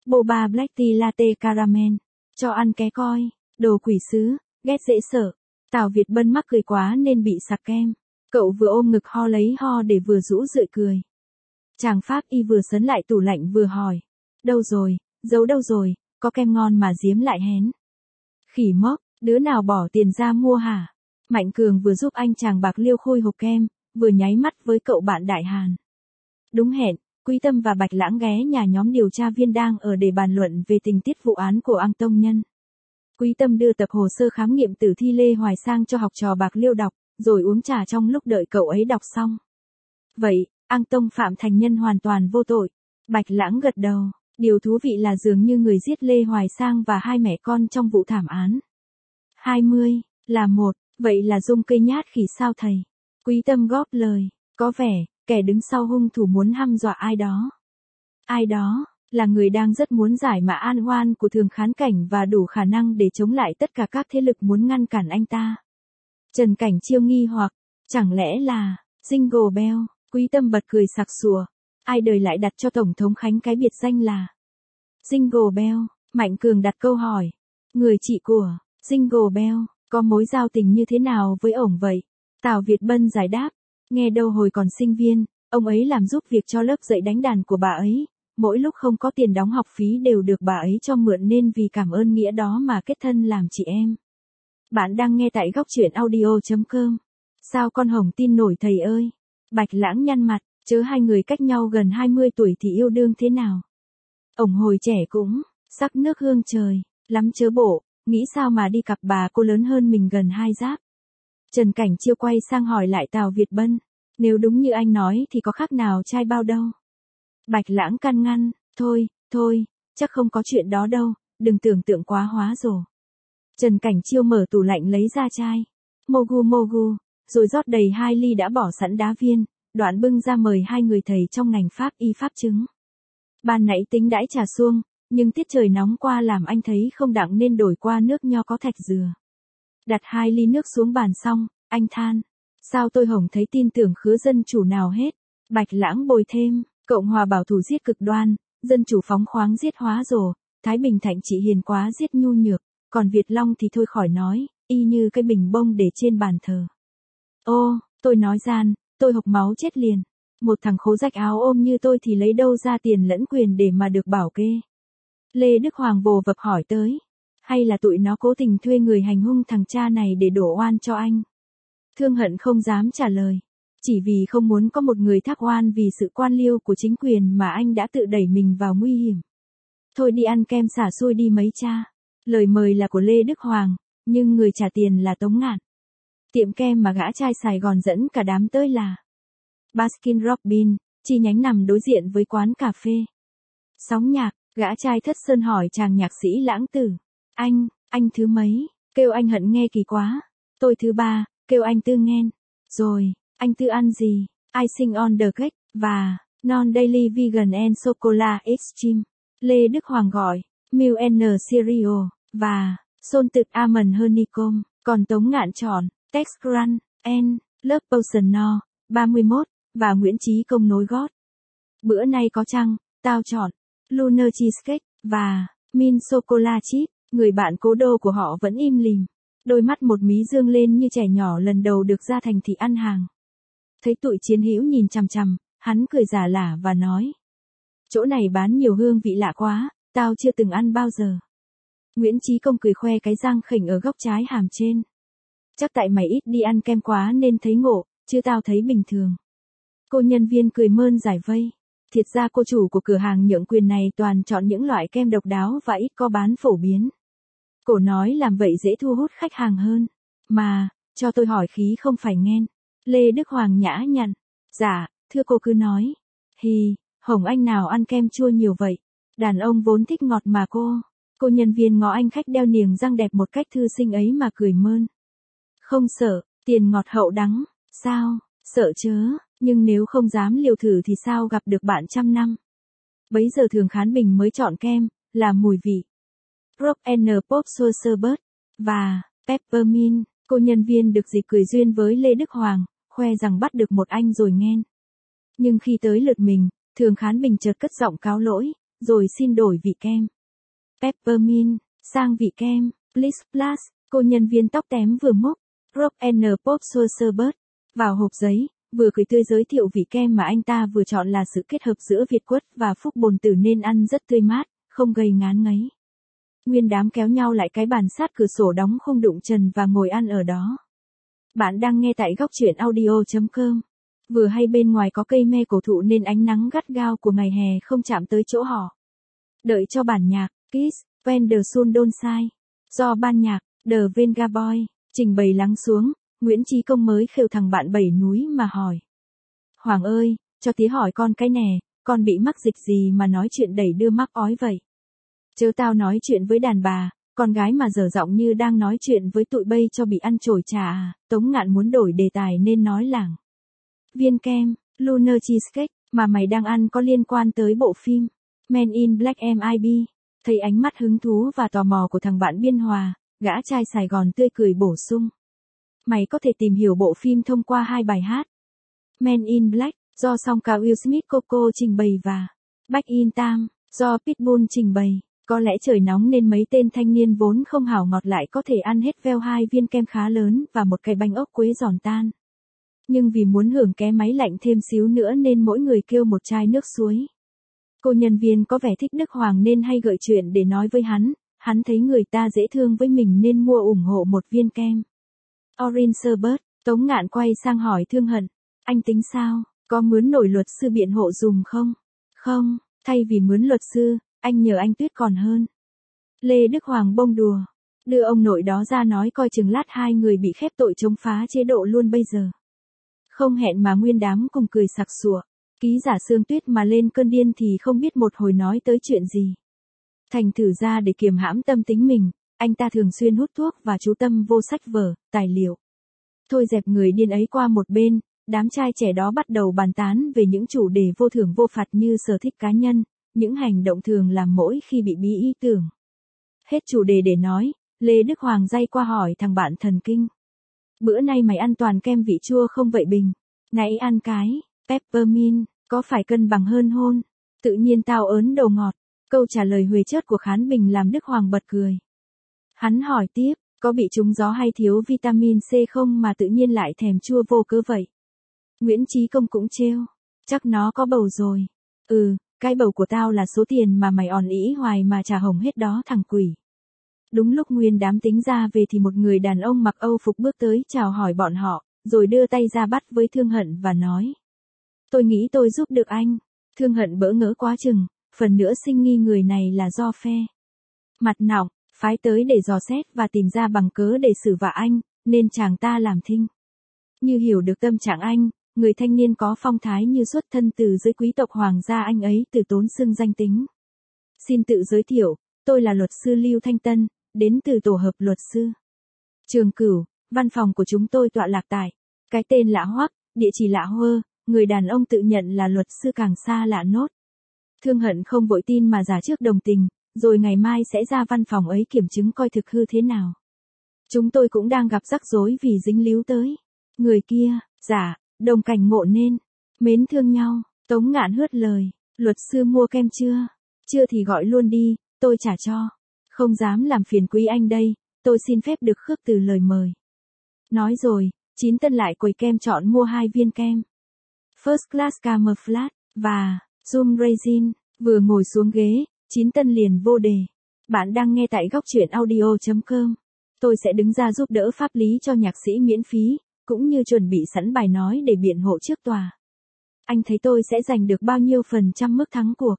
Boba Black Tea Latte Caramel. Cho ăn ké coi. Đồ quỷ sứ. Ghét dễ sợ. Tào Việt Bân mắc cười quá nên bị sặc kem. Cậu vừa ôm ngực ho lấy ho để vừa rũ rượi cười. Chàng Pháp y vừa sấn lại tủ lạnh vừa hỏi. Đâu rồi, giấu đâu rồi, có kem ngon mà giếm lại hén. Khỉ mốc, đứa nào bỏ tiền ra mua hả? Mạnh Cường vừa giúp anh chàng bạc liêu khui hộp kem, vừa nháy mắt với cậu bạn Đại Hàn. Đúng hẹn, Quý Tâm và Bạch Lãng ghé nhà nhóm điều tra viên đang ở để bàn luận về tình tiết vụ án của Ang Tông Nhân. Quý Tâm đưa tập hồ sơ khám nghiệm tử thi Lê Hoài Sang cho học trò bạc liêu đọc, rồi uống trà trong lúc đợi cậu ấy đọc xong. Vậy, Ang Tông Phạm Thành Nhân hoàn toàn vô tội. Bạch Lãng gật đầu. Điều thú vị là dường như người giết Lê Hoài Sang và hai mẹ con trong vụ thảm án hai mươi là một, vậy là Dung cây nhát khỉ sao thầy? Quý Tâm góp lời, có vẻ, kẻ đứng sau hung thủ muốn hăm dọa ai đó. Ai đó, là người đang rất muốn giải mã an oan của Thường Khán Cảnh và đủ khả năng để chống lại tất cả các thế lực muốn ngăn cản anh ta. Trần Cảnh Chiêu nghi hoặc, chẳng lẽ là, Jingle Bell? Quý Tâm bật cười sặc sụa. Ai đời lại đặt cho Tổng thống Khánh cái biệt danh là Jingle Bell? Mạnh Cường đặt câu hỏi. Người chị của Jingle Bell có mối giao tình như thế nào với ổng vậy? Tào Việt Bân giải đáp. Nghe đâu hồi còn sinh viên, ông ấy làm giúp việc cho lớp dạy đánh đàn của bà ấy. Mỗi lúc không có tiền đóng học phí đều được bà ấy cho mượn nên vì cảm ơn nghĩa đó mà kết thân làm chị em. Bạn đang nghe tại góc truyện audio chấm com. Sao con hổng tin nổi thầy ơi? Bạch Lãng nhăn mặt, chớ hai người cách nhau gần hai mươi tuổi thì yêu đương thế nào? Ổng hồi trẻ cũng, sắc nước hương trời, lắm chớ bộ, nghĩ sao mà đi cặp bà cô lớn hơn mình gần hai giáp. Trần Cảnh Chiêu quay sang hỏi lại Tào Việt Bân, nếu đúng như anh nói thì có khác nào trai bao đâu. Bạch Lãng can ngăn, thôi, thôi, chắc không có chuyện đó đâu, đừng tưởng tượng quá hóa rồ. Trần Cảnh Chiêu mở tủ lạnh lấy ra chai, mogu mogu, rồi rót đầy hai ly đã bỏ sẵn đá viên, đoạn bưng ra mời hai người thầy trong ngành pháp y pháp chứng. Ban nãy tính đãi trà xuông, nhưng tiết trời nóng qua làm anh thấy không đặng nên đổi qua nước nho có thạch dừa. Đặt hai ly nước xuống bàn xong, anh than, sao tôi hổng thấy tin tưởng khứa dân chủ nào hết. Bạch Lãng bồi thêm, Cộng hòa bảo thủ giết cực đoan, dân chủ phóng khoáng giết hóa rồ, Thái Bình Thạnh trị hiền quá giết nhu nhược, còn Việt Long thì thôi khỏi nói, y như cái bình bông để trên bàn thờ. Ô, tôi nói gian, tôi hộc máu chết liền. Một thằng khố rách áo ôm như tôi thì lấy đâu ra tiền lẫn quyền để mà được bảo kê. Lê Đức Hoàng vồ vập hỏi tới. Hay là tụi nó cố tình thuê người hành hung thằng cha này để đổ oan cho anh? Thương Hận không dám trả lời. Chỉ vì không muốn có một người thác oan vì sự quan liêu của chính quyền mà anh đã tự đẩy mình vào nguy hiểm. Thôi đi ăn kem xả xui đi mấy cha. Lời mời là của Lê Đức Hoàng, nhưng người trả tiền là Tống Ngạn. Tiệm kem mà gã trai Sài Gòn dẫn cả đám tới là Baskin Robbins, chi nhánh nằm đối diện với quán cà phê. Sóng nhạc, gã trai Thất Sơn hỏi chàng nhạc sĩ Lãng Tử. Anh, anh thứ mấy? Kêu anh Hận nghe kỳ quá. Tôi thứ ba, kêu anh Tư Nghen. Rồi, anh Tư ăn gì? Icing on the cake, và Non-Daily Vegan and Chocolate Extreme. Lê Đức Hoàng gọi, Milk and Cereal, và Salted Almond Honeycomb. Còn Tống Ngạn chọn, Tex Crunch, and Love Potion No, ba mươi mốt, và Nguyễn Chí Công nối gót. Bữa nay có chăng, tao chọn, Lunar Cheesecake, và Mint Chocolate Chip. Người bạn cố đô của họ vẫn im lìm. Đôi mắt một mí dương lên như trẻ nhỏ lần đầu được ra thành thị ăn hàng. Thấy tụi chiến hữu nhìn chằm chằm, hắn cười giả lả và nói. Chỗ này bán nhiều hương vị lạ quá, tao chưa từng ăn bao giờ. Nguyễn Chí Công cười khoe cái răng khỉnh ở góc trái hàm trên. Chắc tại mày ít đi ăn kem quá nên thấy ngộ, chứ tao thấy bình thường. Cô nhân viên cười mơn giải vây. Thiệt ra cô chủ của cửa hàng nhượng quyền này toàn chọn những loại kem độc đáo và ít có bán phổ biến. Cổ nói làm vậy dễ thu hút khách hàng hơn. Mà, cho tôi hỏi khí không phải nghen. Lê Đức Hoàng nhã nhặn. Dạ, thưa cô cứ nói. Hì, hổng anh nào ăn kem chua nhiều vậy. Đàn ông vốn thích ngọt mà cô. Cô nhân viên ngó anh khách đeo niềng răng đẹp một cách thư sinh ấy mà cười mơn. Không sợ, tiền ngọt hậu đắng. Sao, sợ chớ, nhưng nếu không dám liều thử thì sao gặp được bạn trăm năm. Bấy giờ Thường Khán Bình mới chọn kem, là mùi vị. Rock and Pop Sherbet, và Peppermint. Cô nhân viên được dịp cười duyên với Lê Đức Hoàng, khoe rằng bắt được một anh rồi nghen. Nhưng khi tới lượt mình, Thường Khán Bình chợt cất giọng cáo lỗi, rồi xin đổi vị kem. Peppermint, sang vị kem. Bliss Plus, cô nhân viên tóc tém vừa múc. Rock and Pop Sour Sherbet. Vào hộp giấy, vừa cười tươi giới thiệu vị kem mà anh ta vừa chọn là sự kết hợp giữa Việt quất và phúc bồn tử nên ăn rất tươi mát, không gây ngán ngấy. Nguyên đám kéo nhau lại cái bàn sát cửa sổ đóng khung đụng trần và ngồi ăn ở đó. Bạn đang nghe tại góc truyện audio chấm com. Vừa hay bên ngoài có cây me cổ thụ nên ánh nắng gắt gao của ngày hè không chạm tới chỗ họ. Đợi cho bản nhạc, Kiss, When the Sun Don't Shine, do ban nhạc, The Venga Boy, trình bày lắng xuống, Nguyễn Chí Công mới khều thằng bạn bảy núi mà hỏi. Hoàng ơi, cho tía hỏi con cái nè, con bị mắc dịch gì mà nói chuyện đẩy đưa mắc ói vậy? Chớ tao nói chuyện với đàn bà, con gái mà dở giọng như đang nói chuyện với tụi bây cho bị ăn chổi trà à, Tống Ngạn muốn đổi đề tài nên nói lảng. Viên kem, Lunar Cheesecake, mà mày đang ăn có liên quan tới bộ phim Men in Black em i bê. Thấy ánh mắt hứng thú và tò mò của thằng bạn Biên Hòa, gã trai Sài Gòn tươi cười bổ sung. Mày có thể tìm hiểu bộ phim thông qua hai bài hát. Men in Black, do song ca Will Smith Coco trình bày và Back in Time, do Pitbull trình bày. Có lẽ trời nóng nên mấy tên thanh niên vốn không hảo ngọt lại có thể ăn hết veo hai viên kem khá lớn và một cái bánh ốc quế giòn tan. Nhưng vì muốn hưởng cái máy lạnh thêm xíu nữa nên mỗi người kêu một chai nước suối. Cô nhân viên có vẻ thích Đức Hoàng nên hay gợi chuyện để nói với hắn, hắn thấy người ta dễ thương với mình nên mua ủng hộ một viên kem. Orange Sherbet, Tống Ngạn quay sang hỏi Thương Hận, anh tính sao, có mướn nổi luật sư biện hộ dùm không? Không, thay vì mướn luật sư, anh nhờ anh Tuyết còn hơn. Lê Đức Hoàng bông đùa, đưa ông nội đó ra nói coi chừng lát hai người bị khép tội chống phá chế độ luôn bây giờ. Không hẹn mà nguyên đám cùng cười sặc sụa. Ký giả Sương Tuyết mà lên cơn điên thì không biết một hồi nói tới chuyện gì. Thành thử ra để kiềm hãm tâm tính mình, anh ta thường xuyên hút thuốc và chú tâm vô sách vở, tài liệu. Thôi dẹp người điên ấy qua một bên, đám trai trẻ đó bắt đầu bàn tán về những chủ đề vô thưởng vô phạt như sở thích cá nhân, những hành động thường làm mỗi khi bị bí ý tưởng. Hết chủ đề để nói, Lê Đức Hoàng day qua hỏi thằng bạn thần kinh. Bữa nay mày ăn toàn kem vị chua không vậy Bình? Nãy ăn cái Peppermint, có phải cân bằng hơn hôn? Tự nhiên tao ớn đầu ngọt. Câu trả lời huề chớt của Khán Bình làm Đức Hoàng bật cười. Hắn hỏi tiếp, có bị trúng gió hay thiếu vitamin C không mà tự nhiên lại thèm chua vô cớ vậy? Nguyễn Chí Công cũng trêu, chắc nó có bầu rồi. Ừ, cái bầu của tao là số tiền mà mày òn ĩ hoài mà trả hồng hết đó thằng quỷ. Đúng lúc nguyên đám tính ra về thì một người đàn ông mặc Âu phục bước tới chào hỏi bọn họ, rồi đưa tay ra bắt với Thương Hận và nói. Tôi nghĩ tôi giúp được anh. Thương Hận bỡ ngỡ quá chừng, phần nữa sinh nghi người này là do phe mặt nọng, phái tới để dò xét và tìm ra bằng cớ để xử vạ anh, nên chàng ta làm thinh. Như hiểu được tâm trạng anh, người thanh niên có phong thái như xuất thân từ dưới quý tộc hoàng gia anh ấy từ tốn xưng danh tính. Xin tự giới thiệu, tôi là luật sư Lưu Thanh Tân, đến từ tổ hợp luật sư Trường Cửu, văn phòng của chúng tôi tọa lạc tại cái tên lạ hoắc, địa chỉ lạ hơ, người đàn ông tự nhận là luật sư càng xa lạ nốt. Thương Hận không vội tin mà giả trước đồng tình, rồi ngày mai sẽ ra văn phòng ấy kiểm chứng coi thực hư thế nào. Chúng tôi cũng đang gặp rắc rối vì dính líu tới người kia, giả, đồng cảnh ngộ nên mến thương nhau. Tống Ngạn hớt lời, luật sư mua kem chưa? Chưa thì gọi luôn đi, tôi trả cho. Không dám làm phiền quý anh đây, tôi xin phép được khước từ lời mời. Nói rồi, Chín Tân lại quầy kem chọn mua hai viên kem First Class Camouflage và Zoom Resin. Vừa ngồi xuống ghế, Chín Tân liền vô đề. Bạn đang nghe tại góc truyện audio chấm com. Tôi sẽ đứng ra giúp đỡ pháp lý cho nhạc sĩ miễn phí, cũng như chuẩn bị sẵn bài nói để biện hộ trước tòa. Anh thấy tôi sẽ giành được bao nhiêu phần trăm mức thắng cuộc?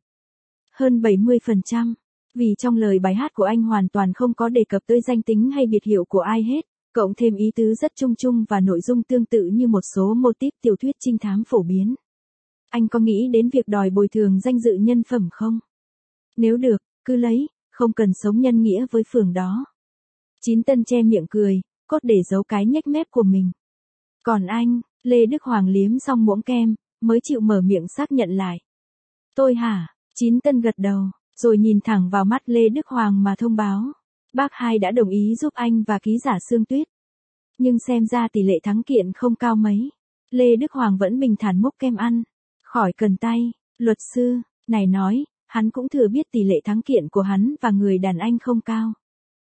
Hơn bảy mươi phần trăm. Vì trong lời bài hát của anh hoàn toàn không có đề cập tới danh tính hay biệt hiệu của ai hết, cộng thêm ý tứ rất chung chung và nội dung tương tự như một số mô típ tiểu thuyết trinh thám phổ biến. Anh có nghĩ đến việc đòi bồi thường danh dự nhân phẩm không? Nếu được, cứ lấy, không cần sống nhân nghĩa với phường đó. Chín Tân che miệng cười, cốt để giấu cái nhếch mép của mình. Còn anh, Lê Đức Hoàng liếm xong muỗng kem, mới chịu mở miệng xác nhận lại. Tôi hả? Chín Tân gật đầu, rồi nhìn thẳng vào mắt Lê Đức Hoàng mà thông báo. Bác hai đã đồng ý giúp anh và ký giả Sương Tuyết. Nhưng xem ra tỷ lệ thắng kiện không cao mấy. Lê Đức Hoàng vẫn bình thản múc kem ăn. Khỏi cần tay, luật sư, này nói, hắn cũng thừa biết tỷ lệ thắng kiện của hắn và người đàn anh không cao.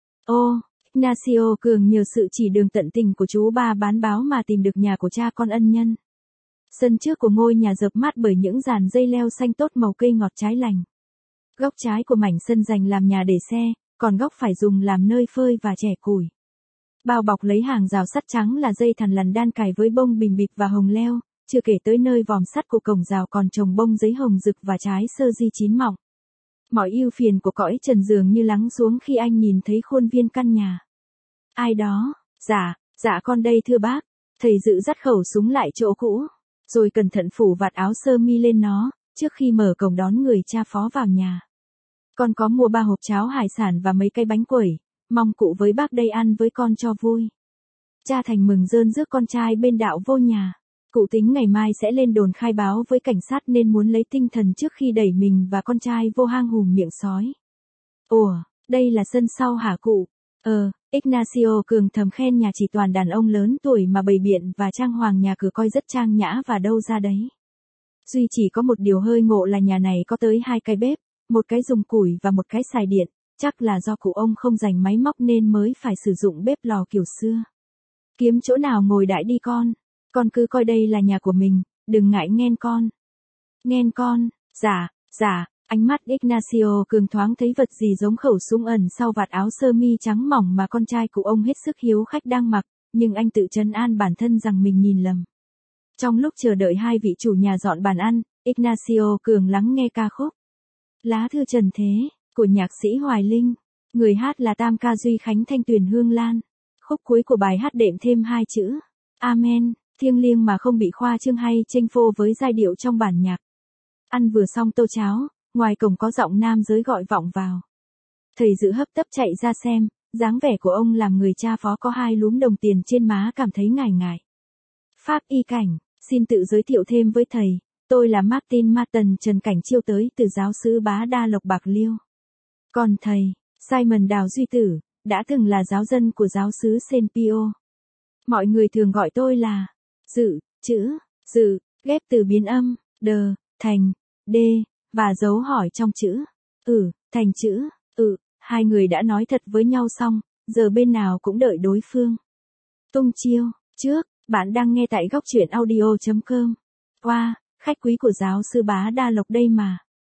Ô, Ignacio Cường nhờ sự chỉ đường tận tình của chú ba bán báo mà tìm được nhà của cha con ân nhân. Sân trước của ngôi nhà rợp mát bởi những dàn dây leo xanh tốt màu cây ngọt trái lành. Góc trái của mảnh sân dành làm nhà để xe, còn góc phải dùng làm nơi phơi và chẻ củi. Bao bọc lấy hàng rào sắt trắng là dây thằn lằn đan cài với bông bình bịch và hồng leo, chưa kể tới nơi vòm sắt của cổng rào còn trồng bông giấy hồng rực và trái sơ di chín mọng. Mọi ưu phiền của cõi trần dường như lắng xuống khi anh nhìn thấy khuôn viên căn nhà. Ai đó? Dạ, dạ con đây thưa bác. Thầy Dự dắt khẩu súng lại chỗ cũ, rồi cẩn thận phủ vạt áo sơ mi lên nó, trước khi mở cổng đón người cha phó vào nhà. Con có mua ba hộp cháo hải sản và mấy cây bánh quẩy, mong cụ với bác đây ăn với con cho vui. Cha Thành mừng rơn rước con trai bên đạo vô nhà. Cụ tính ngày mai sẽ lên đồn khai báo với cảnh sát nên muốn lấy tinh thần trước khi đẩy mình và con trai vô hang hùm miệng sói. Ủa, đây là sân sau hả cụ? Ờ, Ignacio Cường thầm khen nhà chỉ toàn đàn ông lớn tuổi mà bày biện và trang hoàng nhà cửa coi rất trang nhã và đâu ra đấy. Duy chỉ có một điều hơi ngộ là nhà này có tới hai cái bếp, một cái dùng củi và một cái xài điện, chắc là do cụ ông không dành máy móc nên mới phải sử dụng bếp lò kiểu xưa. Kiếm chỗ nào ngồi đãi đi con, con cứ coi đây là nhà của mình, đừng ngại nghen con. Nghen con, dạ, dạ. Ánh mắt Ignacio Cường thoáng thấy vật gì giống khẩu súng ẩn sau vạt áo sơ mi trắng mỏng mà con trai cụ ông hết sức hiếu khách đang mặc, nhưng anh tự trấn an bản thân rằng mình nhìn lầm. Trong lúc chờ đợi hai vị chủ nhà dọn bàn ăn, Ignacio Cường lắng nghe ca khúc Lá thư trần thế, của nhạc sĩ Hoài Linh. Người hát là Tam Ca Duy Khánh Thanh Tuyền Hương Lan. Khúc cuối của bài hát đệm thêm hai chữ Amen, thiêng liêng mà không bị khoa trương hay chênh phô với giai điệu trong bản nhạc. Ăn vừa xong tô cháo, ngoài cổng có giọng nam giới gọi vọng vào. Thầy Dự hấp tấp chạy ra xem, dáng vẻ của ông làm người cha phó có hai lúm đồng tiền trên má cảm thấy ngại ngại. Pháp y cảnh, xin tự giới thiệu thêm với thầy, tôi là Martin Martin Trần Cảnh Chiêu tới từ giáo xứ Bá Đa Lộc Bạc Liêu. Còn thầy, Simon Đào Duy Tử, đã từng là giáo dân của giáo xứ Saint Pio. Mọi người thường gọi tôi là Dự, chữ, Dự, ghép từ biến âm, đờ, thành, đê, và dấu hỏi trong chữ, ừ, thành chữ, ừ, hai người đã nói thật với nhau xong, giờ bên nào cũng đợi đối phương. Tung chiêu, trước, bạn đang nghe tại góc truyện audio chấm com. Wow, khách quý của giáo sư Bá Đa Lộc đây mà.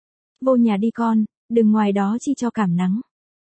Vô nhà đi con, đừng ngoài đó chi cho cảm nắng.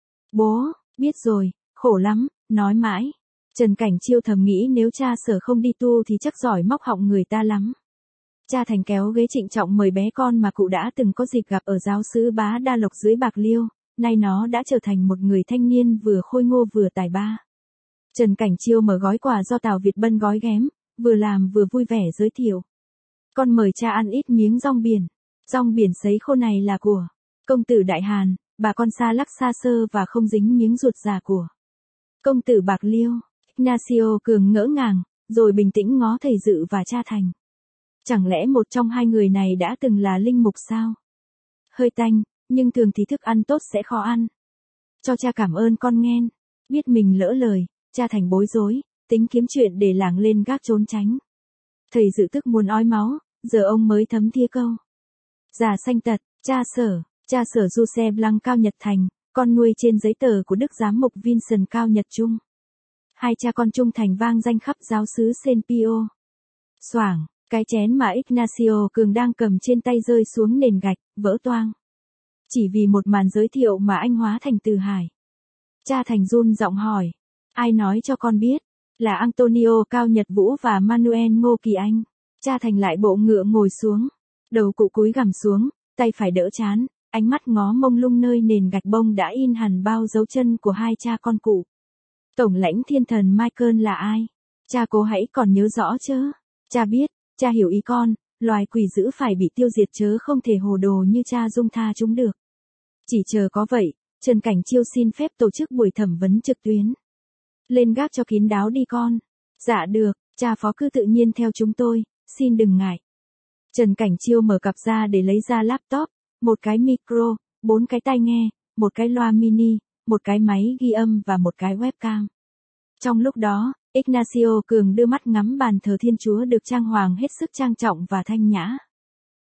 Bố, biết rồi, khổ lắm, nói mãi. Trần Cảnh Chiêu thầm nghĩ nếu cha Sở không đi tu thì chắc giỏi móc họng người ta lắm. Cha Thành kéo ghế trịnh trọng mời bé con mà cụ đã từng có dịp gặp ở giáo xứ Bá Đa Lộc dưới Bạc Liêu, nay nó đã trở thành một người thanh niên vừa khôi ngô vừa tài ba. Trần Cảnh Chiêu mở gói quà do Tào Việt Bân gói ghém, vừa làm vừa vui vẻ giới thiệu. Con mời cha ăn ít miếng rong biển. Rong biển sấy khô này là của công tử Đại Hàn, bà con xa lắc xa sơ và không dính miếng ruột già của công tử Bạc Liêu. Ignacio Cường ngỡ ngàng, rồi bình tĩnh ngó thầy Dự và cha Thành. Chẳng lẽ một trong hai người này đã từng là linh mục sao? Hơi tanh, nhưng thường thì thức ăn tốt sẽ khó ăn. Cho cha cảm ơn con nghen. Biết mình lỡ lời, cha Thành bối rối, tính kiếm chuyện để lảng lên gác trốn tránh. Thầy Dự tức muốn ói máu, giờ ông mới thấm thía câu. Già sanh tật, cha Sở, cha Sở Giuse Blanc Cao Nhật Thành, con nuôi trên giấy tờ của Đức Giám mục Vincent Cao Nhật Trung. Hai cha con trung thành vang danh khắp giáo xứ Saint Pio. Xoảng, cái chén mà Ignacio Cường đang cầm trên tay rơi xuống nền gạch, vỡ toang. Chỉ vì một màn giới thiệu mà anh hóa thành từ hải. Cha Thành run giọng hỏi. Ai nói cho con biết? Là Antonio Cao Nhật Vũ và Manuel Ngô Kỳ Anh. Cha Thành lại bộ ngựa ngồi xuống. Đầu cụ cúi gằm xuống, tay phải đỡ chán, ánh mắt ngó mông lung nơi nền gạch bông đã in hẳn bao dấu chân của hai cha con cụ. Tổng lãnh thiên thần Michael là ai? Cha cố hãy còn nhớ rõ chớ. Cha biết, cha hiểu ý con, loài quỷ dữ phải bị tiêu diệt chớ không thể hồ đồ như cha dung tha chúng được. Chỉ chờ có vậy, Trần Cảnh Chiêu xin phép tổ chức buổi thẩm vấn trực tuyến. Lên gác cho kín đáo đi con. Dạ được, cha phó cứ tự nhiên theo chúng tôi, xin đừng ngại. Trần Cảnh Chiêu mở cặp ra để lấy ra laptop, một cái micro, bốn cái tai nghe, một cái loa mini, một cái máy ghi âm và một cái webcam. Trong lúc đó, Ignacio Cường đưa mắt ngắm bàn thờ Thiên Chúa được trang hoàng hết sức trang trọng và thanh nhã.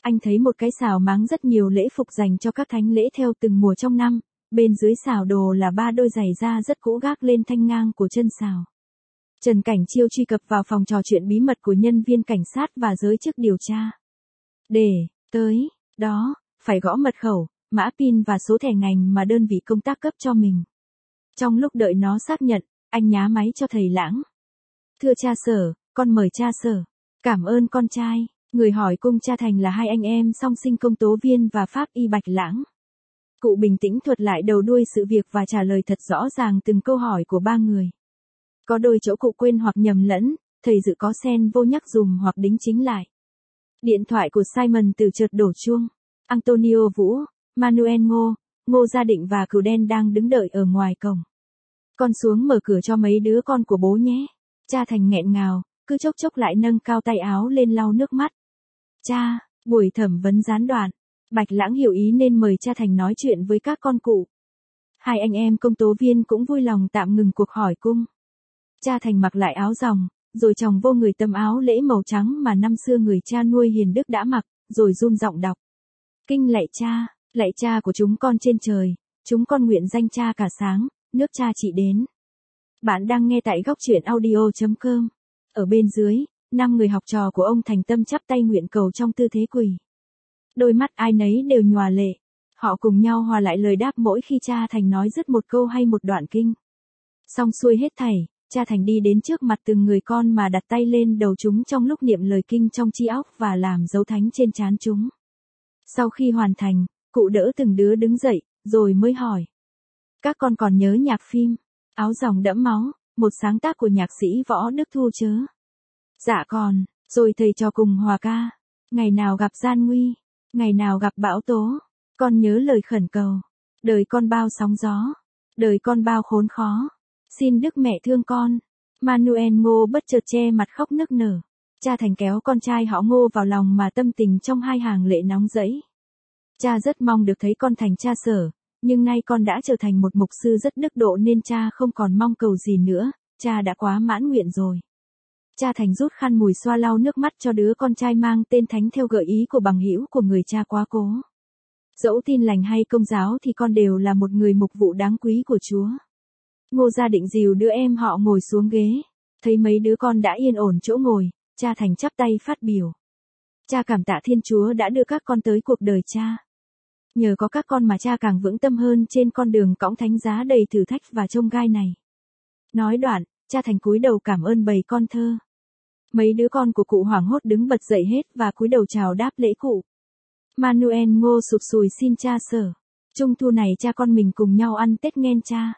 Anh thấy một cái xào máng rất nhiều lễ phục dành cho các thánh lễ theo từng mùa trong năm, bên dưới xào đồ là ba đôi giày da rất cũ gác lên thanh ngang của chân xào. Trần Cảnh Chiêu truy cập vào phòng trò chuyện bí mật của nhân viên cảnh sát và giới chức điều tra. Để tới đó, phải gõ mật khẩu, mã pin và số thẻ ngành mà đơn vị công tác cấp cho mình. Trong lúc đợi nó xác nhận, anh nhá máy cho thầy Lãng. Thưa cha Sở, con mời cha Sở. Cảm ơn con trai. Người hỏi cung cha Thành là hai anh em song sinh công tố viên và pháp y Bạch Lãng. Cụ bình tĩnh thuật lại đầu đuôi sự việc và trả lời thật rõ ràng từng câu hỏi của ba người. Có đôi chỗ cụ quên hoặc nhầm lẫn, thầy dự có xen vô nhắc dùm hoặc đính chính lại. Điện thoại của Simon từ chợt đổ chuông. Antonio Vũ, Manuel Ngô, Ngô Gia Định và Cừu Đen đang đứng đợi ở ngoài cổng. Con xuống mở cửa cho mấy đứa con của bố nhé. Cha Thành nghẹn ngào, cứ chốc chốc lại nâng cao tay áo lên lau nước mắt. Cha, buổi thẩm vấn gián đoạn. Bạch Lãng hiểu ý nên mời cha Thành nói chuyện với các con cụ. Hai anh em công tố viên cũng vui lòng tạm ngừng cuộc hỏi cung. Cha Thành mặc lại áo ròng, rồi choàng vô người tấm áo lễ màu trắng mà năm xưa người cha nuôi hiền đức đã mặc, rồi run giọng đọc. Kinh lạy cha, lạy cha của chúng con trên trời, chúng con nguyện danh cha cả sáng, nước cha trị đến. Bạn đang nghe tại góc truyện audio chấm com. Ở bên dưới, năm người học trò của ông thành tâm chắp tay nguyện cầu trong tư thế quỳ. Đôi mắt ai nấy đều nhòa lệ. Họ cùng nhau hòa lại lời đáp mỗi khi cha Thành nói dứt một câu hay một đoạn kinh. Xong xuôi hết thảy, cha Thành đi đến trước mặt từng người con mà đặt tay lên đầu chúng trong lúc niệm lời kinh trong chi óc và làm dấu thánh trên trán chúng. Sau khi hoàn thành, cụ đỡ từng đứa đứng dậy, rồi mới hỏi. Các con còn nhớ nhạc phim Áo Ròng Đẫm Máu, một sáng tác của nhạc sĩ Võ Đức Thu chớ? Dạ còn, rồi thầy trò cùng hòa ca. Ngày nào gặp gian nguy, ngày nào gặp bão tố, con nhớ lời khẩn cầu. Đời con bao sóng gió, đời con bao khốn khó. Xin Đức mẹ thương con. Manuel Ngô bất chợt che mặt khóc nức nở. Cha Thành kéo con trai họ Ngô vào lòng mà tâm tình trong hai hàng lệ nóng rẫy. Cha rất mong được thấy con thành cha Sở, nhưng nay con đã trở thành một mục sư rất đức độ nên cha không còn mong cầu gì nữa, cha đã quá mãn nguyện rồi. Cha Thành rút khăn mùi xoa lau nước mắt cho đứa con trai mang tên Thánh theo gợi ý của bằng hữu của người cha quá cố. Dẫu tin lành hay công giáo thì con đều là một người mục vụ đáng quý của Chúa. Ngô Gia Định dìu đứa em họ ngồi xuống ghế. Thấy mấy đứa con đã yên ổn chỗ ngồi, cha Thành chắp tay phát biểu. Cha cảm tạ Thiên Chúa đã đưa các con tới cuộc đời cha. Nhờ có các con mà cha càng vững tâm hơn trên con đường cõng thánh giá đầy thử thách và chông gai này. Nói đoạn, cha Thành cúi đầu cảm ơn bầy con thơ. Mấy đứa con của cụ hoảng hốt đứng bật dậy hết và cúi đầu chào đáp lễ cụ. Manuel Ngô sụp sùi xin cha Sở. Trung thu này cha con mình cùng nhau ăn Tết nghen cha.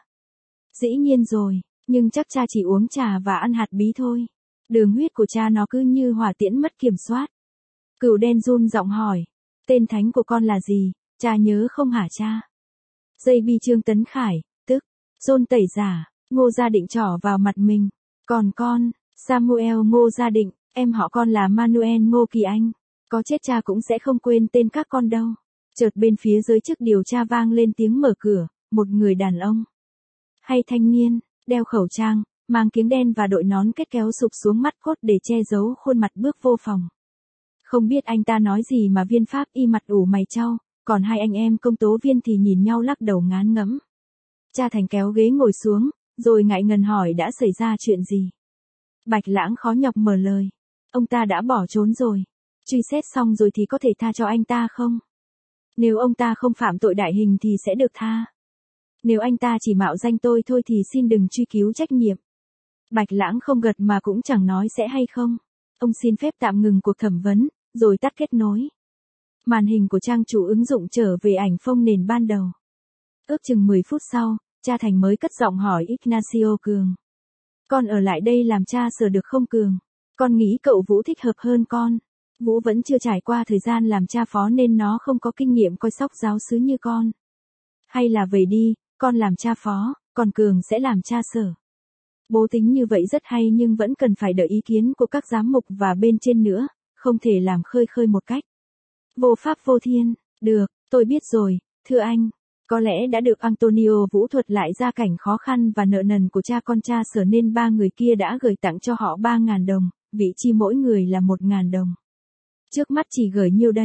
Dĩ nhiên rồi, nhưng chắc cha chỉ uống trà và ăn hạt bí thôi. Đường huyết của cha nó cứ như hỏa tiễn mất kiểm soát. Cừu Đen run giọng hỏi. Tên thánh của con là gì, cha nhớ không hả cha? Dây bi Trương Tấn Khải, tức, John Tẩy Giả, Ngô Gia Định trỏ vào mặt mình. Còn con, Samuel Ngô Gia Định, em họ con là Manuel Ngô Kỳ Anh. Có chết cha cũng sẽ không quên tên các con đâu. Chợt bên phía giới chức điều tra vang lên tiếng mở cửa, một người đàn ông. Hay thanh niên, đeo khẩu trang, mang kiếng đen và đội nón kết kéo sụp xuống mắt cốt để che giấu khuôn mặt bước vô phòng. Không biết anh ta nói gì mà viên pháp y mặt ủ mày chau, còn hai anh em công tố viên thì nhìn nhau lắc đầu ngán ngẫm. Cha Thành kéo ghế ngồi xuống, rồi ngại ngần hỏi đã xảy ra chuyện gì. Bạch Lãng khó nhọc mở lời. Ông ta đã bỏ trốn rồi. Truy xét xong rồi thì có thể tha cho anh ta không? Nếu ông ta không phạm tội đại hình thì sẽ được tha. Nếu anh ta chỉ mạo danh tôi thôi thì xin đừng truy cứu trách nhiệm. Bạch Lãng không gật mà cũng chẳng nói sẽ hay không. Ông xin phép tạm ngừng cuộc thẩm vấn, rồi tắt kết nối. Màn hình của trang chủ ứng dụng trở về ảnh phông nền ban đầu. Ước chừng mười phút sau, cha Thành mới cất giọng hỏi Ignacio Cường. Con ở lại đây làm cha Sở được không Cường? Con nghĩ cậu Vũ thích hợp hơn con. Vũ vẫn chưa trải qua thời gian làm cha phó nên nó không có kinh nghiệm coi sóc giáo xứ như con. Hay là về đi, con làm cha phó, còn Cường sẽ làm cha Sở. Bố tính như vậy rất hay nhưng vẫn cần phải đợi ý kiến của các giám mục và bên trên nữa, không thể làm khơi khơi một cách vô pháp vô thiên. Được, tôi biết rồi, thưa anh. Có lẽ đã được Antonio Vũ thuật lại gia cảnh khó khăn và nợ nần của cha con cha Sở nên ba người kia đã gửi tặng cho họ ba ngàn đồng, vị chi mỗi người là một ngàn đồng. Trước mắt chỉ gửi nhiêu đây,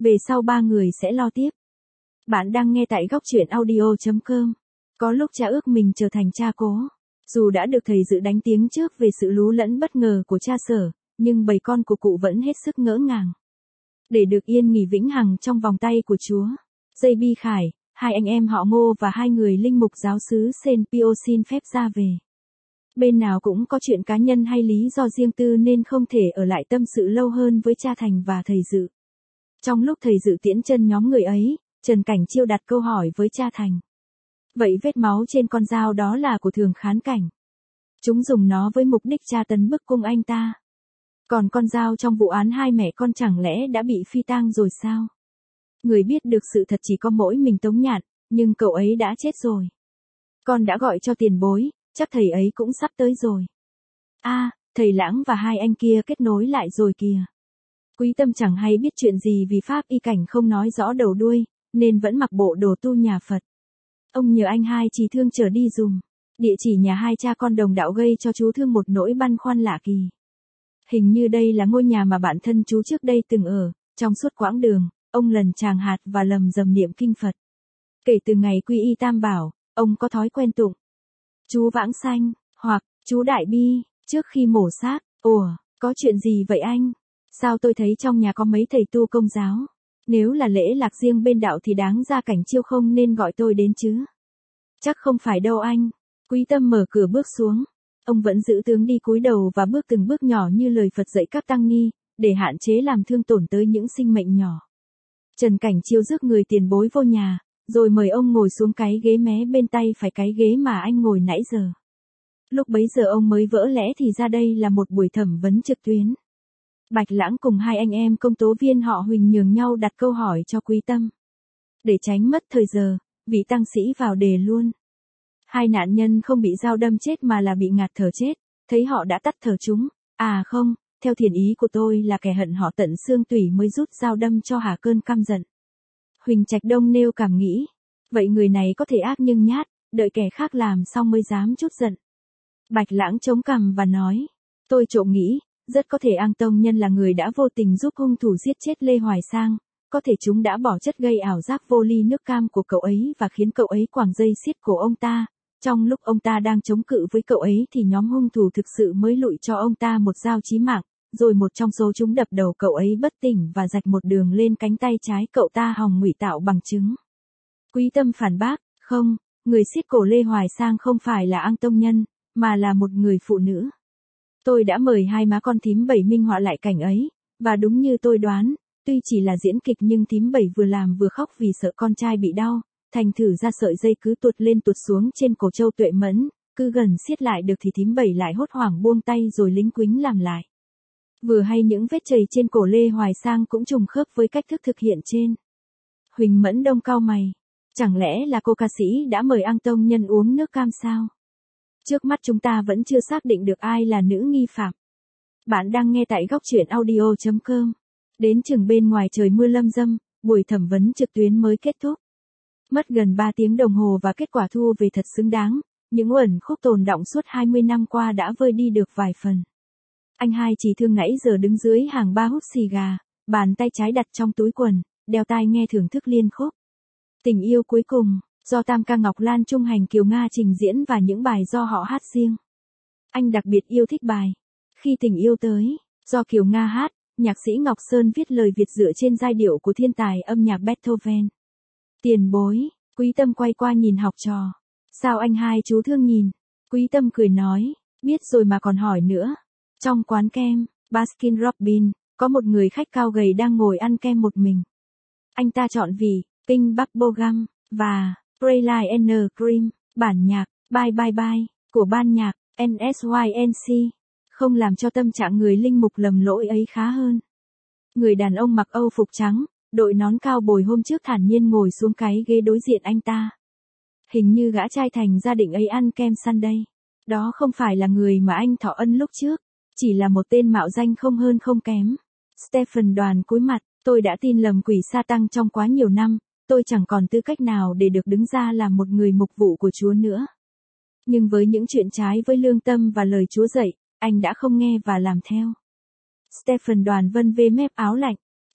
Về sau ba người sẽ lo tiếp. Bạn đang nghe tại góc truyện audio chấm com. Có lúc cha ước mình trở thành cha cố. Dù đã được thầy Dự đánh tiếng trước về sự lú lẫn bất ngờ của cha Sở, nhưng bầy con của cụ vẫn hết sức ngỡ ngàng. Để được yên nghỉ vĩnh hằng trong vòng tay của Chúa, Dây Bi Khải, hai anh em họ Ngô và hai người linh mục giáo xứ Saint Pio xin phép ra về. Bên nào cũng có chuyện cá nhân hay lý do riêng tư nên không thể ở lại tâm sự lâu hơn với cha Thành và thầy Dự. Trong lúc thầy Dự tiễn chân nhóm người ấy, Trần Cảnh Chiêu đặt câu hỏi với cha Thành. Vậy vết máu trên con dao đó là của Thường Khán Cảnh. Chúng dùng nó với mục đích tra tấn bức cung anh ta. Còn con dao trong vụ án hai mẹ con chẳng lẽ đã bị phi tang rồi sao? Người biết được sự thật chỉ có mỗi mình Tống Nhạn, nhưng cậu ấy đã chết rồi. Con đã gọi cho tiền bối, chắc thầy ấy cũng sắp tới rồi. A, à, thầy Lãng và hai anh kia kết nối lại rồi kìa. Quý Tâm chẳng hay biết chuyện gì vì Pháp Y Cảnh không nói rõ đầu đuôi, nên vẫn mặc bộ đồ tu nhà Phật. Ông nhờ anh hai Trí Thương chở đi dùm. Địa chỉ nhà hai cha con đồng đạo gây cho chú Thương một nỗi băn khoăn lạ kỳ. Hình như đây là ngôi nhà mà bạn thân chú trước đây từng ở, trong suốt quãng đường, ông lần tràng hạt và lầm rầm niệm kinh Phật. Kể từ ngày quy y Tam Bảo, ông có thói quen tụng chú Vãng Sanh, hoặc chú Đại Bi, trước khi mổ xác. Ủa, có chuyện gì vậy anh? Sao tôi thấy trong nhà có mấy thầy tu Công giáo? Nếu là lễ lạc riêng bên đạo thì đáng ra Cảnh Chiêu không nên gọi tôi đến chứ. Chắc không phải đâu anh. Quý Tâm mở cửa bước xuống. Ông vẫn giữ tướng đi cúi đầu và bước từng bước nhỏ như lời Phật dạy các tăng ni, để hạn chế làm thương tổn tới những sinh mệnh nhỏ. Trần Cảnh Chiêu rước người tiền bối vô nhà, rồi mời ông ngồi xuống cái ghế mé bên tay phải cái ghế mà anh ngồi nãy giờ. Lúc bấy giờ ông mới vỡ lẽ thì ra đây là một buổi thẩm vấn trực tuyến. Bạch Lãng cùng hai anh em công tố viên họ Huỳnh nhường nhau đặt câu hỏi cho Quý Tâm. Để tránh mất thời giờ, vị tăng sĩ vào đề luôn. Hai nạn nhân không bị dao đâm chết mà là bị ngạt thở chết, thấy họ đã tắt thở chúng. À không, theo thiền ý của tôi là kẻ hận họ tận xương tủy mới rút dao đâm cho hả cơn căm giận. Huỳnh Trạch Đông nêu cảm nghĩ. Vậy người này có thể ác nhưng nhát, đợi kẻ khác làm xong mới dám chút giận. Bạch Lãng chống cằm và nói. Tôi trộm nghĩ, rất có thể An Tông Nhân là người đã vô tình giúp hung thủ giết chết Lê Hoài Sang. Có thể chúng đã bỏ chất gây ảo giác vô ly nước cam của cậu ấy và khiến cậu ấy quàng dây xiết cổ ông ta. Trong lúc ông ta đang chống cự với cậu ấy thì nhóm hung thủ thực sự mới lụi cho ông ta một dao chí mạng, rồi một trong số chúng đập đầu cậu ấy bất tỉnh và rạch một đường lên cánh tay trái cậu ta hòng ngụy tạo bằng chứng. Quý Tâm phản bác, không, người xiết cổ Lê Hoài Sang không phải là An Tông Nhân, mà là một người phụ nữ. Tôi đã mời hai má con thím Bảy minh họa lại cảnh ấy, và đúng như tôi đoán, tuy chỉ là diễn kịch nhưng thím Bảy vừa làm vừa khóc vì sợ con trai bị đau. Thành thử ra sợi dây cứ tuột lên tuột xuống trên cổ Châu Tuệ Mẫn, cứ gần siết lại được thì thím Bảy lại hốt hoảng buông tay rồi lính quính làm lại. Vừa hay những vết chày trên cổ Lê Hoài Sang cũng trùng khớp với cách thức thực hiện trên. Huỳnh Mẫn Đông cau mày, chẳng lẽ là cô ca sĩ đã mời An Tông Nhân uống nước cam sao? Trước mắt chúng ta vẫn chưa xác định được ai là nữ nghi phạm. Bạn đang nghe tại góc truyện audio chấm com. Đến chừng bên ngoài trời mưa lâm dâm, buổi thẩm vấn trực tuyến mới kết thúc. Mất gần ba tiếng đồng hồ và kết quả thu về thật xứng đáng, những uẩn khúc tồn đọng suốt hai mươi năm qua đã vơi đi được vài phần. Anh hai Trí Thương nãy giờ đứng dưới hàng ba hút xì gà, bàn tay trái đặt trong túi quần, đeo tai nghe thưởng thức liên khúc. Tình yêu cuối cùng, do Tam Ca Ngọc Lan Trung Hành Kiều Nga trình diễn và những bài do họ hát riêng. Anh đặc biệt yêu thích bài Khi Tình Yêu Tới, do Kiều Nga hát, nhạc sĩ Ngọc Sơn viết lời Việt dựa trên giai điệu của thiên tài âm nhạc Beethoven. Tiền bối, Quý Tâm quay qua nhìn học trò. Sao anh hai chú Thương nhìn? Quý Tâm cười nói, biết rồi mà còn hỏi nữa. Trong quán kem, Baskin Robbins, có một người khách cao gầy đang ngồi ăn kem một mình. Anh ta chọn vị Pink Bubblegum và Praline and Cream, bản nhạc Bye Bye Bye của ban nhạc en ét i en xê, không làm cho tâm trạng người linh mục lầm lỗi ấy khá hơn. Người đàn ông mặc âu phục trắng, đội nón cao bồi hôm trước thản nhiên ngồi xuống cái ghế đối diện anh ta. Hình như gã trai Thành gia định ấy ăn kem sundae. Đó không phải là người mà anh Thọ Ân lúc trước, chỉ là một tên mạo danh không hơn không kém. Stephen Đoàn cúi mặt, tôi đã tin lầm quỷ sa tăng trong quá nhiều năm, tôi chẳng còn tư cách nào để được đứng ra làm một người mục vụ của Chúa nữa. Nhưng với những chuyện trái với lương tâm và lời Chúa dạy, anh đã không nghe và làm theo. Stephen Đoàn vân vê mép áo lạnh.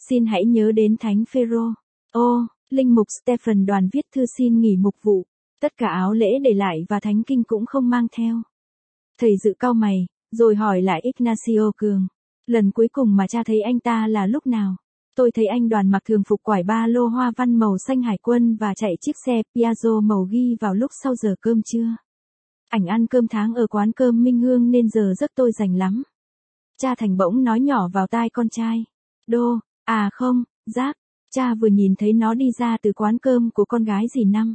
Xin hãy nhớ đến Thánh Phêrô. Ô, linh mục Stephen đoàn viết thư xin nghỉ mục vụ. Tất cả áo lễ để lại và thánh kinh cũng không mang theo. Thầy Dự cau mày, rồi hỏi lại Ignacio Cường. Lần cuối cùng mà cha thấy anh ta là lúc nào? Tôi thấy anh đoàn mặc thường phục quải ba lô hoa văn màu xanh hải quân và chạy chiếc xe Piaggio màu ghi vào lúc sau giờ cơm trưa. Ảnh ăn cơm tháng ở quán cơm Minh Hương nên giờ giấc tôi rảnh lắm. Cha Thành bỗng nói nhỏ vào tai con trai. Đô, à không, Giác, cha vừa nhìn thấy nó đi ra từ quán cơm của con gái dì Năm.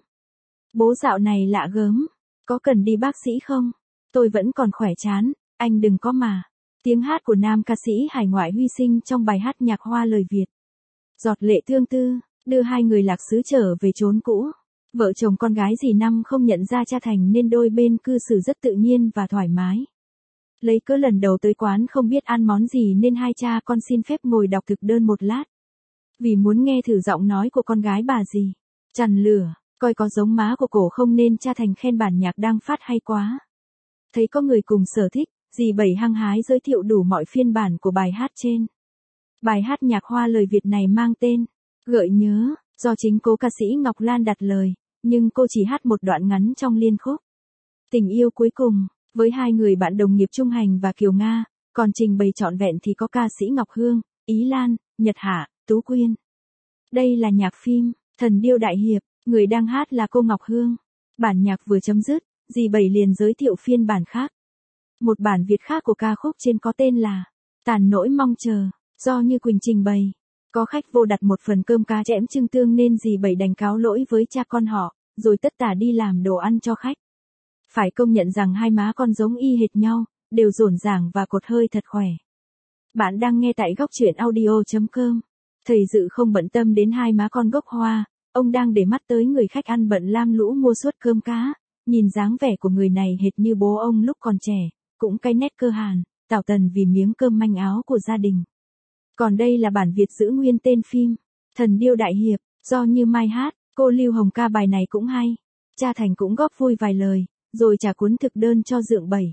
Bố dạo này lạ gớm, có cần đi bác sĩ không? Tôi vẫn còn khỏe chán, anh đừng có mà. Tiếng hát của nam ca sĩ hải ngoại Huy Sinh trong bài hát nhạc hoa lời Việt. Giọt lệ thương tư, đưa hai người lạc xứ trở về chốn cũ. Vợ chồng con gái dì Năm không nhận ra cha Thành nên đôi bên cư xử rất tự nhiên và thoải mái. Lấy cớ lần đầu tới quán không biết ăn món gì nên hai cha con xin phép ngồi đọc thực đơn một lát. Vì muốn nghe thử giọng nói của con gái bà dì. Chằn lửa, coi có giống má của cổ không nên cha Thành khen bản nhạc đang phát hay quá. Thấy có người cùng sở thích, dì Bảy hăng hái giới thiệu đủ mọi phiên bản của bài hát trên. Bài hát nhạc hoa lời Việt này mang tên Gợi Nhớ, do chính cố ca sĩ Ngọc Lan đặt lời, nhưng cô chỉ hát một đoạn ngắn trong liên khúc. Tình yêu cuối cùng, với hai người bạn đồng nghiệp Trung Hành và Kiều Nga, còn trình bày trọn vẹn thì có ca sĩ Ngọc Hương, Ý Lan, Nhật Hạ, Tú Quyên. Đây là nhạc phim Thần Điêu Đại Hiệp, người đang hát là cô Ngọc Hương. Bản nhạc vừa chấm dứt, dì Bảy liền giới thiệu phiên bản khác. Một bản Việt khác của ca khúc trên có tên là Tàn Nỗi Mong Chờ, do Như Quỳnh trình bày. Có khách vô đặt một phần cơm cá chẽm trưng tương nên dì Bảy đành cáo lỗi với cha con họ, rồi tất tả đi làm đồ ăn cho khách. Phải công nhận rằng hai má con giống y hệt nhau, đều rộn ràng và cột hơi thật khỏe. Bạn đang nghe tại góc truyện audio chấm com. Thầy Dự không bận tâm đến hai má con gốc hoa, ông đang để mắt tới người khách ăn bận lam lũ mua suất cơm cá. Nhìn dáng vẻ của người này hệt như bố ông lúc còn trẻ, cũng cái nét cơ hàn, tảo tần vì miếng cơm manh áo của gia đình. Còn đây là bản Việt giữ nguyên tên phim Thần Điêu Đại Hiệp, do Như Mai hát, cô Lưu Hồng ca bài này cũng hay. Cha Thành cũng góp vui vài lời, rồi trả cuốn thực đơn cho Dượng Bảy.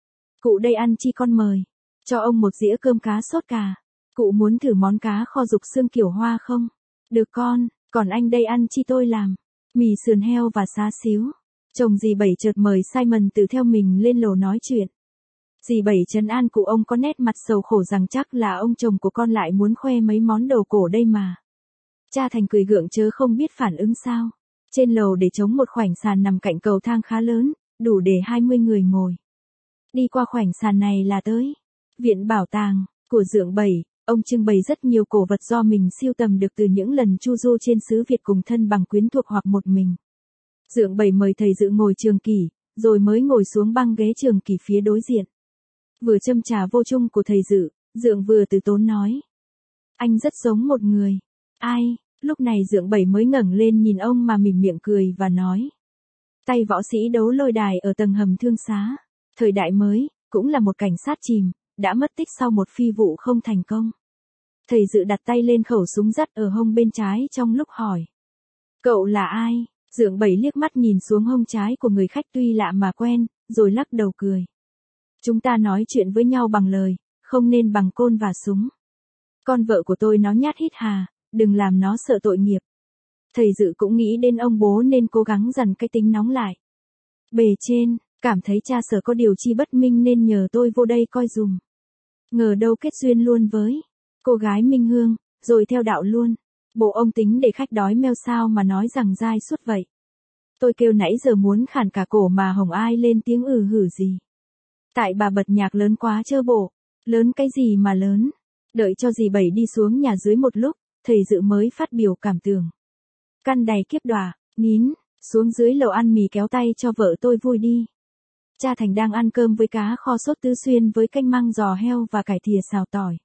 Cụ đây ăn chi con mời, cho ông một dĩa cơm cá sốt cà. Cụ muốn thử món cá kho dục xương kiểu hoa không? Được con, còn anh đây ăn chi tôi làm? Mì sườn heo và xá xíu. Chồng dì Bảy chợt mời Simon tự theo mình lên lầu nói chuyện. Dì Bảy trấn an cụ ông có nét mặt sầu khổ rằng chắc là ông chồng của con lại muốn khoe mấy món đồ cổ đây mà. Cha Thành cười gượng chớ không biết phản ứng sao. Trên lầu để trống một khoảnh sàn nằm cạnh cầu thang khá lớn, đủ để hai mươi người ngồi. Đi qua khoảnh sàn này là tới Viện Bảo tàng của Dượng Bảy, ông trưng bày rất nhiều cổ vật do mình sưu tầm được từ những lần chu du trên xứ Việt cùng thân bằng quyến thuộc hoặc một mình. Dượng Bảy mời thầy Dự ngồi trường kỷ, rồi mới ngồi xuống băng ghế trường kỷ phía đối diện. Vừa châm trà vô chung của thầy Dự, Dượng vừa từ tốn nói. Anh rất giống một người. Ai? Lúc này Dượng Bảy mới ngẩng lên nhìn ông mà mỉm miệng cười và nói. Tay võ sĩ đấu lôi đài ở tầng hầm thương xá. Thời đại mới, cũng là một cảnh sát chìm, đã mất tích sau một phi vụ không thành công. Thầy Dự đặt tay lên khẩu súng dắt ở hông bên trái trong lúc hỏi. Cậu là ai? Dượng Bảy liếc mắt nhìn xuống hông trái của người khách tuy lạ mà quen, rồi lắc đầu cười. Chúng ta nói chuyện với nhau bằng lời, không nên bằng côn và súng. Con vợ của tôi nó nhát hít hà, đừng làm nó sợ tội nghiệp. Thầy Dự cũng nghĩ đến ông bố nên cố gắng dằn cái tính nóng lại. Bề trên, cảm thấy cha sở có điều chi bất minh nên nhờ tôi vô đây coi dùm. Ngờ đâu kết duyên luôn với cô gái Minh Hương, rồi theo đạo luôn. Bộ ông tính để khách đói meo sao mà nói rằng dai suốt vậy. Tôi kêu nãy giờ muốn khản cả cổ mà hổng ai lên tiếng ừ hử gì. Tại bà bật nhạc lớn quá chơ bộ. Lớn cái gì mà lớn. Đợi cho dì Bảy đi xuống nhà dưới một lúc, thầy Dự mới phát biểu cảm tưởng. Căn đầy kiếp đọa, nín, xuống dưới lầu ăn mì kéo tay cho vợ tôi vui đi. Cha Thành đang ăn cơm với cá kho sốt tứ xuyên với canh măng giò heo và cải thìa xào tỏi.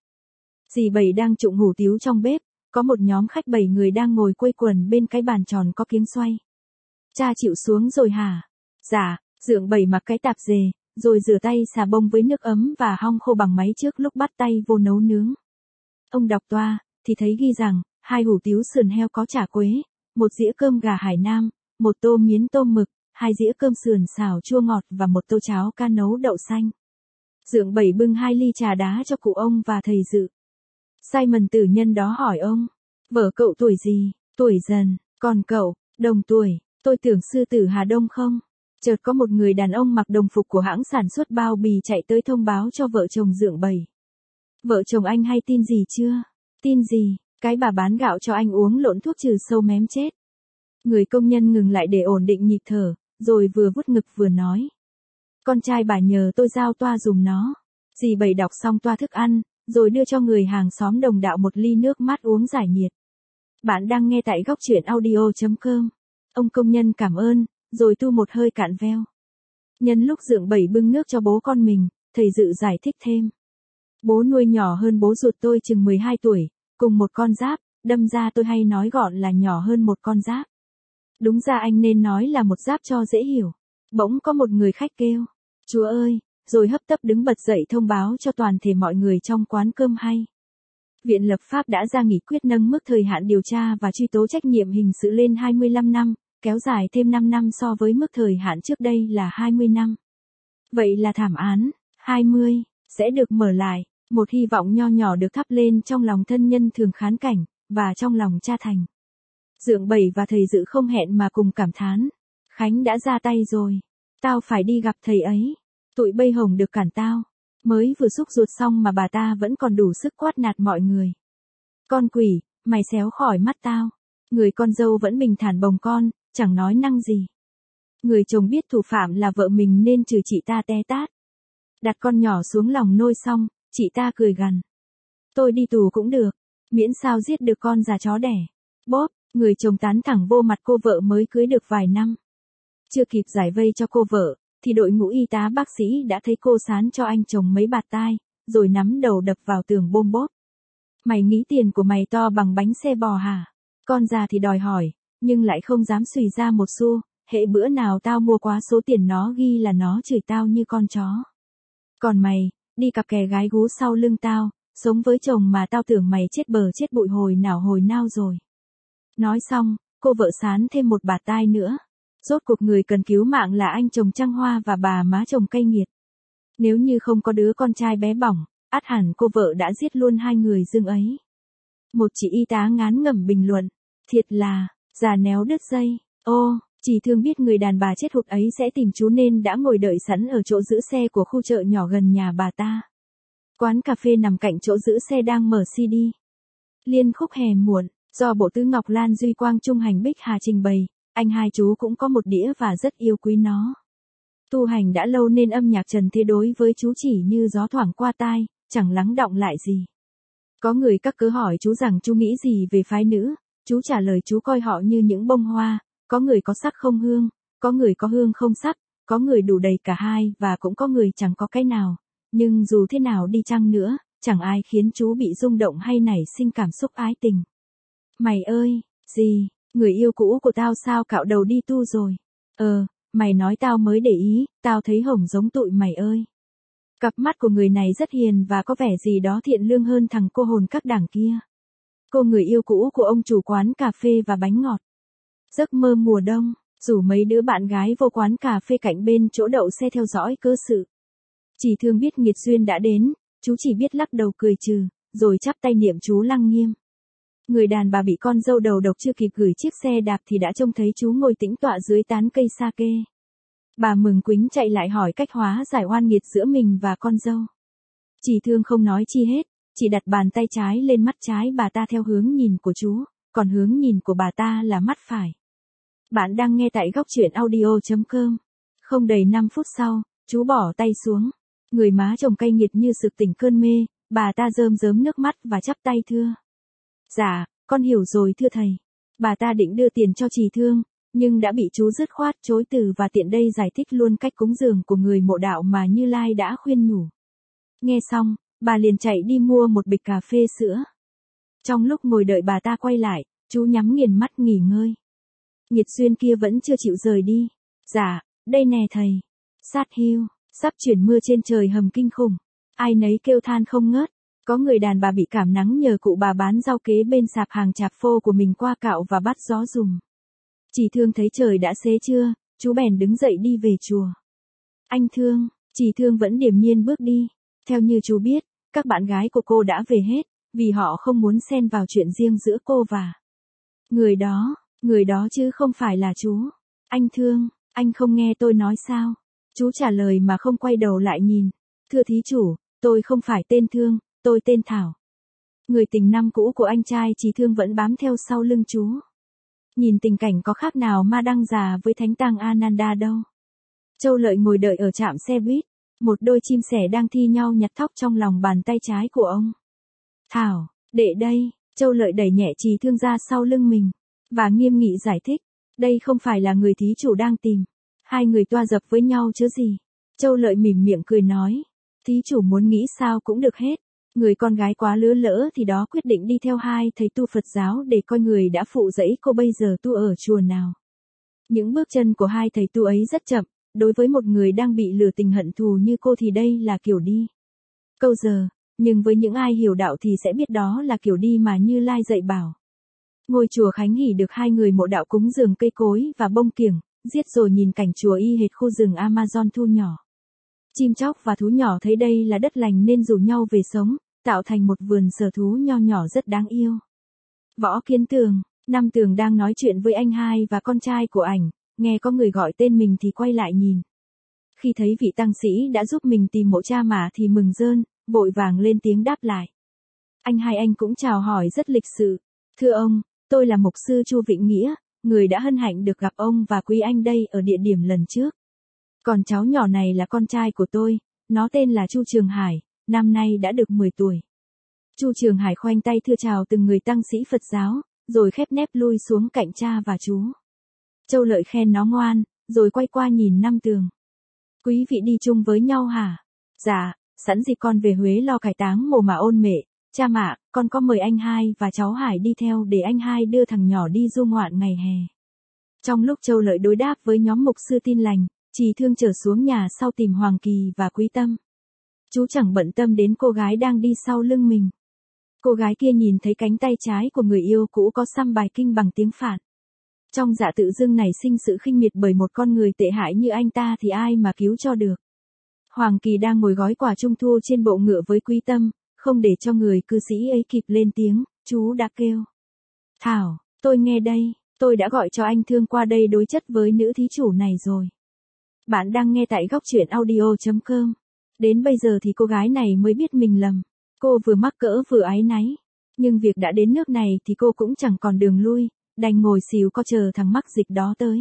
Dì Bảy đang trụng hủ tiếu trong bếp, có một nhóm khách bảy người đang ngồi quây quần bên cái bàn tròn có kiếng xoay. Cha chịu xuống rồi hả? Dạ, Dượng Bảy mặc cái tạp dề, rồi rửa tay xà bông với nước ấm và hong khô bằng máy trước lúc bắt tay vô nấu nướng. Ông đọc toa, thì thấy ghi rằng, hai hủ tiếu sườn heo có chả quế, một dĩa cơm gà Hải Nam, một tô miến tôm mực, hai dĩa cơm sườn xào chua ngọt và một tô cháo ca nấu đậu xanh. Dượng Bảy bưng hai ly trà đá cho cụ ông và thầy Dự. Simon tử nhân đó hỏi ông, vợ cậu tuổi gì? Tuổi dần, còn cậu, đồng tuổi, tôi tưởng sư tử Hà Đông không? Chợt có một người đàn ông mặc đồng phục của hãng sản xuất bao bì chạy tới thông báo cho vợ chồng Dượng Bảy. Vợ chồng anh hay tin gì chưa? Tin gì? Cái bà bán gạo cho anh uống lộn thuốc trừ sâu mém chết. Người công nhân ngừng lại để ổn định nhịp thở, rồi vừa vuốt ngực vừa nói. Con trai bà nhờ tôi giao toa dùng nó. Dì Bảy đọc xong toa thức ăn, rồi đưa cho người hàng xóm đồng đạo một ly nước mát uống giải nhiệt. Bạn đang nghe tại góc truyện audio chấm com. Ông công nhân cảm ơn, rồi tu một hơi cạn veo. Nhân lúc Dượng Bảy bưng nước cho bố con mình, thầy Dự giải thích thêm. Bố nuôi nhỏ hơn bố ruột tôi chừng mười hai tuổi, cùng một con giáp, đâm ra tôi hay nói gọn là nhỏ hơn một con giáp. Đúng ra anh nên nói là một giáp cho dễ hiểu. Bỗng có một người khách kêu, Chúa ơi, rồi hấp tấp đứng bật dậy thông báo cho toàn thể mọi người trong quán cơm hay. Viện lập pháp đã ra nghị quyết nâng mức thời hạn điều tra và truy tố trách nhiệm hình sự lên hai mươi lăm năm, kéo dài thêm năm năm so với mức thời hạn trước đây là hai mươi năm. Vậy là thảm án, hai mươi, sẽ được mở lại, một hy vọng nho nhỏ được thắp lên trong lòng thân nhân thường khán cảnh, và trong lòng cha Thành. Dượng Bảy và thầy Dự không hẹn mà cùng cảm thán. Khánh đã ra tay rồi. Tao phải đi gặp thầy ấy. Tụi bây hồng được cản tao. Mới vừa xúc ruột xong mà bà ta vẫn còn đủ sức quát nạt mọi người. Con quỷ, mày xéo khỏi mắt tao. Người con dâu vẫn bình thản bồng con, chẳng nói năng gì. Người chồng biết thủ phạm là vợ mình nên trừ chị ta té tát. Đặt con nhỏ xuống lòng nôi xong, chị ta cười gằn. Tôi đi tù cũng được, miễn sao giết được con già chó đẻ. Bóp, người chồng tán thẳng vô mặt cô vợ mới cưới được vài năm. Chưa kịp giải vây cho cô vợ, thì đội ngũ y tá bác sĩ đã thấy cô sán cho anh chồng mấy bạt tai, rồi nắm đầu đập vào tường bôm bốp. Mày nghĩ tiền của mày to bằng bánh xe bò hả? Con già thì đòi hỏi, nhưng lại không dám xùy ra một xu, hễ bữa nào tao mua quá số tiền nó ghi là nó chửi tao như con chó. Còn mày, đi cặp kè gái gú sau lưng tao, sống với chồng mà tao tưởng mày chết bờ chết bụi hồi nào hồi nào rồi. Nói xong, cô vợ sán thêm một bạt tai nữa. Rốt cuộc người cần cứu mạng là anh chồng trăng hoa và bà má chồng cay nghiệt. Nếu như không có đứa con trai bé bỏng, ắt hẳn cô vợ đã giết luôn hai người dưng ấy. Một chị y tá ngán ngẩm bình luận. Thiệt là, già néo đứt dây. Ô, chị thương biết người đàn bà chết hụt ấy sẽ tìm chú nên đã ngồi đợi sẵn ở chỗ giữ xe của khu chợ nhỏ gần nhà bà ta. Quán cà phê nằm cạnh chỗ giữ xe đang mở xê đê. Liên khúc hè muộn, do bộ tứ Ngọc Lan Duy Quang Trung Hành Bích Hà trình bày, anh hai chú cũng có một đĩa và rất yêu quý nó. Tu hành đã lâu nên âm nhạc trần thế đối với chú chỉ như gió thoảng qua tai, chẳng lắng đọng lại gì. Có người các cứ hỏi chú rằng chú nghĩ gì về phái nữ, chú trả lời chú coi họ như những bông hoa, có người có sắc không hương, có người có hương không sắc, có người đủ đầy cả hai và cũng có người chẳng có cái nào. Nhưng dù thế nào đi chăng nữa, chẳng ai khiến chú bị rung động hay nảy sinh cảm xúc ái tình. Mày ơi, gì, người yêu cũ của tao sao cạo đầu đi tu rồi? Ờ, mày nói tao mới để ý, tao thấy hổng giống tụi mày ơi. Cặp mắt của người này rất hiền và có vẻ gì đó thiện lương hơn thằng cô hồn các đảng kia. Cô người yêu cũ của ông chủ quán cà phê và bánh ngọt. Giấc mơ mùa đông, rủ mấy đứa bạn gái vô quán cà phê cạnh bên chỗ đậu xe theo dõi cơ sự. Chỉ thương biết nghiệt duyên đã đến, chú chỉ biết lắc đầu cười trừ, rồi chắp tay niệm chú lăng nghiêm. Người đàn bà bị con dâu đầu độc chưa kịp gửi chiếc xe đạp thì đã trông thấy chú ngồi tĩnh tọa dưới tán cây sake. Bà mừng quính chạy lại hỏi cách hóa giải oan nghiệt giữa mình và con dâu. Chỉ thương không nói chi hết, chỉ đặt bàn tay trái lên mắt trái bà ta theo hướng nhìn của chú, còn hướng nhìn của bà ta là mắt phải. Bạn đang nghe tại góc truyện audio chấm com. Không đầy năm phút sau, chú bỏ tay xuống. Người má chồng cay nghiệt như sực tỉnh cơn mê, bà ta rơm rớm nước mắt và chắp tay thưa. Dạ, con hiểu rồi thưa thầy. Bà ta định đưa tiền cho Trì Thương, nhưng đã bị chú dứt khoát chối từ và tiện đây giải thích luôn cách cúng dường của người mộ đạo mà Như Lai đã khuyên nhủ. Nghe xong, bà liền chạy đi mua một bịch cà phê sữa. Trong lúc ngồi đợi bà ta quay lại, chú nhắm nghiền mắt nghỉ ngơi. Nghiệt duyên kia vẫn chưa chịu rời đi. Dạ, đây nè thầy. Sát hiu, sắp chuyển mưa trên trời hầm kinh khủng. Ai nấy kêu than không ngớt. Có người đàn bà bị cảm nắng nhờ cụ bà bán rau kế bên sạp hàng chạp phô của mình qua cạo và bắt gió dùm. Chỉ Thương thấy trời đã xế trưa, chú bèn đứng dậy đi về chùa. Anh Thương, Chỉ Thương vẫn điềm nhiên bước đi. Theo như chú biết, các bạn gái của cô đã về hết, vì họ không muốn xen vào chuyện riêng giữa cô và người đó, người đó chứ không phải là chú. Anh Thương, anh không nghe tôi nói sao? Chú trả lời mà không quay đầu lại nhìn. Thưa thí chủ, tôi không phải tên Thương, tôi tên Thảo. Người tình năm cũ của anh trai Trí Thương vẫn bám theo sau lưng chú. Nhìn tình cảnh có khác nào ma đăng già với thánh tang Ananda đâu. Châu Lợi ngồi đợi ở trạm xe buýt, một đôi chim sẻ đang thi nhau nhặt thóc trong lòng bàn tay trái của ông. Thảo, đệ đây, Châu Lợi đẩy nhẹ Trí Thương ra sau lưng mình, và nghiêm nghị giải thích, đây không phải là người thí chủ đang tìm. Hai người toa dập với nhau chứ gì. Châu Lợi mỉm miệng cười nói, thí chủ muốn nghĩ sao cũng được hết. Người con gái quá lứa lỡ thì đó quyết định đi theo hai thầy tu Phật giáo để coi người đã phụ dẫy cô bây giờ tu ở chùa nào. Những bước chân của hai thầy tu ấy rất chậm, đối với một người đang bị lừa tình hận thù như cô thì đây là kiểu đi câu giờ, nhưng với những ai hiểu đạo thì sẽ biết đó là kiểu đi mà Như Lai dạy bảo. Ngôi chùa Khánh Hỷ được hai người mộ đạo cúng dường cây cối và bông kiểng, giết rồi nhìn cảnh chùa y hệt khu rừng Amazon thu nhỏ. Chim chóc và thú nhỏ thấy đây là đất lành nên rủ nhau về sống, tạo thành một vườn sở thú nho nhỏ rất đáng yêu. Võ Kiến Tường, Năm Tường đang nói chuyện với anh hai và con trai của ảnh, nghe có người gọi tên mình thì quay lại nhìn. Khi thấy vị tăng sĩ đã giúp mình tìm mộ cha mả thì mừng rơn, vội vàng lên tiếng đáp lại. Anh hai anh cũng chào hỏi rất lịch sự. Thưa ông, tôi là mục sư Chu Vĩnh Nghĩa, người đã hân hạnh được gặp ông và quý anh đây ở địa điểm lần trước. Còn cháu nhỏ này là con trai của tôi, nó tên là Chu Trường Hải, năm nay đã được mười tuổi. Chu Trường Hải khoanh tay thưa chào từng người tăng sĩ Phật giáo, rồi khép nép lui xuống cạnh cha và chú. Châu Lợi khen nó ngoan, rồi quay qua nhìn Năm Tường. Quý vị đi chung với nhau hả? Dạ, sẵn dịp con về Huế lo cải táng mồ mà ôn mệ, cha mạ, con có mời anh hai và cháu Hải đi theo để anh hai đưa thằng nhỏ đi du ngoạn ngày hè. Trong lúc Châu Lợi đối đáp với nhóm mục sư Tin Lành, Trí Thương trở xuống nhà sau tìm Hoàng Kỳ và Quý Tâm. Chú chẳng bận tâm đến cô gái đang đi sau lưng mình. Cô gái kia nhìn thấy cánh tay trái của người yêu cũ có xăm bài kinh bằng tiếng Phạn. Trong dạ tự dưng nảy sinh sự khinh miệt bởi một con người tệ hại như anh ta thì ai mà cứu cho được. Hoàng Kỳ đang ngồi gói quà trung thu trên bộ ngựa với Quý Tâm, không để cho người cư sĩ ấy kịp lên tiếng, chú đã kêu. Thảo, tôi nghe đây, tôi đã gọi cho anh Thương qua đây đối chất với nữ thí chủ này rồi. Bạn đang nghe tại góc truyện audio chấm com. Đến bây giờ thì cô gái này mới biết mình lầm. Cô vừa mắc cỡ vừa áy náy. Nhưng việc đã đến nước này thì cô cũng chẳng còn đường lui, đành ngồi xỉu co chờ thằng mắc dịch đó tới.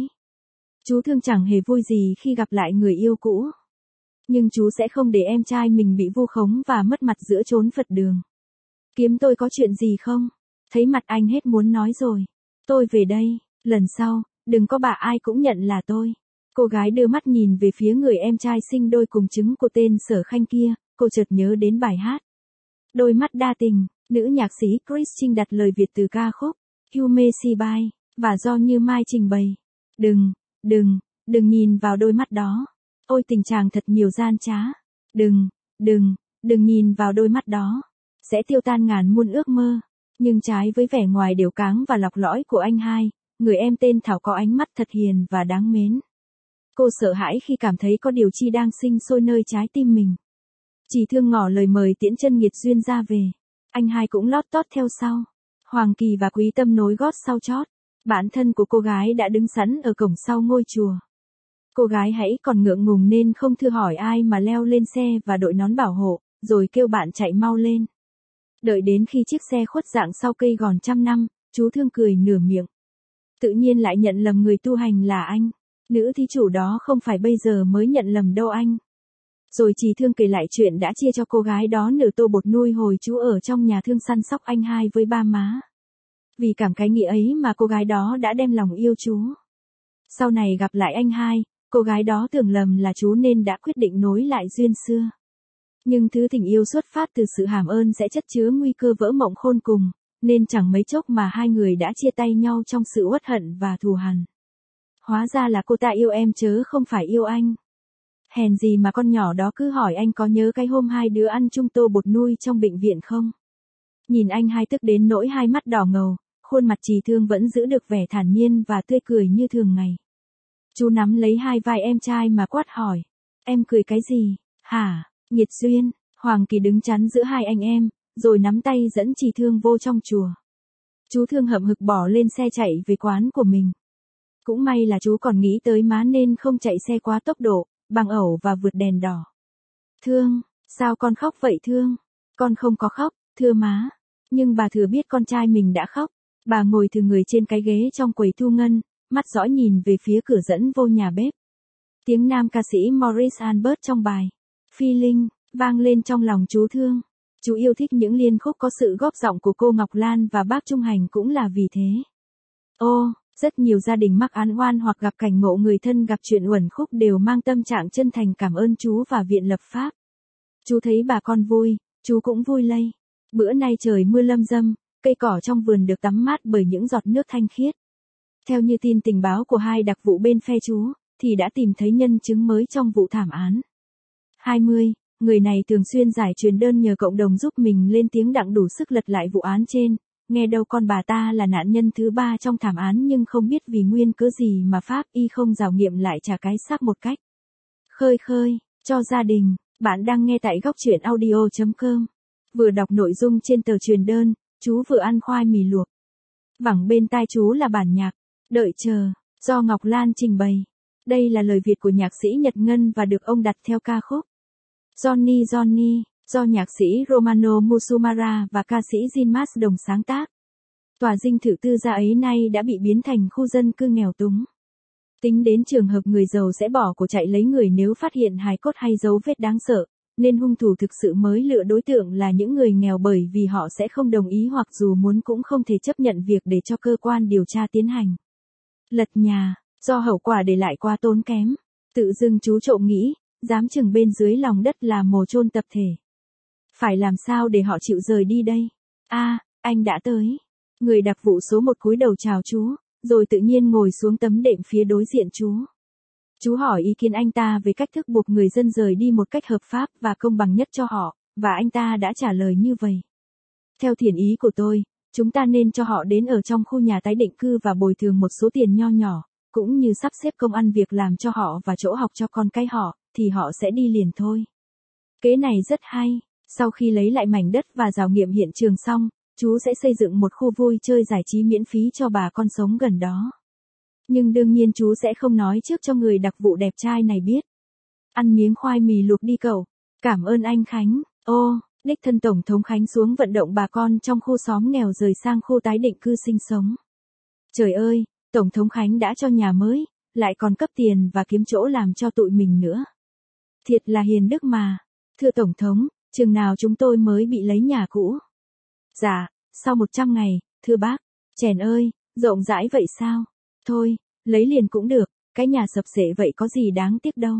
Chú Thương chẳng hề vui gì khi gặp lại người yêu cũ. Nhưng chú sẽ không để em trai mình bị vu khống và mất mặt giữa chốn Phật đường. Kiếm tôi có chuyện gì không? Thấy mặt anh hết muốn nói rồi. Tôi về đây, lần sau, đừng có bà ai cũng nhận là tôi. Cô gái đưa mắt nhìn về phía người em trai sinh đôi cùng trứng của tên Sở Khanh kia, cô chợt nhớ đến bài hát. Đôi mắt đa tình, nữ nhạc sĩ Chris Trinh đặt lời Việt từ ca khúc You May See By, và do Như Mai trình bày. Đừng, đừng, đừng nhìn vào đôi mắt đó. Ôi tình chàng thật nhiều gian trá. Đừng, đừng, đừng nhìn vào đôi mắt đó. Sẽ tiêu tan ngàn muôn ước mơ. Nhưng trái với vẻ ngoài đều cáng và lọc lõi của anh hai, người em tên Thảo có ánh mắt thật hiền và đáng mến. Cô sợ hãi khi cảm thấy có điều chi đang sinh sôi nơi trái tim mình. Trí Thương ngỏ lời mời tiễn chân nghiệt duyên ra về. Anh hai cũng lót tót theo sau. Hoàng Kỳ và Quý Tâm nối gót sau chót. Bản thân của cô gái đã đứng sẵn ở cổng sau ngôi chùa. Cô gái hãy còn ngượng ngùng nên không thưa hỏi ai mà leo lên xe và đội nón bảo hộ, rồi kêu bạn chạy mau lên. Đợi đến khi chiếc xe khuất dạng sau cây gòn trăm năm, chú Thương cười nửa miệng. Tự nhiên lại nhận lầm người tu hành là anh. Nữ thí chủ đó không phải bây giờ mới nhận lầm đâu anh. Rồi Trí Thương kể lại chuyện đã chia cho cô gái đó nửa tô bột nuôi hồi chú ở trong nhà thương săn sóc anh hai với ba má. Vì cảm cái nghĩa ấy mà cô gái đó đã đem lòng yêu chú. Sau này gặp lại anh hai, cô gái đó tưởng lầm là chú nên đã quyết định nối lại duyên xưa. Nhưng thứ tình yêu xuất phát từ sự hàm ơn sẽ chất chứa nguy cơ vỡ mộng khôn cùng, nên chẳng mấy chốc mà hai người đã chia tay nhau trong sự uất hận và thù hằn. Hóa ra là cô ta yêu em chớ không phải yêu anh. Hèn gì mà con nhỏ đó cứ hỏi anh có nhớ cái hôm hai đứa ăn chung tô bột nuôi trong bệnh viện không? Nhìn anh hai tức đến nỗi hai mắt đỏ ngầu, khuôn mặt Trí Thương vẫn giữ được vẻ thản nhiên và tươi cười như thường ngày. Chú nắm lấy hai vai em trai mà quát hỏi. Em cười cái gì? Hả? Nghiệt duyên. Hoàng Kỳ đứng chắn giữa hai anh em, rồi nắm tay dẫn Trì Thương vô trong chùa. Chú Thương hậm hực bỏ lên xe chạy về quán của mình. Cũng may là chú còn nghĩ tới má nên không chạy xe quá tốc độ, bằng ẩu và vượt đèn đỏ. Thương, sao con khóc vậy Thương? Con không có khóc, thưa má. Nhưng bà Thừa biết con trai mình đã khóc. Bà ngồi thừ người trên cái ghế trong quầy thu ngân, mắt dõi nhìn về phía cửa dẫn vô nhà bếp. Tiếng nam ca sĩ Maurice Albert trong bài Feeling vang lên trong lòng chú Thương. Chú yêu thích những liên khúc có sự góp giọng của cô Ngọc Lan và bác Trung Hành cũng là vì thế. Ô, rất nhiều gia đình mắc án oan hoặc gặp cảnh ngộ người thân gặp chuyện uẩn khúc đều mang tâm trạng chân thành cảm ơn chú và Viện Lập Pháp. Chú thấy bà con vui, chú cũng vui lây. Bữa nay trời mưa lâm dâm, cây cỏ trong vườn được tắm mát bởi những giọt nước thanh khiết. Theo như tin tình báo của hai đặc vụ bên phe chú, thì đã tìm thấy nhân chứng mới trong vụ thảm án. hai mươi. Người này thường xuyên giải truyền đơn nhờ cộng đồng giúp mình lên tiếng đặng đủ sức lật lại vụ án trên. Nghe đâu con bà ta là nạn nhân thứ ba trong thảm án nhưng không biết vì nguyên cớ gì mà pháp y không rào nghiệm lại trả cái xác một cách khơi khơi cho gia đình. Bạn đang nghe tại góc truyện audio chấm com. Vừa đọc nội dung trên tờ truyền đơn, chú vừa ăn khoai mì luộc. Vẳng bên tai chú là bản nhạc Đợi Chờ, do Ngọc Lan trình bày. Đây là lời Việt của nhạc sĩ Nhật Ngân và được ông đặt theo ca khúc Johnny Johnny, do nhạc sĩ Romano Musumara và ca sĩ Zinmas đồng sáng tác. Tòa dinh thự tư gia ấy nay đã bị biến thành khu dân cư nghèo túng. Tính đến trường hợp người giàu sẽ bỏ của chạy lấy người nếu phát hiện hài cốt hay dấu vết đáng sợ, nên hung thủ thực sự mới lựa đối tượng là những người nghèo bởi vì họ sẽ không đồng ý hoặc dù muốn cũng không thể chấp nhận việc để cho cơ quan điều tra tiến hành lật nhà, do hậu quả để lại quá tốn kém. Tự dưng chú trộm nghĩ, dám chừng bên dưới lòng đất là mồ chôn tập thể. Phải làm sao để họ chịu rời đi đây? A, à, anh đã tới. Người đặc vụ số một cúi đầu chào chú, rồi tự nhiên ngồi xuống tấm đệm phía đối diện chú. Chú hỏi ý kiến anh ta về cách thức buộc người dân rời đi một cách hợp pháp và công bằng nhất cho họ, và anh ta đã trả lời như vậy. Theo thiện ý của tôi, chúng ta nên cho họ đến ở trong khu nhà tái định cư và bồi thường một số tiền nho nhỏ, cũng như sắp xếp công ăn việc làm cho họ và chỗ học cho con cái họ, thì họ sẽ đi liền thôi. Kế này rất hay. Sau khi lấy lại mảnh đất và rào nghiệm hiện trường xong, chú sẽ xây dựng một khu vui chơi giải trí miễn phí cho bà con sống gần đó. Nhưng đương nhiên chú sẽ không nói trước cho người đặc vụ đẹp trai này biết. Ăn miếng khoai mì luộc đi cậu. Cảm ơn anh Khánh. Ô, đích thân Tổng thống Khánh xuống vận động bà con trong khu xóm nghèo rời sang khu tái định cư sinh sống. Trời ơi, Tổng thống Khánh đã cho nhà mới, lại còn cấp tiền và kiếm chỗ làm cho tụi mình nữa. Thiệt là hiền đức mà. Thưa Tổng thống, chừng nào chúng tôi mới bị lấy nhà cũ? Dạ, sau một trăm ngày, thưa bác. Chèn ơi, rộng rãi vậy sao? Thôi, lấy liền cũng được, cái nhà sập xệ vậy có gì đáng tiếc đâu.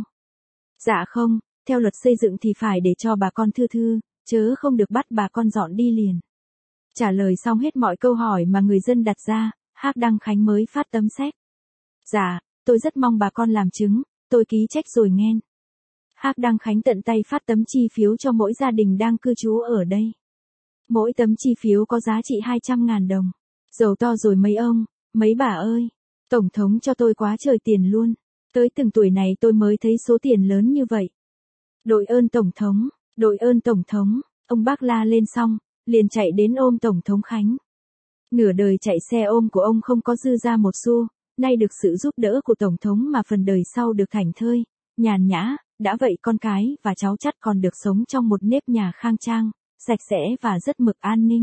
Dạ không, theo luật xây dựng thì phải để cho bà con thư thư, chớ không được bắt bà con dọn đi liền. Trả lời xong hết mọi câu hỏi mà người dân đặt ra, Hác Đăng Khánh mới phát tấm séc. Dạ, tôi rất mong bà con làm chứng, tôi ký trách rồi nghen. Hác Đăng Khánh tận tay phát tấm chi phiếu cho mỗi gia đình đang cư trú ở đây. Mỗi tấm chi phiếu có giá trị hai trăm ngàn đồng. Giàu to rồi mấy ông, mấy bà ơi. Tổng thống cho tôi quá trời tiền luôn. Tới từng tuổi này tôi mới thấy số tiền lớn như vậy. Đội ơn Tổng thống, đội ơn Tổng thống. Ông bác la lên xong, liền chạy đến ôm Tổng thống Khánh. Nửa đời chạy xe ôm của ông không có dư ra một xu, nay được sự giúp đỡ của Tổng thống mà phần đời sau được thảnh thơi, nhàn nhã, đã vậy con cái và cháu chắt còn được sống trong một nếp nhà khang trang, sạch sẽ và rất mực an ninh.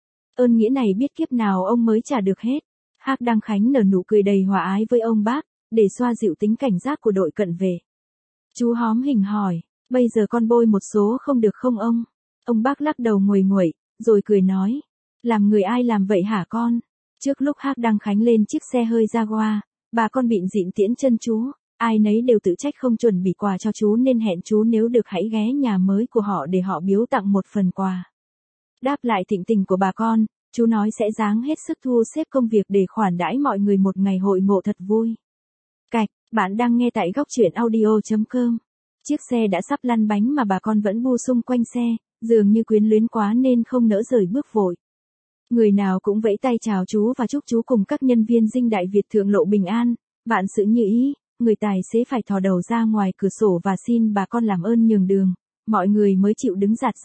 Ơn nghĩa này biết kiếp nào ông mới trả được hết. Hác Đăng Khánh nở nụ cười đầy hòa ái với ông bác, để xoa dịu tính cảnh giác của đội cận vệ. Chú hóm hình hỏi, bây giờ con bôi một số không được không ông? Ông bác lắc đầu nguầy nguậy, rồi cười nói, làm người ai làm vậy hả con? Trước lúc Hác Đăng Khánh lên chiếc xe hơi Jaguar, bà con bịn dịn tiễn chân chú, ai nấy đều tự trách không chuẩn bị quà cho chú nên hẹn chú nếu được hãy ghé nhà mới của họ để họ biếu tặng một phần quà. Đáp lại thịnh tình của bà con, chú nói sẽ ráng hết sức thu xếp công việc để khoản đãi mọi người một ngày hội ngộ thật vui. Cạch, bạn đang nghe tại góc truyện audio chấm com. Chiếc xe đã sắp lăn bánh mà bà con vẫn bu xung quanh xe, dường như quyến luyến quá nên không nỡ rời bước vội. Người nào cũng vẫy tay chào chú và chúc chú cùng các nhân viên dinh đại Việt thượng lộ bình an, vạn sự như ý. Người tài xế phải thò đầu ra ngoài cửa sổ và xin bà con làm ơn nhường đường, mọi người mới chịu đứng dạt ra,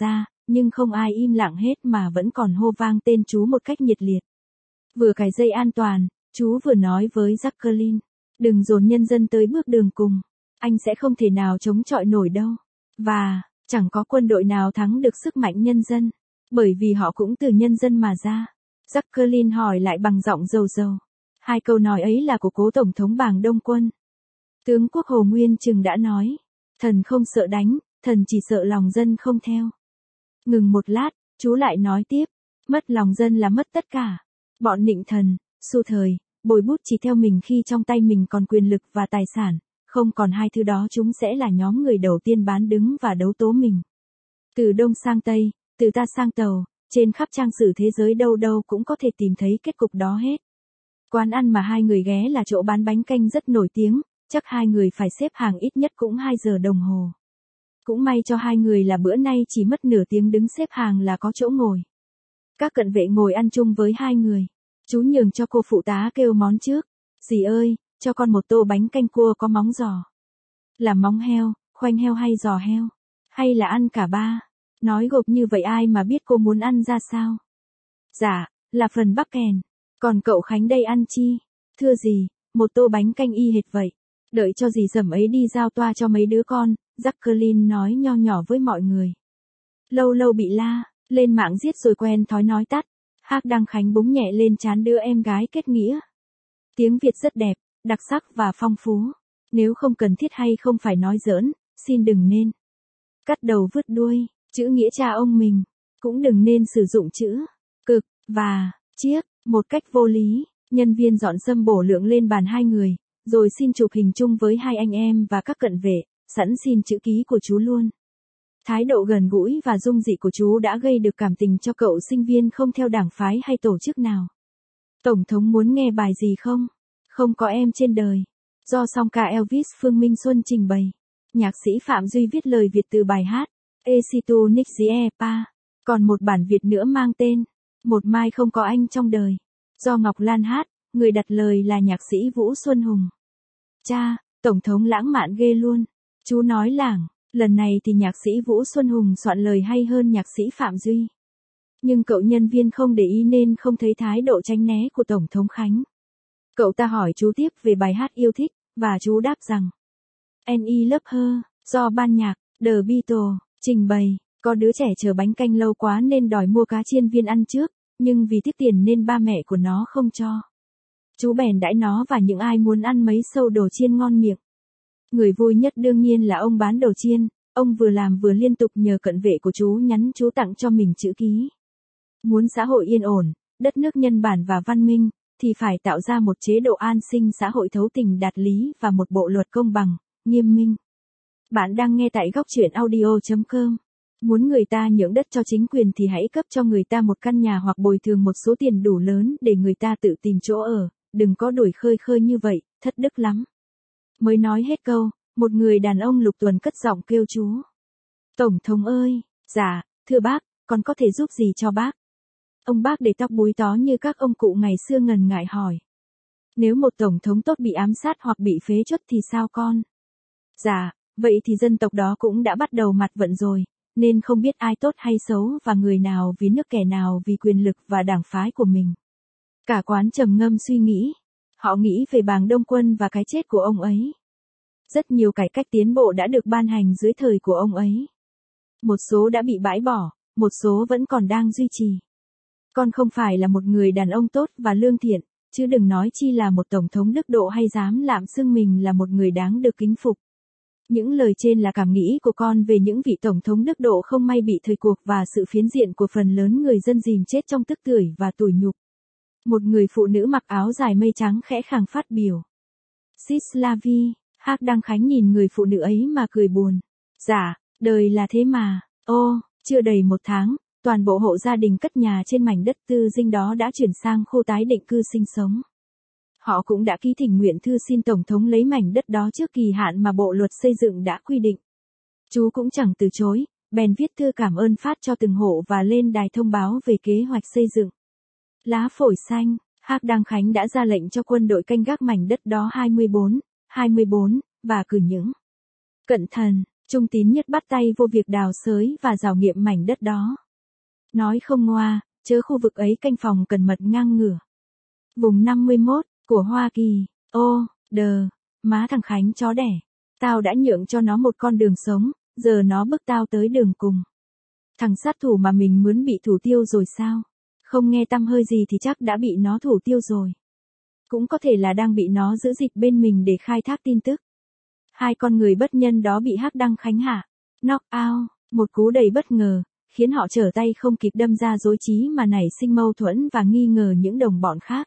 nhưng không ai im lặng hết mà vẫn còn hô vang tên chú một cách nhiệt liệt. Vừa cài dây an toàn, chú vừa nói với Jacqueline, đừng dồn nhân dân tới bước đường cùng, anh sẽ không thể nào chống chọi nổi đâu. Và, chẳng có quân đội nào thắng được sức mạnh nhân dân, bởi vì họ cũng từ nhân dân mà ra. Jacqueline hỏi lại bằng giọng dầu dầu. Hai câu nói ấy là của cố Tổng thống Bàng Đông Quân. Tướng quốc Hồ Nguyên Trừng đã nói, thần không sợ đánh, thần chỉ sợ lòng dân không theo. Ngừng một lát, chú lại nói tiếp, mất lòng dân là mất tất cả. Bọn nịnh thần, xu thời, bồi bút chỉ theo mình khi trong tay mình còn quyền lực và tài sản, không còn hai thứ đó chúng sẽ là nhóm người đầu tiên bán đứng và đấu tố mình. Từ Đông sang Tây, từ ta sang Tàu, trên khắp trang sử thế giới đâu đâu cũng có thể tìm thấy kết cục đó hết. Quán ăn mà hai người ghé là chỗ bán bánh canh rất nổi tiếng, chắc hai người phải xếp hàng ít nhất cũng hai giờ đồng hồ. Cũng may cho hai người là bữa nay chỉ mất nửa tiếng đứng xếp hàng là có chỗ ngồi. Các cận vệ ngồi ăn chung với hai người. Chú nhường cho cô phụ tá kêu món trước. Dì ơi, cho con một tô bánh canh cua có móng giò. Là móng heo, khoanh heo hay giò heo? Hay là ăn cả ba? Nói gộp như vậy ai mà biết cô muốn ăn ra sao? Dạ, là phần bắp kèn. Còn cậu Khánh đây ăn chi? Thưa dì, một tô bánh canh y hệt vậy. Đợi cho dì Dẩm ấy đi giao toa cho mấy đứa con, Jacqueline nói nho nhỏ với mọi người. Lâu lâu bị la, lên mạng giết rồi quen thói nói tắt. Hác Đăng Khánh búng nhẹ lên trán đứa em gái kết nghĩa. Tiếng Việt rất đẹp, đặc sắc và phong phú. Nếu không cần thiết hay không phải nói giỡn, xin đừng nên cắt đầu vứt đuôi, chữ nghĩa cha ông mình. Cũng đừng nên sử dụng chữ cực và chiếc một cách vô lý. Nhân viên dọn sâm bổ lượng lên bàn hai người, rồi xin chụp hình chung với hai anh em và các cận vệ, sẵn xin chữ ký của chú luôn. Thái độ gần gũi và dung dị của chú đã gây được cảm tình cho cậu sinh viên không theo đảng phái hay tổ chức nào. Tổng thống muốn nghe bài gì không? Không có em trên đời. Do song ca Elvis Phương Minh Xuân trình bày. Nhạc sĩ Phạm Duy viết lời Việt từ bài hát Esitu Nixie Pa. Còn một bản Việt nữa mang tên Một Mai Không Có Anh Trong Đời. Do Ngọc Lan hát, người đặt lời là nhạc sĩ Vũ Xuân Hùng. Cha, Tổng thống lãng mạn ghê luôn. Chú nói lảng, lần này thì nhạc sĩ Vũ Xuân Hùng soạn lời hay hơn nhạc sĩ Phạm Duy. Nhưng cậu nhân viên không để ý nên không thấy thái độ tránh né của Tổng thống Khánh. Cậu ta hỏi chú tiếp về bài hát yêu thích, và chú đáp rằng And I Love Her, do ban nhạc The Beatles trình bày. Có đứa trẻ chờ bánh canh lâu quá nên đòi mua cá chiên viên ăn trước, nhưng vì tiếc tiền nên ba mẹ của nó không cho. Chú bèn đãi nó và những ai muốn ăn mấy sâu đồ chiên ngon miệng. Người vui nhất đương nhiên là ông bán đồ chiên, ông vừa làm vừa liên tục nhờ cận vệ của chú nhắn chú tặng cho mình chữ ký. Muốn xã hội yên ổn, đất nước nhân bản và văn minh, thì phải tạo ra một chế độ an sinh xã hội thấu tình đạt lý và một bộ luật công bằng, nghiêm minh. Bạn đang nghe tại góc truyện audio chấm com. Muốn người ta nhượng đất cho chính quyền thì hãy cấp cho người ta một căn nhà hoặc bồi thường một số tiền đủ lớn để người ta tự tìm chỗ ở, đừng có đổi khơi khơi như vậy, thất đức lắm. Mới nói hết câu, một người đàn ông lục tuần cất giọng kêu chú. Tổng thống ơi, dạ, thưa bác, con có thể giúp gì cho bác? Ông bác để tóc búi tó như các ông cụ ngày xưa ngần ngại hỏi. Nếu một tổng thống tốt bị ám sát hoặc bị phế truất thì sao con? Dạ, vậy thì dân tộc đó cũng đã bắt đầu mặt vận rồi, nên không biết ai tốt hay xấu và người nào vì nước kẻ nào vì quyền lực và đảng phái của mình. Cả quán trầm ngâm suy nghĩ. Họ nghĩ về Bàng Đông Quân và cái chết của ông ấy. Rất nhiều cải cách tiến bộ đã được ban hành dưới thời của ông ấy. Một số đã bị bãi bỏ, một số vẫn còn đang duy trì. Con không phải là một người đàn ông tốt và lương thiện, chứ đừng nói chi là một tổng thống đức độ hay dám lạm xưng mình là một người đáng được kính phục. Những lời trên là cảm nghĩ của con về những vị tổng thống đức độ không may bị thời cuộc và sự phiến diện của phần lớn người dân dìm chết trong tức tưởi và tủi nhục. Một người phụ nữ mặc áo dài mây trắng khẽ khàng phát biểu. Sislavi, Hác Đăng Khánh nhìn người phụ nữ ấy mà cười buồn. Dạ, đời là thế mà. Ô, chưa đầy một tháng, toàn bộ hộ gia đình cất nhà trên mảnh đất tư dinh đó đã chuyển sang khu tái định cư sinh sống. Họ cũng đã ký thỉnh nguyện thư xin Tổng thống lấy mảnh đất đó trước kỳ hạn mà Bộ Luật Xây dựng đã quy định. Chú cũng chẳng từ chối, bèn viết thư cảm ơn phát cho từng hộ và lên đài thông báo về kế hoạch xây dựng. Lá phổi xanh, Hác Đăng Khánh đã ra lệnh cho quân đội canh gác mảnh đất đó hai mươi bốn, hai mươi bốn, và cử những cận thần, Trung Tín Nhất bắt tay vô việc đào xới và rào nghiệm mảnh đất đó. Nói không ngoa, chớ khu vực ấy canh phòng cần mật ngang ngửa. Vùng năm mươi mốt, của Hoa Kỳ, ô, đờ, má thằng Khánh chó đẻ. Tao đã nhượng cho nó một con đường sống, giờ nó bức tao tới đường cùng. Thằng sát thủ mà mình mướn bị thủ tiêu rồi sao? Không nghe tăm hơi gì thì chắc đã bị nó thủ tiêu rồi. Cũng có thể là đang bị nó giữ dịch bên mình để khai thác tin tức. Hai con người bất nhân đó bị Hắc Đăng Khánh hạ. Knock out, một cú đầy bất ngờ, khiến họ trở tay không kịp đâm ra rối trí mà nảy sinh mâu thuẫn và nghi ngờ những đồng bọn khác.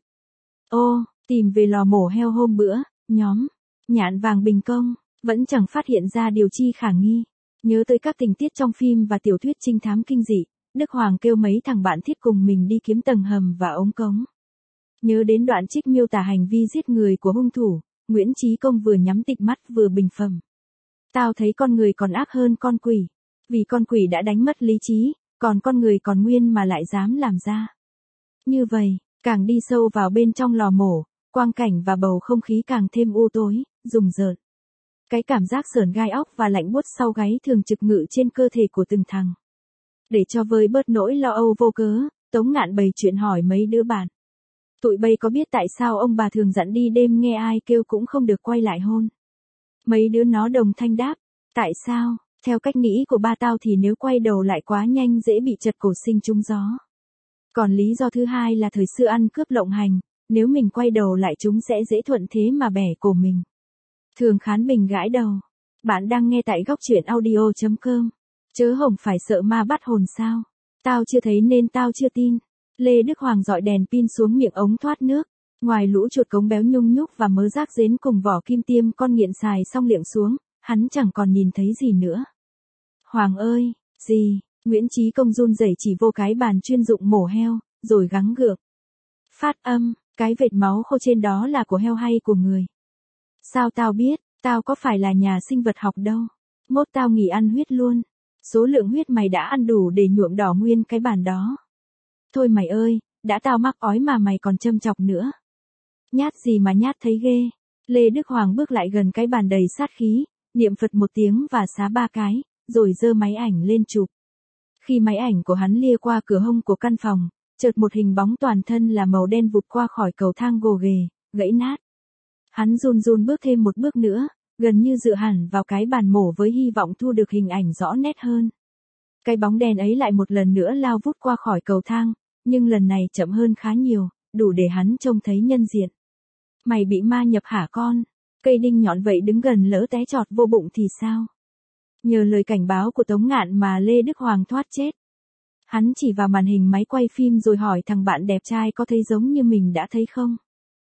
Ô, tìm về lò mổ heo hôm bữa, nhóm Nhạn Vàng Bình Công vẫn chẳng phát hiện ra điều chi khả nghi. Nhớ tới các tình tiết trong phim và tiểu thuyết trinh thám kinh dị, Đức Hoàng kêu mấy thằng bạn thiết cùng mình đi kiếm tầng hầm và ống cống. Nhớ đến đoạn trích miêu tả hành vi giết người của hung thủ, Nguyễn Chí Công vừa nhắm tịt mắt vừa bình phẩm. Tao thấy con người còn ác hơn con quỷ, vì con quỷ đã đánh mất lý trí, còn con người còn nguyên mà lại dám làm ra. Như vậy, càng đi sâu vào bên trong lò mổ, quang cảnh và bầu không khí càng thêm u tối, rùng rợn. Cái cảm giác sởn gai óc và lạnh buốt sau gáy thường trực ngự trên cơ thể của từng thằng. Để cho vơi bớt nỗi lo âu vô cớ, Tống Ngạn bày chuyện hỏi mấy đứa bạn. Tụi bay có biết tại sao ông bà thường dặn đi đêm nghe ai kêu cũng không được quay lại hôn? Mấy đứa nó đồng thanh đáp, tại sao? Theo cách nghĩ của ba tao thì nếu quay đầu lại quá nhanh dễ bị chật cổ sinh trúng gió. Còn lý do thứ hai là thời xưa ăn cướp lộng hành, nếu mình quay đầu lại chúng sẽ dễ thuận thế mà bẻ cổ mình. Thường Khán Bình gãi đầu. Bạn đang nghe tại góc truyện audio chấm com. Chớ hổng phải sợ ma bắt hồn sao? Tao chưa thấy nên tao chưa tin. Lê Đức Hoàng dọi đèn pin xuống miệng ống thoát nước. Ngoài lũ chuột cống béo nhung nhúc và mớ rác rến cùng vỏ kim tiêm con nghiện xài xong liệng xuống, hắn chẳng còn nhìn thấy gì nữa. Hoàng ơi, gì? Nguyễn Chí Công run rẩy chỉ vô cái bàn chuyên dụng mổ heo, rồi gắng gượng. Phát âm, cái vệt máu khô trên đó là của heo hay của người? Sao tao biết, tao có phải là nhà sinh vật học đâu. Mốt tao nghỉ ăn huyết luôn. Số lượng huyết mày đã ăn đủ để nhuộm đỏ nguyên cái bàn đó. Thôi mày ơi, đã tao mắc ói mà mày còn châm chọc nữa. Nhát gì mà nhát thấy ghê. Lê Đức Hoàng bước lại gần cái bàn đầy sát khí, niệm Phật một tiếng và xá ba cái, rồi giơ máy ảnh lên chụp. Khi máy ảnh của hắn lia qua cửa hông của căn phòng, chợt một hình bóng toàn thân là màu đen vụt qua khỏi cầu thang gồ ghề, gãy nát. Hắn run run bước thêm một bước nữa, gần như dựa hẳn vào cái bàn mổ với hy vọng thu được hình ảnh rõ nét hơn. Cái bóng đen ấy lại một lần nữa lao vút qua khỏi cầu thang, nhưng lần này chậm hơn khá nhiều, đủ để hắn trông thấy nhân diện. Mày bị ma nhập hả con? Cây đinh nhọn vậy đứng gần lỡ té chọt vô bụng thì sao? Nhờ lời cảnh báo của Tống Ngạn mà Lê Đức Hoàng thoát chết. Hắn chỉ vào màn hình máy quay phim rồi hỏi thằng bạn đẹp trai có thấy giống như mình đã thấy không?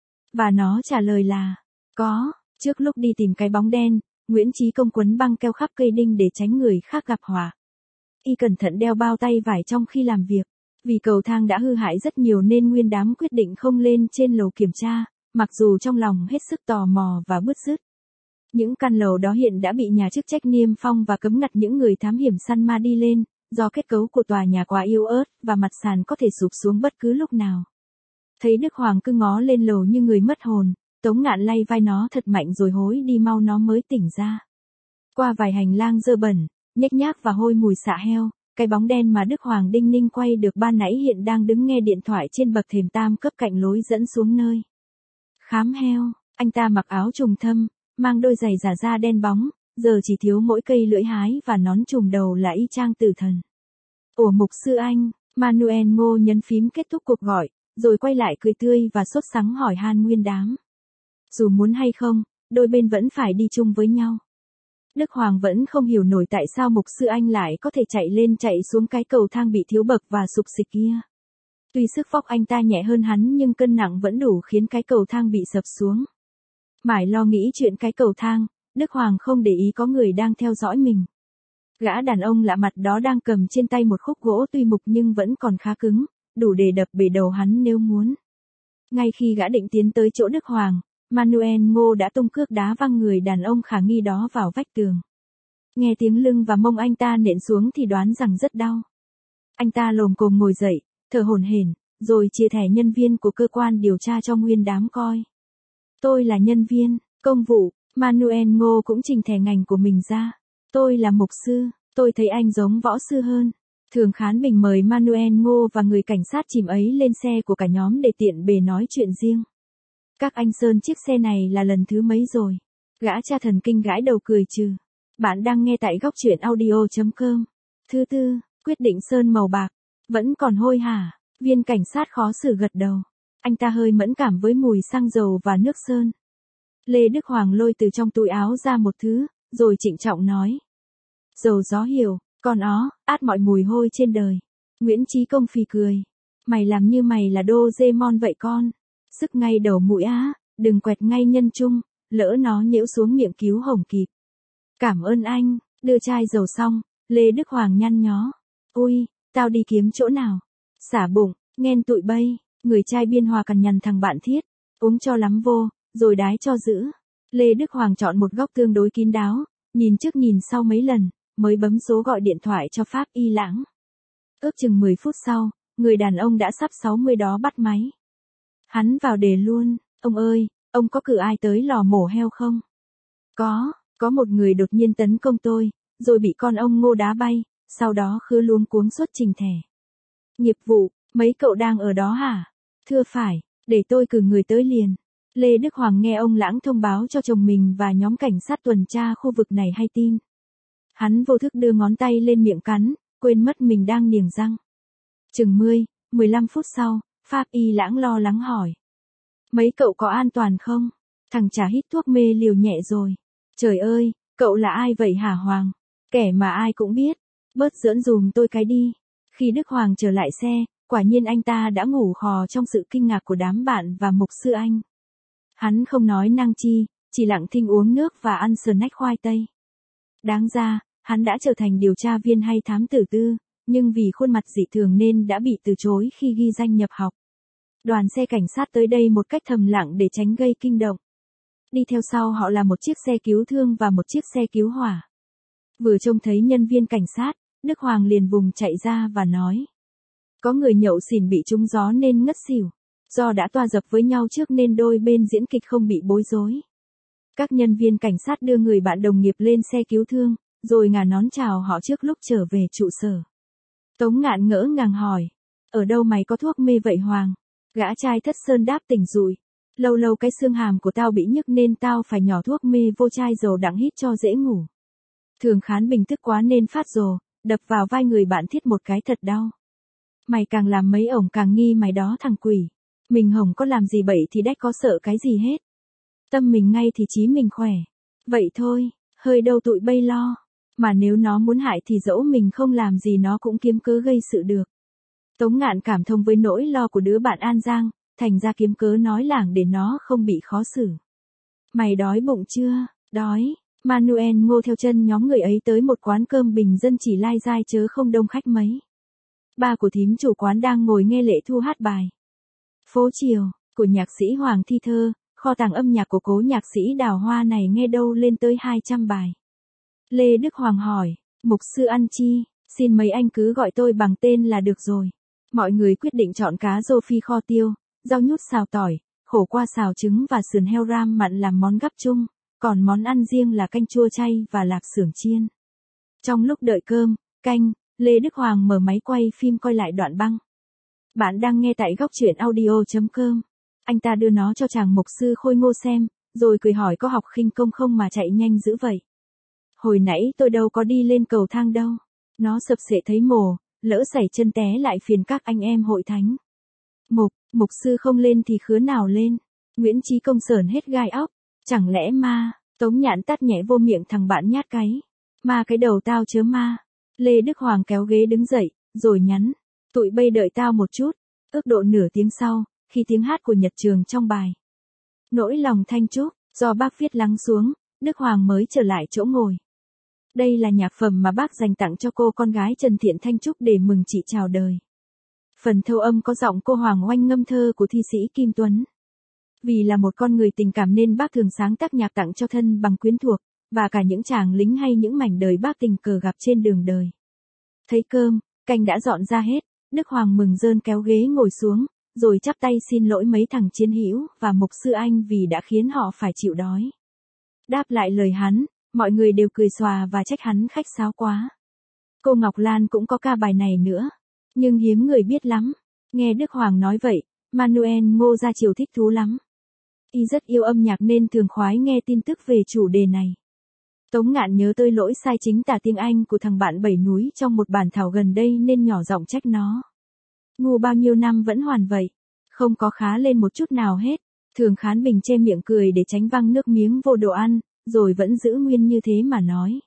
Và nó trả lời là, có. Trước lúc đi tìm cái bóng đen, Nguyễn Chí Công quấn băng keo khắp cây đinh để tránh người khác gặp họa. Y cẩn thận đeo bao tay vải trong khi làm việc. Vì cầu thang đã hư hại rất nhiều nên nguyên đám quyết định không lên trên lầu kiểm tra, mặc dù trong lòng hết sức tò mò và bứt rứt. Những căn lầu đó hiện đã bị nhà chức trách niêm phong và cấm ngặt những người thám hiểm săn ma đi lên, do kết cấu của tòa nhà quá yếu ớt và mặt sàn có thể sụp xuống bất cứ lúc nào. Thấy Đức Hoàng cứ ngó lên lầu như người mất hồn, Tống Ngạn lay vai nó thật mạnh rồi hối đi mau nó mới tỉnh ra. Qua vài hành lang dơ bẩn, nhếch nhác và hôi mùi xạ heo, cái bóng đen mà Đức Hoàng đinh ninh quay được ban nãy hiện đang đứng nghe điện thoại trên bậc thềm tam cấp cạnh lối dẫn xuống nơi khám heo. Anh ta mặc áo trùng thâm, mang đôi giày giả da đen bóng, giờ chỉ thiếu mỗi cây lưỡi hái và nón trùm đầu là y chang tử thần. Ủa mục sư anh, Manuel Ngô nhấn phím kết thúc cuộc gọi, rồi quay lại cười tươi và sốt sắng hỏi han nguyên đám. Dù muốn hay không, đôi bên vẫn phải đi chung với nhau. Đức Hoàng vẫn không hiểu nổi tại sao mục sư anh lại có thể chạy lên chạy xuống cái cầu thang bị thiếu bậc và sụp xịch kia. Tuy sức vóc anh ta nhẹ hơn hắn nhưng cân nặng vẫn đủ khiến cái cầu thang bị sập xuống. Mãi lo nghĩ chuyện cái cầu thang, Đức Hoàng không để ý có người đang theo dõi mình. Gã đàn ông lạ mặt đó đang cầm trên tay một khúc gỗ tuy mục nhưng vẫn còn khá cứng, đủ để đập bể đầu hắn nếu muốn. Ngay khi gã định tiến tới chỗ Đức Hoàng, Manuel Ngô đã tung cước đá văng người đàn ông khả nghi đó vào vách tường. Nghe tiếng lưng và mông anh ta nện xuống thì đoán rằng rất đau. Anh ta lồm cồm ngồi dậy, thở hổn hển, rồi chia thẻ nhân viên của cơ quan điều tra cho nguyên đám coi. Tôi là nhân viên công vụ. Manuel Ngô cũng trình thẻ ngành của mình ra. Tôi là mục sư, tôi thấy anh giống võ sư hơn. Thường Khán Bình mời Manuel Ngô và người cảnh sát chìm ấy lên xe của cả nhóm để tiện bề nói chuyện riêng. Các anh Sơn, chiếc xe này là lần thứ mấy rồi? Gã cha thần kinh gãi đầu cười trừ. Bạn đang nghe tại góc truyện audio.com. Thứ tư, quyết định sơn màu bạc. Vẫn còn hôi hả? Viên cảnh sát khó xử gật đầu. Anh ta hơi mẫn cảm với mùi xăng dầu và nước sơn. Lê Đức Hoàng lôi từ trong túi áo ra một thứ, rồi trịnh trọng nói. Dầu gió hiểu, con ó, át mọi mùi hôi trên đời. Nguyễn Chí Công phì cười. Mày làm như mày là Doraemon vậy con. Sức ngay đầu mũi á, đừng quẹt ngay nhân trung, lỡ nó nhiễu xuống miệng cứu hồng kịp. Cảm ơn anh, đưa chai dầu xong, Lê Đức Hoàng nhăn nhó. Ui, tao đi kiếm chỗ nào? Xả bụng, nghen tụi bay, người trai biên hòa cằn nhằn thằng bạn thiết, uống cho lắm vô, rồi đái cho giữ. Lê Đức Hoàng chọn một góc tương đối kín đáo, nhìn trước nhìn sau mấy lần, mới bấm số gọi điện thoại cho Pháp Y Lãng. Ước chừng mười phút sau, người đàn ông đã sắp sáu mươi đó bắt máy. Hắn vào đề luôn, ông ơi, ông có cử ai tới lò mổ heo không? Có, có một người đột nhiên tấn công tôi, rồi bị con ông Ngô đá bay, sau đó khứa luống cuống xuất trình thẻ. Nghiệp vụ, mấy cậu đang ở đó hả? Thưa phải, để tôi cử người tới liền. Lê Đức Hoàng nghe ông Lãng thông báo cho chồng mình và nhóm cảnh sát tuần tra khu vực này hay tin. Hắn vô thức đưa ngón tay lên miệng cắn, quên mất mình đang niềng răng. Chừng mười, mười lăm phút sau, Pháp Y Lãng lo lắng hỏi. Mấy cậu có an toàn không? Thằng chả hít thuốc mê liều nhẹ rồi. Trời ơi, cậu là ai vậy hả Hoàng? Kẻ mà ai cũng biết. Bớt giỡn dùm tôi cái đi. Khi Đức Hoàng trở lại xe, quả nhiên anh ta đã ngủ khò trong sự kinh ngạc của đám bạn và mục sư anh. Hắn không nói năng chi, chỉ lặng thinh uống nước và ăn snack khoai tây. Đáng ra, hắn đã trở thành điều tra viên hay thám tử tư, nhưng vì khuôn mặt dị thường nên đã bị từ chối khi ghi danh nhập học. Đoàn xe cảnh sát tới đây một cách thầm lặng để tránh gây kinh động. Đi theo sau họ là một chiếc xe cứu thương và một chiếc xe cứu hỏa. Vừa trông thấy nhân viên cảnh sát, Đức Hoàng liền vùng chạy ra và nói. Có người nhậu xỉn bị trúng gió nên ngất xỉu. Do đã toa dập với nhau trước nên đôi bên diễn kịch không bị bối rối. Các nhân viên cảnh sát đưa người bạn đồng nghiệp lên xe cứu thương, rồi ngả nón chào họ trước lúc trở về trụ sở. Tống Ngạn ngỡ ngàng hỏi. Ở đâu mày có thuốc mê vậy Hoàng? Gã trai Thất Sơn đáp tỉnh rụi. Lâu lâu cái xương hàm của tao bị nhức nên tao phải nhỏ thuốc mê vô chai dầu đặng hít cho dễ ngủ. Thường Khán Bình tức quá nên phát rồ, đập vào vai người bạn thiết một cái thật đau. Mày càng làm mấy ổng càng nghi mày đó thằng quỷ. Mình hổng có làm gì bậy thì đách có sợ cái gì hết. Tâm mình ngay thì trí mình khỏe. Vậy thôi, hơi đâu tụi bay lo. Mà nếu nó muốn hại thì dẫu mình không làm gì nó cũng kiếm cớ gây sự được. Tống Ngạn cảm thông với nỗi lo của đứa bạn An Giang, thành ra kiếm cớ nói lảng để nó không bị khó xử. Mày đói bụng chưa? Đói. Manuel Ngô theo chân nhóm người ấy tới một quán cơm bình dân chỉ lai dai chớ không đông khách mấy. Ba của thím chủ quán đang ngồi nghe Lệ Thu hát bài Phố Chiều, của nhạc sĩ Hoàng Thi Thơ, kho tàng âm nhạc của cố nhạc sĩ Đào Hoa này nghe đâu lên tới hai trăm bài. Lê Đức Hoàng hỏi, mục sư ăn chi, xin mấy anh cứ gọi tôi bằng tên là được rồi. Mọi người quyết định chọn cá rô phi kho tiêu, rau nhút xào tỏi, khổ qua xào trứng và sườn heo ram mặn làm món gắp chung, còn món ăn riêng là canh chua chay và lạp xưởng chiên. Trong lúc đợi cơm, canh, Lê Đức Hoàng mở máy quay phim coi lại đoạn băng. Bạn đang nghe tại góc truyện audio.com. Anh ta đưa nó cho chàng mục sư Khôi Ngô xem, rồi cười hỏi có học khinh công không mà chạy nhanh dữ vậy. Hồi nãy tôi đâu có đi lên cầu thang đâu. Nó sập sệ thấy mồ, lỡ xảy chân té lại phiền các anh em hội thánh. Mục, mục sư không lên thì khứa nào lên. Nguyễn Chí Công sởn hết gai óc. Chẳng lẽ ma? Tống Nhãn tát nhẹ vô miệng thằng bạn nhát cái. Ma cái đầu tao chớ ma. Lê Đức Hoàng kéo ghế đứng dậy, rồi nhắn. Tụi bây đợi tao một chút. Ước độ nửa tiếng sau, khi tiếng hát của Nhật Trường trong bài Nỗi lòng Thanh Trúc, do bác viết lắng xuống, Đức Hoàng mới trở lại chỗ ngồi. Đây là nhạc phẩm mà bác dành tặng cho cô con gái Trần Thiện Thanh Trúc để mừng chị chào đời. Phần thâu âm có giọng cô Hoàng Oanh ngâm thơ của thi sĩ Kim Tuấn. Vì là một con người tình cảm nên bác thường sáng tác nhạc tặng cho thân bằng quyến thuộc, và cả những chàng lính hay những mảnh đời bác tình cờ gặp trên đường đời. Thấy cơm, canh đã dọn ra hết, Đức Hoàng mừng rơn kéo ghế ngồi xuống, rồi chắp tay xin lỗi mấy thằng chiến hữu và mục sư anh vì đã khiến họ phải chịu đói. Đáp lại lời hắn, mọi người đều cười xòa và trách hắn khách sáo quá. Cô Ngọc Lan cũng có ca bài này nữa, nhưng hiếm người biết lắm. Nghe Đức Hoàng nói vậy, Manuel Ngô Gia Triều thích thú lắm. Y rất yêu âm nhạc nên thường khoái nghe tin tức về chủ đề này. Tống Ngạn nhớ tới lỗi sai chính tả tiếng Anh của thằng bạn Bảy Núi trong một bản thảo gần đây nên nhỏ giọng trách nó. Ngu bao nhiêu năm vẫn hoàn vậy, không có khá lên một chút nào hết. Thường Khán Bình che miệng cười để tránh văng nước miếng vô đồ ăn, rồi vẫn giữ nguyên như thế mà nói.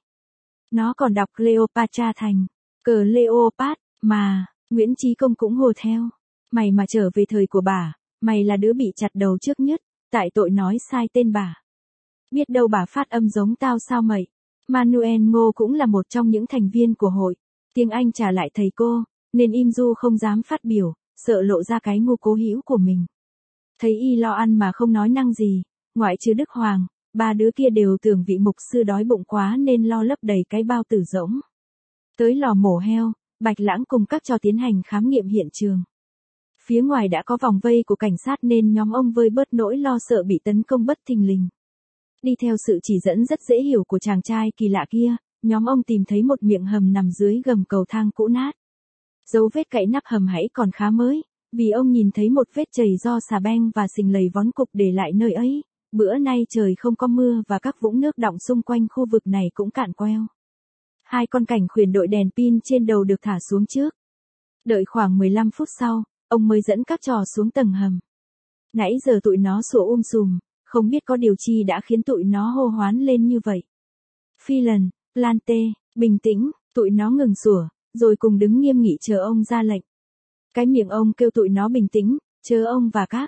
Nó còn đọc Cleopatra thành Cleopat mà, Nguyễn Chí Công cũng hùa theo. Mày mà trở về thời của bà, mày là đứa bị chặt đầu trước nhất, tại tội nói sai tên bà. Biết đâu bà phát âm giống tao sao mậy. Manuel Ngô cũng là một trong những thành viên của hội. Tiếng Anh trả lại thầy cô, nên im du không dám phát biểu, sợ lộ ra cái ngu cố hữu của mình. Thấy y lo ăn mà không nói năng gì, ngoại trừ Đức Hoàng, ba đứa kia đều tưởng vị mục sư đói bụng quá nên lo lấp đầy cái bao tử rỗng. Tới lò mổ heo, Bạch Lãng cùng các trò tiến hành khám nghiệm hiện trường. Phía ngoài đã có vòng vây của cảnh sát nên nhóm ông vơi bớt nỗi lo sợ bị tấn công bất thình lình. Đi theo sự chỉ dẫn rất dễ hiểu của chàng trai kỳ lạ kia, nhóm ông tìm thấy một miệng hầm nằm dưới gầm cầu thang cũ nát. Dấu vết cậy nắp hầm hãy còn khá mới, vì ông nhìn thấy một vết chày do xà beng và sình lầy vón cục để lại nơi ấy. Bữa nay trời không có mưa và các vũng nước đọng xung quanh khu vực này cũng cạn queo. Hai con cảnh khuyển đội đèn pin trên đầu được thả xuống trước. Đợi khoảng mười lăm phút sau, ông mới dẫn các trò xuống tầng hầm. Nãy giờ tụi nó sủa um sùm, không biết có điều chi đã khiến tụi nó hô hoán lên như vậy. Phelan, Plante, bình tĩnh, tụi nó ngừng sủa, rồi cùng đứng nghiêm nghị chờ ông ra lệnh. Cái miệng ông kêu tụi nó bình tĩnh, chờ ông và các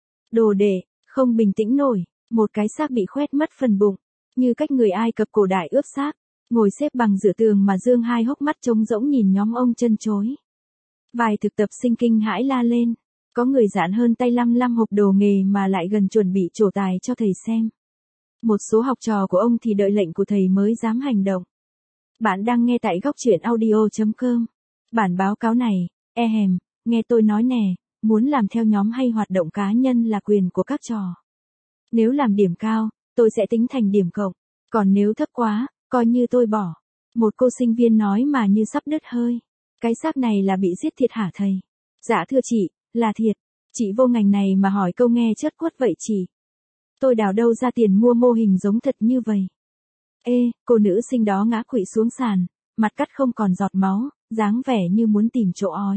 đồ đệ, không bình tĩnh nổi. Một cái xác bị khoét mất phần bụng, như cách người Ai Cập cổ đại ướp xác, ngồi xếp bằng giữa tường mà dương hai hốc mắt trống rỗng nhìn nhóm ông chân chối. Vài thực tập sinh kinh hãi la lên, có người dạn hơn tay lăm lăm hộp đồ nghề mà lại gần chuẩn bị trổ tài cho thầy xem. Một số học trò của ông thì đợi lệnh của thầy mới dám hành động. Bạn đang nghe tại góc truyện audio chấm com. Bản báo cáo này, ehem, nghe tôi nói nè, muốn làm theo nhóm hay hoạt động cá nhân là quyền của các trò. Nếu làm điểm cao, tôi sẽ tính thành điểm cộng, còn nếu thấp quá, coi như tôi bỏ. Một cô sinh viên nói mà như sắp đứt hơi. Cái xác này là bị giết thiệt hả thầy? Dạ thưa chị, là thiệt. Chị vô ngành này mà hỏi câu nghe chớt quất vậy chị. Tôi đào đâu ra tiền mua mô hình giống thật như vậy. Ê, cô nữ sinh đó ngã quỵ xuống sàn, mặt cắt không còn giọt máu, dáng vẻ như muốn tìm chỗ ói.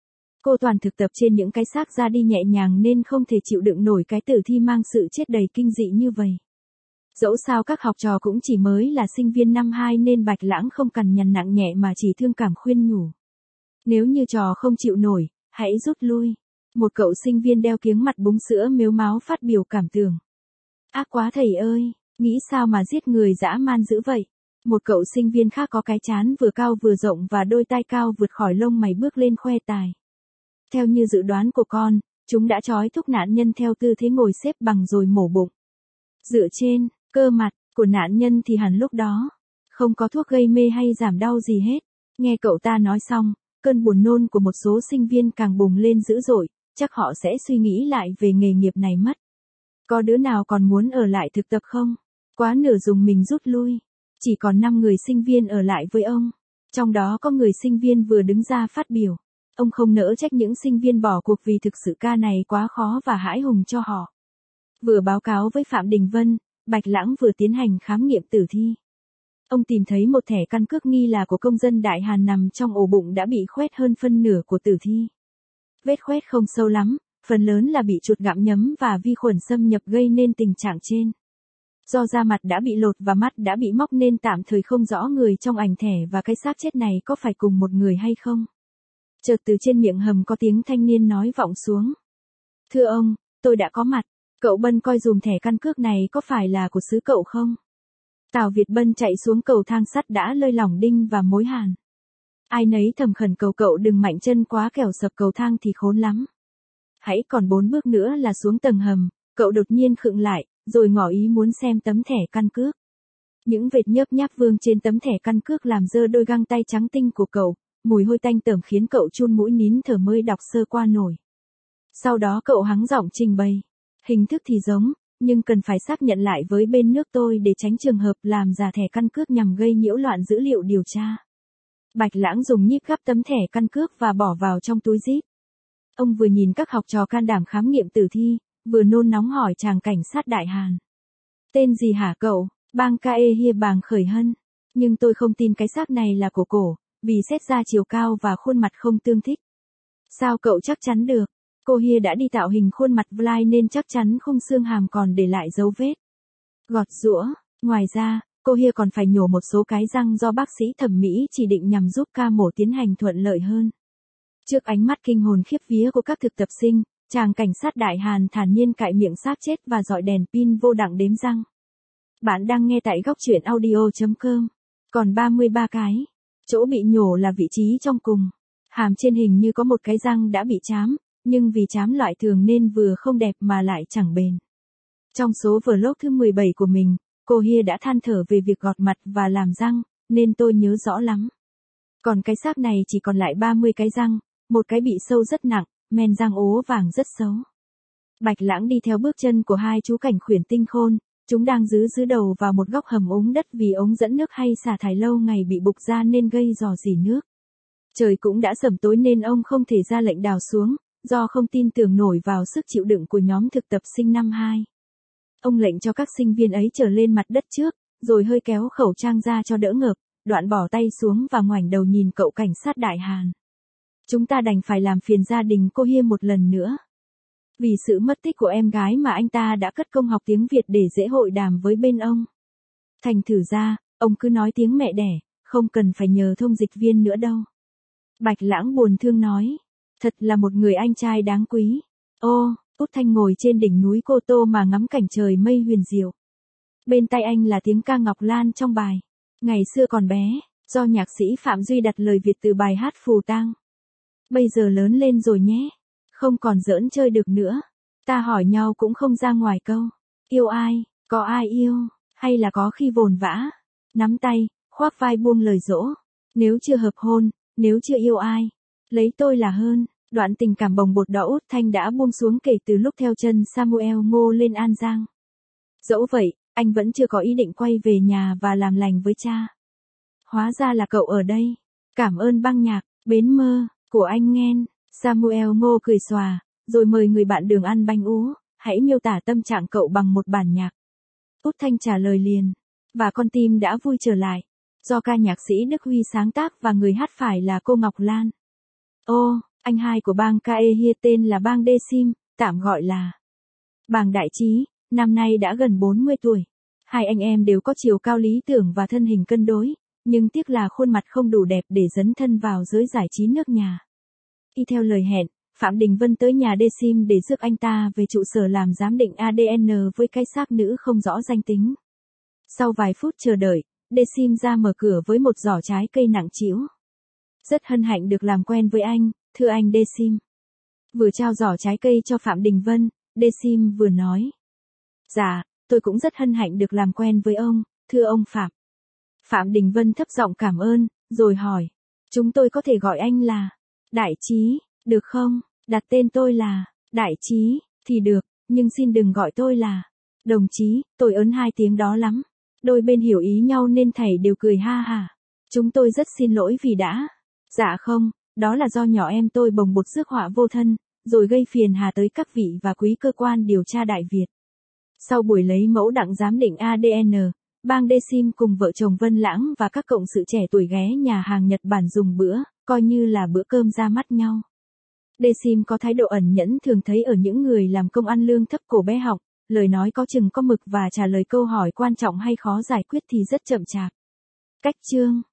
Cô toàn thực tập trên những cái xác ra đi nhẹ nhàng nên không thể chịu đựng nổi cái tử thi mang sự chết đầy kinh dị như vậy. Dẫu sao các học trò cũng chỉ mới là sinh viên năm hai nên Bạch Lãng không cằn nhằn nặng nhẹ mà chỉ thương cảm khuyên nhủ. Nếu như trò không chịu nổi, hãy rút lui. Một cậu sinh viên đeo kiếng mặt búng sữa mếu máo phát biểu cảm tưởng. Ác quá thầy ơi, nghĩ sao mà giết người dã man dữ vậy. Một cậu sinh viên khác có cái trán vừa cao vừa rộng và đôi tai cao vượt khỏi lông mày bước lên khoe tài. Theo như dự đoán của con, chúng đã trói thúc nạn nhân theo tư thế ngồi xếp bằng rồi mổ bụng. Dựa trên cơ mặt của nạn nhân thì hẳn lúc đó không có thuốc gây mê hay giảm đau gì hết. Nghe cậu ta nói xong, cơn buồn nôn của một số sinh viên càng bùng lên dữ dội, chắc họ sẽ suy nghĩ lại về nghề nghiệp này mất. Có đứa nào còn muốn ở lại thực tập không? Quá nửa dùng mình rút lui. Chỉ còn năm người sinh viên ở lại với ông. Trong đó có người sinh viên vừa đứng ra phát biểu. Ông không nỡ trách những sinh viên bỏ cuộc vì thực sự ca này quá khó và hãi hùng cho họ. Vừa báo cáo với Phạm Đình Vân, Bạch Lãng vừa tiến hành khám nghiệm tử thi. Ông tìm thấy một thẻ căn cước nghi là của công dân Đại Hàn nằm trong ổ bụng đã bị khoét hơn phân nửa của tử thi. Vết khoét không sâu lắm, phần lớn là bị chuột gặm nhấm và vi khuẩn xâm nhập gây nên tình trạng trên. Do da mặt đã bị lột và mắt đã bị móc nên tạm thời không rõ người trong ảnh thẻ và cái xác chết này có phải cùng một người hay không. Chợt từ trên miệng hầm có tiếng thanh niên nói vọng xuống. Thưa ông, tôi đã có mặt. Cậu Bân coi dùm thẻ căn cước này có phải là của xứ cậu không? Tào Việt Bân chạy xuống cầu thang sắt đã lơi lỏng đinh và mối hàn. Ai nấy thầm khẩn cầu cậu đừng mạnh chân quá kẻo sập cầu thang thì khốn lắm. Hãy còn bốn bước nữa là xuống tầng hầm, cậu đột nhiên khựng lại, rồi ngỏ ý muốn xem tấm thẻ căn cước. Những vệt nhớp nháp vương trên tấm thẻ căn cước làm dơ đôi găng tay trắng tinh của cậu, mùi hôi tanh tởm khiến cậu chun mũi nín thở mới đọc sơ qua nổi. Sau đó cậu hắng giọng trình bày. Hình thức thì giống, nhưng cần phải xác nhận lại với bên nước tôi để tránh trường hợp làm giả thẻ căn cước nhằm gây nhiễu loạn dữ liệu điều tra. Bạch Lãng dùng nhíp gắp tấm thẻ căn cước và bỏ vào trong túi zip. Ông vừa nhìn các học trò can đảm khám nghiệm tử thi, vừa nôn nóng hỏi chàng cảnh sát Đại Hàn. Tên gì hả cậu? Bang Kae Hia Bàng Khởi Hân. Nhưng tôi không tin cái xác này là của cổ, vì xét ra chiều cao và khuôn mặt không tương thích. Sao cậu chắc chắn được? Cô Hia đã đi tạo hình khuôn mặt Vlad nên chắc chắn khung xương hàm còn để lại dấu vết. Gọt giũa. Ngoài ra, cô Hia còn phải nhổ một số cái răng do bác sĩ thẩm mỹ chỉ định nhằm giúp ca mổ tiến hành thuận lợi hơn. Trước ánh mắt kinh hồn khiếp vía của các thực tập sinh, chàng cảnh sát Đại Hàn thản nhiên cạy miệng xác chết và dọi đèn pin vô đặng đếm răng. Bạn đang nghe tại góc truyện audio chấm com. Còn ba mươi ba cái. Chỗ bị nhổ là vị trí trong cùng. Hàm trên hình như có một cái răng đã bị chám, nhưng vì chám loại thường nên vừa không đẹp mà lại chẳng bền. Trong số vlog thứ mười bảy của mình, cô Hia đã than thở về việc gọt mặt và làm răng, nên tôi nhớ rõ lắm. Còn cái xác này chỉ còn lại ba mươi cái răng, một cái bị sâu rất nặng, men răng ố vàng rất xấu. Bạch Lãng đi theo bước chân của hai chú cảnh khuyển tinh khôn, chúng đang giữ giữ đầu vào một góc hầm ống đất vì ống dẫn nước hay xả thải lâu ngày bị bục ra nên gây rò rỉ nước. Trời cũng đã sẩm tối nên ông không thể ra lệnh đào xuống, do không tin tưởng nổi vào sức chịu đựng của nhóm thực tập sinh năm hai. Ông lệnh cho các sinh viên ấy trở lên mặt đất trước, rồi hơi kéo khẩu trang ra cho đỡ ngợp, đoạn bỏ tay xuống và ngoảnh đầu nhìn cậu cảnh sát Đại Hàn. Chúng ta đành phải làm phiền gia đình cô Hia một lần nữa. Vì sự mất tích của em gái mà anh ta đã cất công học tiếng Việt để dễ hội đàm với bên ông. Thành thử ra, ông cứ nói tiếng mẹ đẻ, không cần phải nhờ thông dịch viên nữa đâu. Bạch Lãng buồn thương nói. Thật là một người anh trai đáng quý. Ô, Út Thanh ngồi trên đỉnh núi Cô Tô mà ngắm cảnh trời mây huyền diệu. Bên tai anh là tiếng ca Ngọc Lan trong bài Ngày xưa còn bé, do nhạc sĩ Phạm Duy đặt lời Việt từ bài hát Phù Tang. Bây giờ lớn lên rồi nhé, không còn giỡn chơi được nữa. Ta hỏi nhau cũng không ra ngoài câu. Yêu ai, có ai yêu, hay là có khi vồn vã. Nắm tay, khoác vai buông lời dỗ. Nếu chưa hợp hôn, nếu chưa yêu ai, lấy tôi là hơn. Đoạn tình cảm bồng bột đó Út Thanh đã buông xuống kể từ lúc theo chân Samuel Ngô lên An Giang. Dẫu vậy, anh vẫn chưa có ý định quay về nhà và làm lành với cha. Hóa ra là cậu ở đây. Cảm ơn băng nhạc, bến mơ, của anh nghen. Samuel Ngô cười xòa, rồi mời người bạn đường ăn bánh ú. Hãy miêu tả tâm trạng cậu bằng một bản nhạc. Út Thanh trả lời liền. Và con tim đã vui trở lại. Do ca nhạc sĩ Đức Huy sáng tác và người hát phải là cô Ngọc Lan. Ô, anh hai của bang Kae Hia tên là bang Desim, tạm gọi là Bàng Đại Trí, năm nay đã gần bốn mươi tuổi. Hai anh em đều có chiều cao lý tưởng và thân hình cân đối, nhưng tiếc là khuôn mặt không đủ đẹp để dấn thân vào giới giải trí nước nhà. Y theo lời hẹn, Phạm Đình Vân tới nhà Desim để rước anh ta về trụ sở làm giám định a đê en với cái xác nữ không rõ danh tính. Sau vài phút chờ đợi, Desim ra mở cửa với một giỏ trái cây nặng trĩu. Rất hân hạnh được làm quen với anh, thưa anh Desim. Vừa trao giỏ trái cây cho Phạm Đình Vân, Desim vừa nói. Dạ, tôi cũng rất hân hạnh được làm quen với ông, thưa ông Phạm. Phạm Đình Vân thấp giọng cảm ơn, rồi hỏi. Chúng tôi có thể gọi anh là Đại Trí, được không? Đặt tên tôi là Đại Trí, thì được, nhưng xin đừng gọi tôi là Đồng Chí, tôi ớn hai tiếng đó lắm. Đôi bên hiểu ý nhau nên thảy đều cười ha hả. Chúng tôi rất xin lỗi vì đã. Dạ không, đó là do nhỏ em tôi bồng bột rước họa vô thân, rồi gây phiền hà tới các vị và quý cơ quan điều tra Đại Việt. Sau buổi lấy mẫu đặng giám định a đê en, bang Desim cùng vợ chồng Vân Lãng và các cộng sự trẻ tuổi ghé nhà hàng Nhật Bản dùng bữa, coi như là bữa cơm ra mắt nhau. Desim có thái độ ẩn nhẫn thường thấy ở những người làm công ăn lương thấp cổ bé họng, lời nói có chừng có mực và trả lời câu hỏi quan trọng hay khó giải quyết thì rất chậm chạp. Cách chương